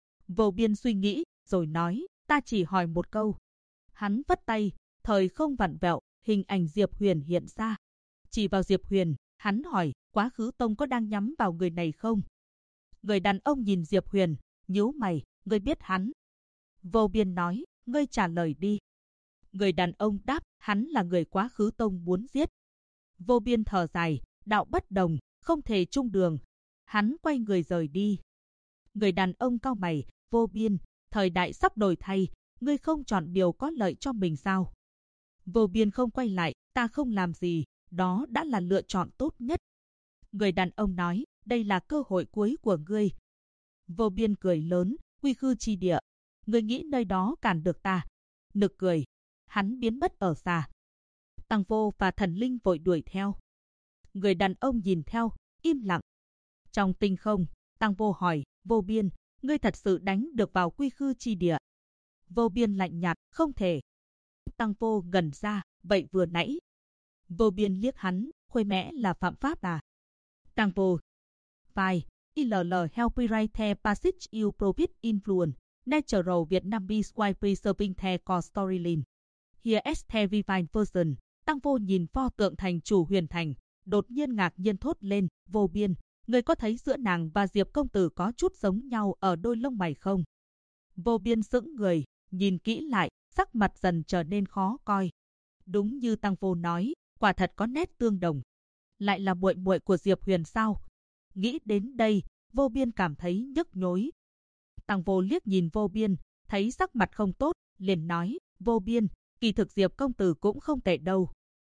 Vô Biên suy nghĩ, rồi nói, ta chỉ hỏi một câu. Hắn vất tay, thời không vặn vẹo, hình ảnh Diệp Huyền hiện ra. Chỉ vào Diệp Huyền, hắn hỏi, Quá Khứ Tông có đang nhắm vào người này không? Người đàn ông nhìn Diệp Huyền, nhíu mày, ngươi biết hắn. Vô Biên nói, ngươi trả lời đi. Người đàn ông đáp, hắn là người Quá Khứ Tông muốn giết. Vô Biên thở dài, đạo bất đồng, không thể chung đường. Hắn quay người rời đi. Người đàn ông cau mày, Vô Biên, thời đại sắp đổi thay, ngươi không chọn điều có lợi cho mình sao? Vô Biên không quay lại, ta không làm gì, đó đã là lựa chọn tốt nhất. Người đàn ông nói, đây là cơ hội cuối của ngươi. Vô Biên cười lớn, Quy Khư chi địa, ngươi nghĩ nơi đó cản được ta? Nực cười, hắn biến mất ở xa. Tăng Vô và thần linh vội đuổi theo. Người đàn ông nhìn theo, im lặng. Trong tinh không, Tăng Vô hỏi, Vô Biên, ngươi thật sự đánh được vào Quy Khư chi địa? Vô Biên lạnh nhạt, không thể. Tăng Vô ngẩn ra, vậy vừa nãy. Vô Biên liếc hắn, khuê mẽ là phạm pháp à? Tăng Vô. Vai, ILL help rewrite the passage you profit influence, natural Vietnamese while preserving the core storyline. Here is the refined version. Tăng Vô nhìn pho tượng thành chủ Huyền Thành, đột nhiên ngạc nhiên thốt lên, Vô Biên, người có thấy giữa nàng và Diệp công tử có chút giống nhau ở đôi lông mày không? Vô Biên sững người, nhìn kỹ lại, sắc mặt dần trở nên khó coi. Đúng như Tăng Vô nói, quả thật có nét tương đồng. Lại là muội muội của Diệp Huyền sao? Nghĩ đến đây, Vô Biên cảm thấy nhức nhối. Tăng Vô liếc nhìn Vô Biên, thấy sắc mặt không tốt, liền nói, Vô Biên, kỳ thực Diệp công tử cũng không tệ đâu.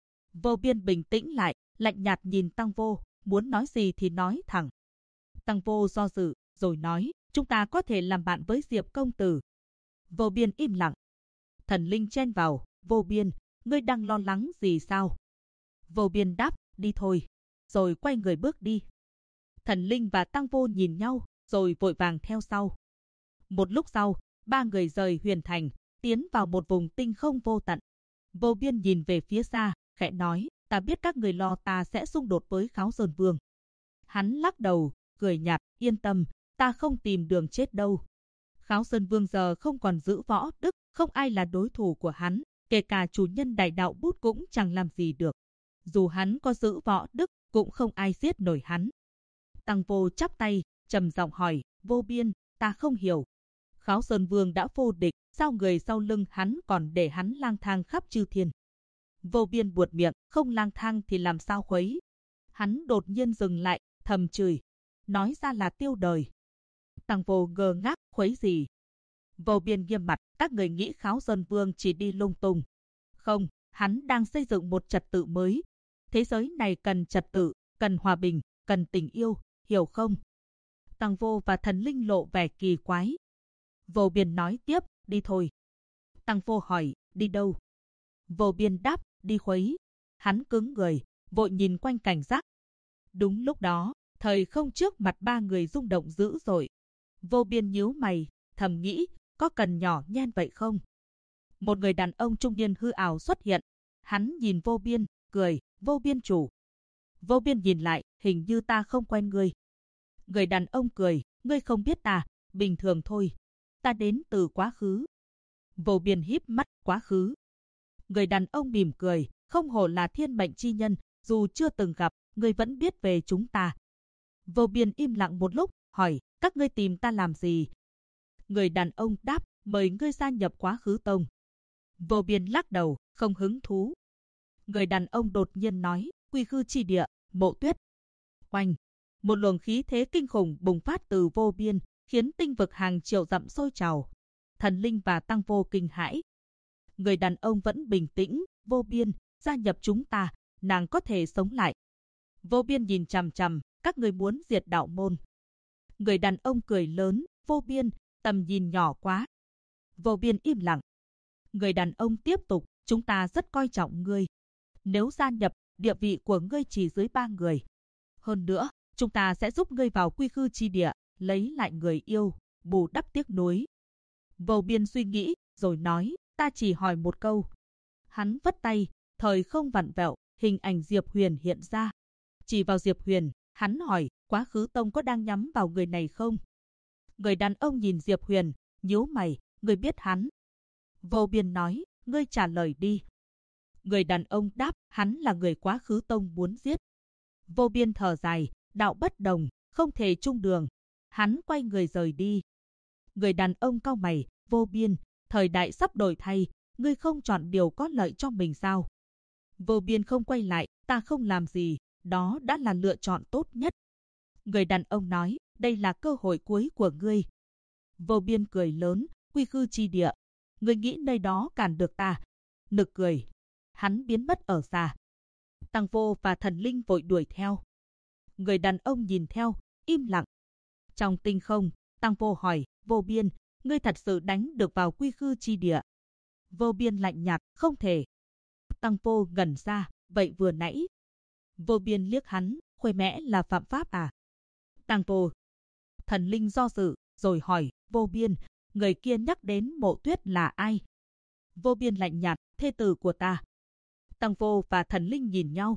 Vô Biên bình tĩnh lại, lạnh nhạt nhìn Tăng Vô, muốn nói gì thì nói thẳng. Tăng Vô do dự, rồi nói, chúng ta có thể làm bạn với Diệp công tử. Vô Biên im lặng. Thần linh chen vào, Vô Biên, ngươi đang lo lắng gì sao? Vô Biên đáp, đi thôi. Rồi quay người bước đi. Thần linh và Tăng Vô nhìn nhau, rồi vội vàng theo sau. Một lúc sau, ba người rời Huyền Thành, tiến vào một vùng tinh không vô tận. Vô Biên nhìn về phía xa, khẽ nói, ta biết các người lo ta sẽ xung đột với Kháo Sơn Vương. Hắn lắc đầu, cười nhạt, yên tâm, ta không tìm đường chết đâu. Kháo Sơn Vương giờ không còn giữ võ đức, không ai là đối thủ của hắn, kể cả chủ nhân đại đạo bút cũng chẳng làm gì được. Dù hắn có giữ võ đức, cũng không ai giết nổi hắn. Tăng Vô chắp tay, trầm giọng hỏi, Vô Biên, ta không hiểu. Kháo Sơn Vương đã vô địch, sao người sau lưng hắn còn để hắn lang thang khắp chư thiên? Vô Biên buột miệng, không lang thang thì làm sao khuấy? Hắn đột nhiên dừng lại, thầm chửi, nói ra là tiêu đời. Tăng Vô ngơ ngác, khuấy gì? Vô Biên nghiêm mặt, các người nghĩ Kháo Sơn Vương chỉ đi lung tung. Không, hắn đang xây dựng một trật tự mới. Thế giới này cần trật tự, cần hòa bình, cần tình yêu, hiểu không? Tăng Vô và thần linh lộ vẻ kỳ quái. Vô Biên nói tiếp, đi thôi. Tăng Vô hỏi, đi đâu? Vô Biên đáp, đi khuấy. Hắn cứng người, vội nhìn quanh cảnh giác. Đúng lúc đó, thời không trước mặt ba người rung động dữ dội. Vô Biên nhíu mày, thầm nghĩ, có cần nhỏ nhen vậy không? Một người đàn ông trung niên hư ảo xuất hiện. Hắn nhìn Vô Biên, cười, Vô Biên chủ. Vô Biên nhìn lại, hình như ta không quen ngươi. Người đàn ông cười, ngươi không biết ta, bình thường thôi. Ta đến từ quá khứ. Vô Biên híp mắt, quá khứ. Người đàn ông mỉm cười, không hổ là thiên mệnh chi nhân, dù chưa từng gặp, ngươi vẫn biết về chúng ta. Vô Biên im lặng một lúc, hỏi, các ngươi tìm ta làm gì? Người đàn ông đáp, mời ngươi gia nhập Quá Khứ Tông. Vô Biên lắc đầu, không hứng thú. Người đàn ông đột nhiên nói, Quy khư chi địa, Mộ Tuyết. Oanh! Một luồng khí thế kinh khủng bùng phát từ vô biên, khiến tinh vực hàng triệu dặm sôi trào. Thần linh và tăng vô kinh hãi. Người đàn ông vẫn bình tĩnh, Vô Biên, gia nhập chúng ta, nàng có thể sống lại. Vô Biên nhìn chằm chằm, các người muốn diệt đạo môn. Người đàn ông cười lớn, Vô Biên, tầm nhìn nhỏ quá. Vô Biên im lặng. Người đàn ông tiếp tục, chúng ta rất coi trọng ngươi. Nếu gia nhập, địa vị của ngươi chỉ dưới 3 người. Hơn nữa, chúng ta sẽ giúp ngươi vào quy khư chi địa, lấy lại người yêu, bù đắp tiếc nuối. Vô Biên suy nghĩ, rồi nói, ta chỉ hỏi một câu. Hắn vất tay, thời không vặn vẹo, hình ảnh Diệp Huyền hiện ra. Chỉ vào Diệp Huyền, hắn hỏi, Quá Khứ Tông có đang nhắm vào người này không? Người đàn ông nhìn Diệp Huyền, nhíu mày, ngươi biết hắn. Vô Biên nói, ngươi trả lời đi. Người đàn ông đáp, hắn là người Quá Khứ Tông muốn giết. Vô Biên thở dài, đạo bất đồng, không thể chung đường. Hắn quay người rời đi. Người đàn ông cau mày, Vô Biên, thời đại sắp đổi thay, ngươi không chọn điều có lợi cho mình sao? Vô Biên không quay lại, ta không làm gì, đó đã là lựa chọn tốt nhất. Người đàn ông nói, đây là cơ hội cuối của ngươi. Vô Biên cười lớn, quy khư chi địa. Ngươi nghĩ nơi đó cản được ta? Nực cười. Hắn biến mất ở xa. Tăng Vô và thần linh vội đuổi theo. Người đàn ông nhìn theo, im lặng. Trong tinh không, Tăng Vô hỏi, Vô Biên, ngươi thật sự đánh được vào quy khư chi địa? Vô Biên lạnh nhạt, không thể. Tăng Vô ngẩn ra, vậy vừa nãy. Vô Biên liếc hắn, khuê mẽ là phạm pháp à? Tăng Vô. Thần linh do dự, rồi hỏi, Vô Biên, người kia nhắc đến Mộ Tuyết là ai? Vô Biên lạnh nhạt, thê tử của ta. Tăng Vô và thần linh nhìn nhau.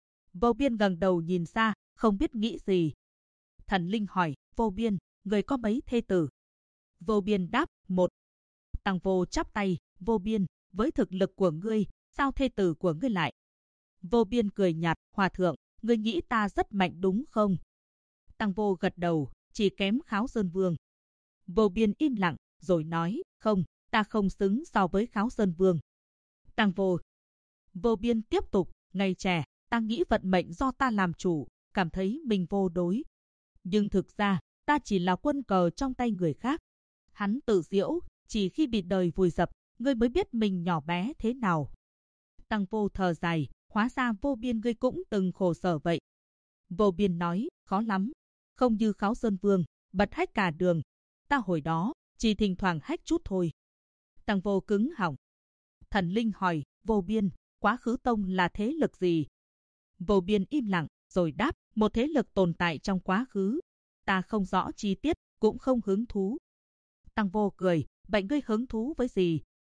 Vô Biên ngẩng đầu nhìn xa, không biết nghĩ gì. Thần linh hỏi, Vô Biên, người có mấy thê tử? Vô Biên đáp, 1. Tăng Vô chắp tay, Vô Biên, với thực lực của ngươi, sao thê tử của ngươi lại? Vô Biên cười nhạt, Hòa thượng, ngươi nghĩ ta rất mạnh đúng không? Tăng Vô gật đầu, chỉ kém Kháo Sơn Vương. Vô Biên im lặng, rồi nói, không, ta không xứng so với Kháo Sơn Vương. Tăng Vô. Vô Biên tiếp tục, ngày trẻ, ta nghĩ vận mệnh do ta làm chủ, cảm thấy mình vô đối. Nhưng thực ra, ta chỉ là quân cờ trong tay người khác. Hắn tự giễu, chỉ khi bị đời vùi dập, ngươi mới biết mình nhỏ bé thế nào. Tăng Vô thở dài, hóa ra Vô Biên ngươi cũng từng khổ sở vậy. Vô Biên nói, khó lắm, không như Kháo Sơn Vương, bật hách cả đường. Ta hồi đó, chỉ thỉnh thoảng hách chút thôi. Tăng Vô cứng họng. Thần linh hỏi, Vô Biên, Quá Khứ Tông là thế lực gì? Vô Biên im lặng, rồi đáp, một thế lực tồn tại trong quá khứ. Ta không rõ chi tiết, cũng không hứng thú. Tăng Vô cười, vậy ngươi hứng thú với gì?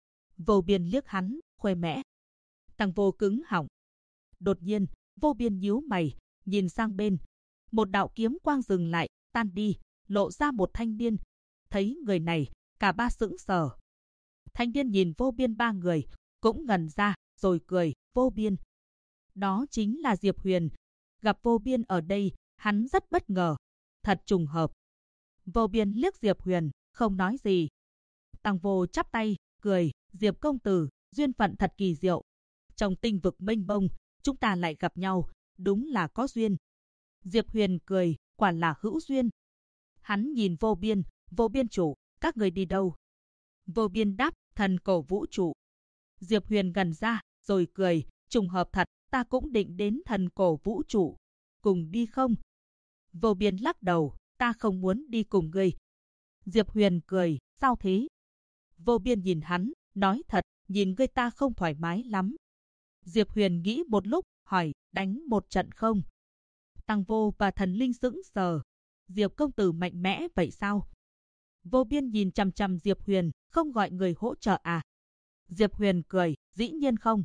Vô Biên liếc hắn, khoe mẽ. Tăng Vô cứng họng. Đột nhiên, Vô Biên nhíu mày, nhìn sang bên. Một đạo kiếm quang dừng lại, tan đi, lộ ra một thanh niên. Thấy người này, cả ba sững sờ. Thanh niên nhìn Vô Biên ba người, cũng ngẩn ra, rồi cười, Vô Biên. Đó chính là Diệp Huyền. Gặp Vô Biên ở đây, hắn rất bất ngờ. Thật trùng hợp. Vô Biên liếc Diệp Huyền, không nói gì. Tăng Vô chắp tay, cười, Diệp công tử, duyên phận thật kỳ diệu. Trong tinh vực mênh mông, chúng ta lại gặp nhau, đúng là có duyên. Diệp Huyền cười, quả là hữu duyên. Hắn nhìn Vô Biên, Vô Biên chủ, các người đi đâu? Vô Biên đáp, thần cổ vũ trụ. Diệp Huyền gần ra, rồi cười, trùng hợp thật, ta cũng định đến thần cổ vũ trụ. Cùng đi không? Vô Biên lắc đầu, ta không muốn đi cùng ngươi. Diệp Huyền cười, sao thế? Vô Biên nhìn hắn, nói thật, nhìn ngươi ta không thoải mái lắm. Diệp Huyền nghĩ một lúc, hỏi, đánh một trận không? Tăng Vô và thần linh sững sờ. Diệp công tử mạnh mẽ vậy sao? Vô Biên nhìn chằm chằm Diệp Huyền, không gọi người hỗ trợ à? Diệp Huyền cười, dĩ nhiên không.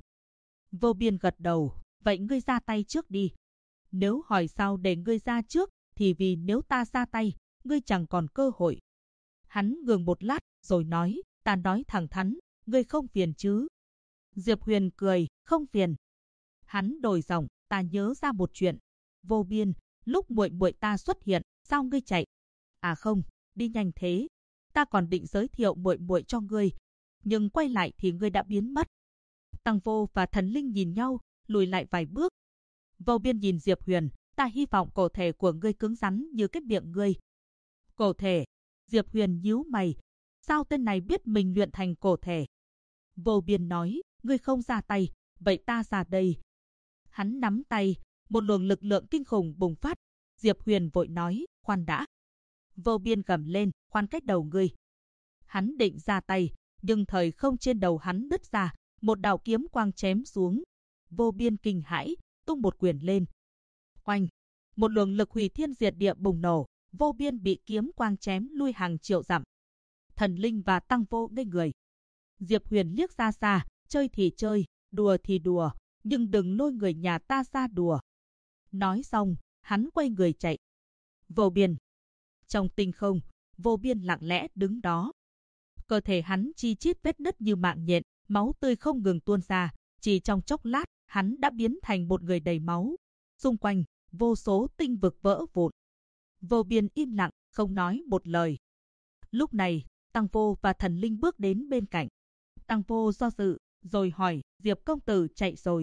Vô Biên gật đầu, vậy ngươi ra tay trước đi. Nếu hỏi sao để ngươi ra trước, thì vì nếu ta ra tay, ngươi chẳng còn cơ hội. Hắn ngừng một lát, rồi nói, ta nói thẳng thắn, ngươi không phiền chứ? Diệp Huyền cười, không phiền. Hắn đổi giọng, ta nhớ ra một chuyện. Vô Biên, lúc muội muội ta xuất hiện, sao ngươi chạy? À không, đi nhanh thế. Ta còn định giới thiệu muội muội cho ngươi, nhưng quay lại thì ngươi đã biến mất. Tăng Vô và thần linh nhìn nhau, lùi lại vài bước. Vô Biên nhìn Diệp Huyền, ta hy vọng cổ thể của ngươi cứng rắn như cái miệng ngươi. Cổ thể? Diệp Huyền nhíu mày. Sao tên này biết mình luyện thành cổ thể? Vô Biên nói, ngươi không ra tay, vậy ta ra đây. Hắn nắm tay, một luồng lực lượng kinh khủng bùng phát. Diệp Huyền vội nói, khoan đã. Vô Biên gầm lên, khoan cách đầu ngươi. Hắn định ra tay, nhưng thời không trên đầu hắn đứt ra, một đạo kiếm quang chém xuống. Vô Biên kinh hãi, tung một quyền lên. Oanh! Một luồng lực hủy thiên diệt địa bùng nổ, Vô Biên bị kiếm quang chém lui hàng triệu dặm. Thần Linh và Tăng Vô ngây người. Diệp Huyền liếc ra xa, chơi thì chơi, đùa thì đùa, nhưng đừng lôi người nhà ta ra đùa. Nói xong, hắn quay người chạy. Vô Biên. Trong tinh không, Vô Biên lặng lẽ đứng đó. Cơ thể hắn chi chít vết nứt như mạng nhện, máu tươi không ngừng tuôn ra. Chỉ trong chốc lát, hắn đã biến thành một người đầy máu. Xung quanh, vô số tinh vực vỡ vụn. Vô Biên im lặng, không nói một lời. Lúc này, Tăng Vô và Thần Linh bước đến bên cạnh. Tăng Vô do dự, rồi hỏi, Diệp công tử chạy rồi.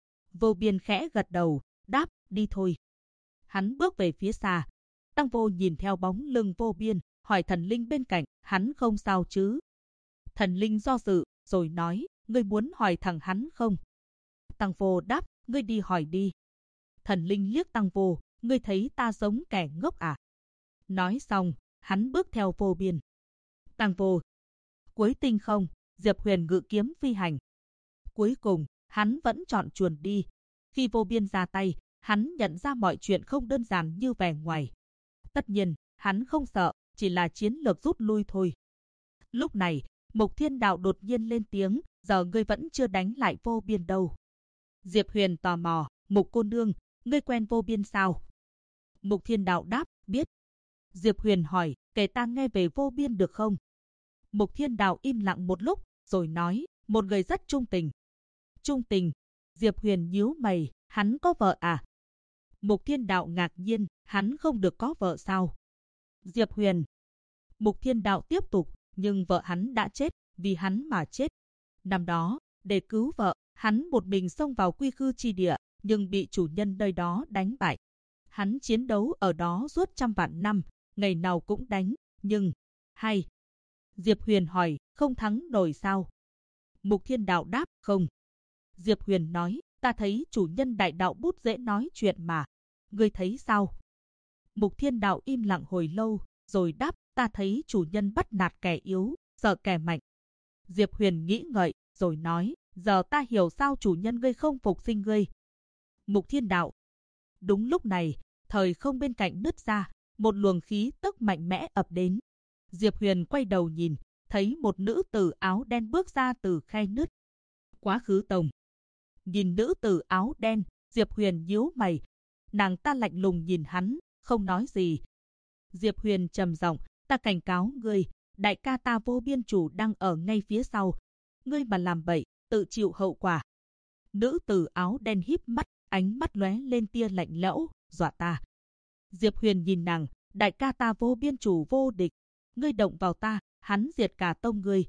Vô Biên khẽ gật đầu, đáp, đi thôi. Hắn bước về phía xa. Tăng Vô nhìn theo bóng lưng Vô Biên, hỏi Thần Linh bên cạnh, hắn không sao chứ? Thần Linh do dự, rồi nói, ngươi muốn hỏi thằng hắn không? Tăng Vô đáp, ngươi đi hỏi đi. Thần Linh liếc Tăng Vô, ngươi thấy ta giống kẻ ngốc à? Nói xong, hắn bước theo Vô Biên. Tăng Vô. Cuối tinh không, Diệp Huyền ngự kiếm phi hành. Cuối cùng, hắn vẫn chọn chuồn đi. Khi Vô Biên ra tay, hắn nhận ra mọi chuyện không đơn giản như vẻ ngoài. Tất nhiên, hắn không sợ, chỉ là chiến lược rút lui thôi. Lúc này, Mục Thiên Đạo đột nhiên lên tiếng, giờ ngươi vẫn chưa đánh lại Vô Biên đâu. Diệp Huyền tò mò, Mục cô nương, ngươi quen Vô Biên sao? Mục Thiên Đạo đáp, biết. Diệp Huyền hỏi, kể ta nghe về Vô Biên được không? Mục Thiên Đạo im lặng một lúc, rồi nói, một người rất trung tình. Trung tình? Diệp Huyền nhíu mày, hắn có vợ à? Mục Thiên Đạo ngạc nhiên, hắn không được có vợ sao? Diệp Huyền. Mục Thiên Đạo tiếp tục, nhưng vợ hắn đã chết, vì hắn mà chết. Năm đó, để cứu vợ, hắn một mình xông vào quy khư chi địa, nhưng bị chủ nhân nơi đó đánh bại. Hắn chiến đấu ở đó suốt trăm vạn năm, ngày nào cũng đánh, nhưng... Hay? Diệp Huyền hỏi, không thắng nổi sao? Mục Thiên Đạo đáp, không. Diệp Huyền nói, ta thấy chủ nhân đại đạo bút dễ nói chuyện mà. Ngươi thấy sao? Mục Thiên Đạo im lặng hồi lâu, rồi đáp, ta thấy chủ nhân bắt nạt kẻ yếu, sợ kẻ mạnh. Diệp Huyền nghĩ ngợi, rồi nói, giờ ta hiểu sao chủ nhân ngươi không phục sinh ngươi. Mục Thiên Đạo. Đúng lúc này, thời không bên cạnh nứt ra, một luồng khí tức mạnh mẽ ập đến. Diệp Huyền quay đầu nhìn, thấy một nữ tử áo đen bước ra từ khe nứt. Quá khứ tông. Nhìn nữ tử áo đen, Diệp Huyền nhíu mày. Nàng ta lạnh lùng nhìn hắn, không nói gì. Diệp Huyền trầm giọng, ta cảnh cáo ngươi, đại ca ta Vô Biên chủ đang ở ngay phía sau. Ngươi mà làm bậy, tự chịu hậu quả. Nữ tử áo đen híp mắt, ánh mắt lóe lên tia lạnh lẽo, dọa ta. Diệp Huyền nhìn nàng, đại ca ta Vô Biên chủ vô địch. Ngươi động vào ta, hắn diệt cả tông ngươi.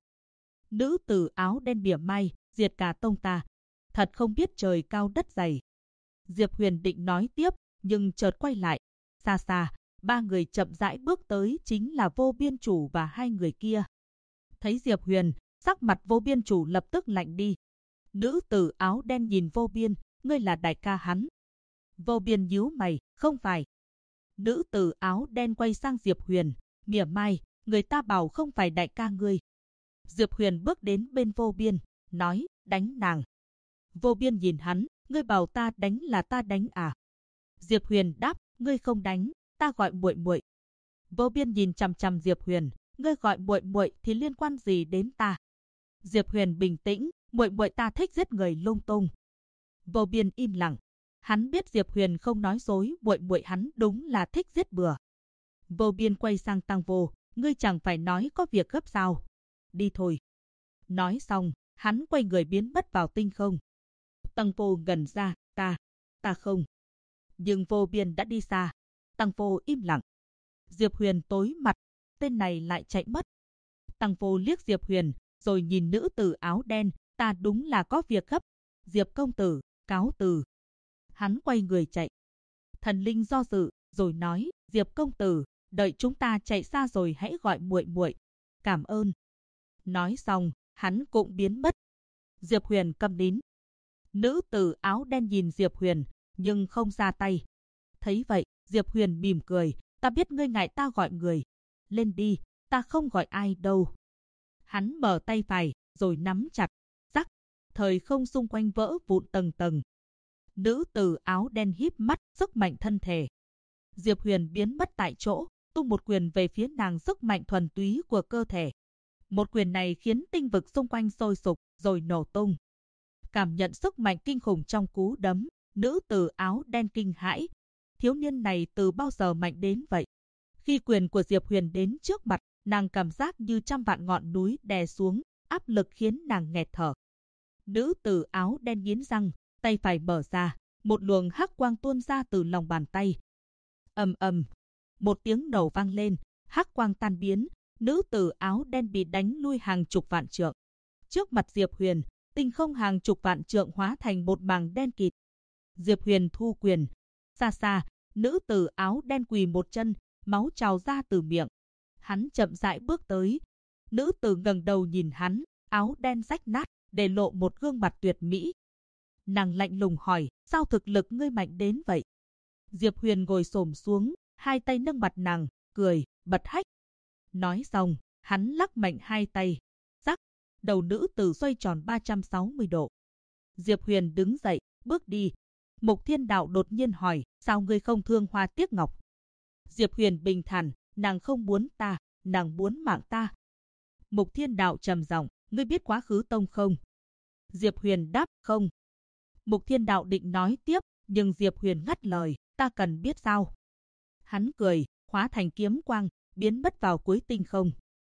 Nữ tử áo đen mỉa mai, diệt cả tông ta. Thật không biết trời cao đất dày. Diệp Huyền định nói tiếp, nhưng chợt quay lại. Xa xa, ba người chậm rãi bước tới chính là Vô Biên chủ và hai người kia. Thấy Diệp Huyền, sắc mặt Vô Biên chủ lập tức lạnh đi. Nữ tử áo đen nhìn Vô Biên, ngươi là đại ca hắn. Vô Biên nhíu mày, không phải. Nữ tử áo đen quay sang Diệp Huyền, mỉa mai, người ta bảo không phải đại ca ngươi. Diệp Huyền bước đến bên Vô Biên, nói, đánh nàng. Vô Biên nhìn hắn, ngươi bảo ta đánh là ta đánh à? Diệp Huyền đáp, ngươi không đánh, ta gọi muội muội. Vô Biên nhìn chằm chằm Diệp Huyền, ngươi gọi muội muội thì liên quan gì đến ta? Diệp Huyền bình tĩnh, muội muội ta thích giết người lung tung. Vô Biên im lặng, hắn biết Diệp Huyền không nói dối, muội muội hắn đúng là thích giết bừa. Vô Biên quay sang Tăng Vô, ngươi chẳng phải nói có việc gấp sao? Đi thôi. Nói xong, hắn quay người biến mất vào tinh không. Tăng Vô ngẩn ra, ta không. Nhưng Vô Biên đã đi xa. Tăng Vô im lặng. Diệp Huyền tối mặt, tên này lại chạy mất. Tăng Vô liếc Diệp Huyền, rồi nhìn nữ tử áo đen, ta đúng là có việc gấp. Diệp công tử, cáo từ. Hắn quay người chạy. Thần linh do dự, rồi nói, Diệp công tử, đợi chúng ta chạy xa rồi hãy gọi muội muội. Cảm ơn. Nói xong, hắn cũng biến mất. Diệp Huyền câm nín. Nữ tử áo đen nhìn Diệp Huyền, nhưng không ra tay. Thấy vậy, Diệp Huyền mỉm cười, ta biết ngươi ngại ta gọi người. Lên đi, ta không gọi ai đâu. Hắn mở tay phải, rồi nắm chặt. Rắc, thời không xung quanh vỡ vụn tầng tầng. Nữ tử áo đen híp mắt, sức mạnh thân thể. Diệp Huyền biến mất tại chỗ, tung một quyền về phía nàng, sức mạnh thuần túy của cơ thể. Một quyền này khiến tinh vực xung quanh sôi sục, rồi nổ tung. Cảm nhận sức mạnh kinh khủng trong cú đấm, nữ tử áo đen kinh hãi. Thiếu niên này từ bao giờ mạnh đến vậy? Khi quyền của Diệp Huyền đến trước mặt, nàng cảm giác như trăm vạn ngọn núi đè xuống, áp lực khiến nàng nghẹt thở. Nữ tử áo đen nghiến răng, tay phải mở ra, một luồng hắc quang tuôn ra từ lòng bàn tay. Ầm ầm, một tiếng nổ vang lên, hắc quang tan biến, nữ tử áo đen bị đánh lui hàng chục vạn trượng. Trước mặt Diệp Huyền, tinh không hàng chục vạn trượng hóa thành một màng đen kịt. Diệp Huyền thu quyền. Xa xa, nữ tử áo đen quỳ một chân, máu trào ra từ miệng. Hắn chậm rãi bước tới. Nữ tử ngẩng đầu nhìn hắn, áo đen rách nát, để lộ một gương mặt tuyệt mỹ. Nàng lạnh lùng hỏi, sao thực lực ngươi mạnh đến vậy? Diệp Huyền ngồi xổm xuống, hai tay nâng mặt nàng, cười, bật hách. Nói xong, hắn lắc mạnh hai tay. Rắc, đầu nữ tử xoay tròn 360 độ. Diệp Huyền đứng dậy, bước đi. Mục Thiên Đạo đột nhiên hỏi, sao ngươi không thương hoa tiếc ngọc? Diệp Huyền bình thản, nàng không muốn ta, nàng muốn mạng ta. Mục Thiên Đạo trầm giọng, ngươi biết Quá Khứ Tông không? Diệp Huyền đáp, không. Mục Thiên Đạo định nói tiếp, nhưng Diệp Huyền ngắt lời, ta cần biết sao? Hắn cười, hóa thành kiếm quang, biến mất vào cuối tinh không.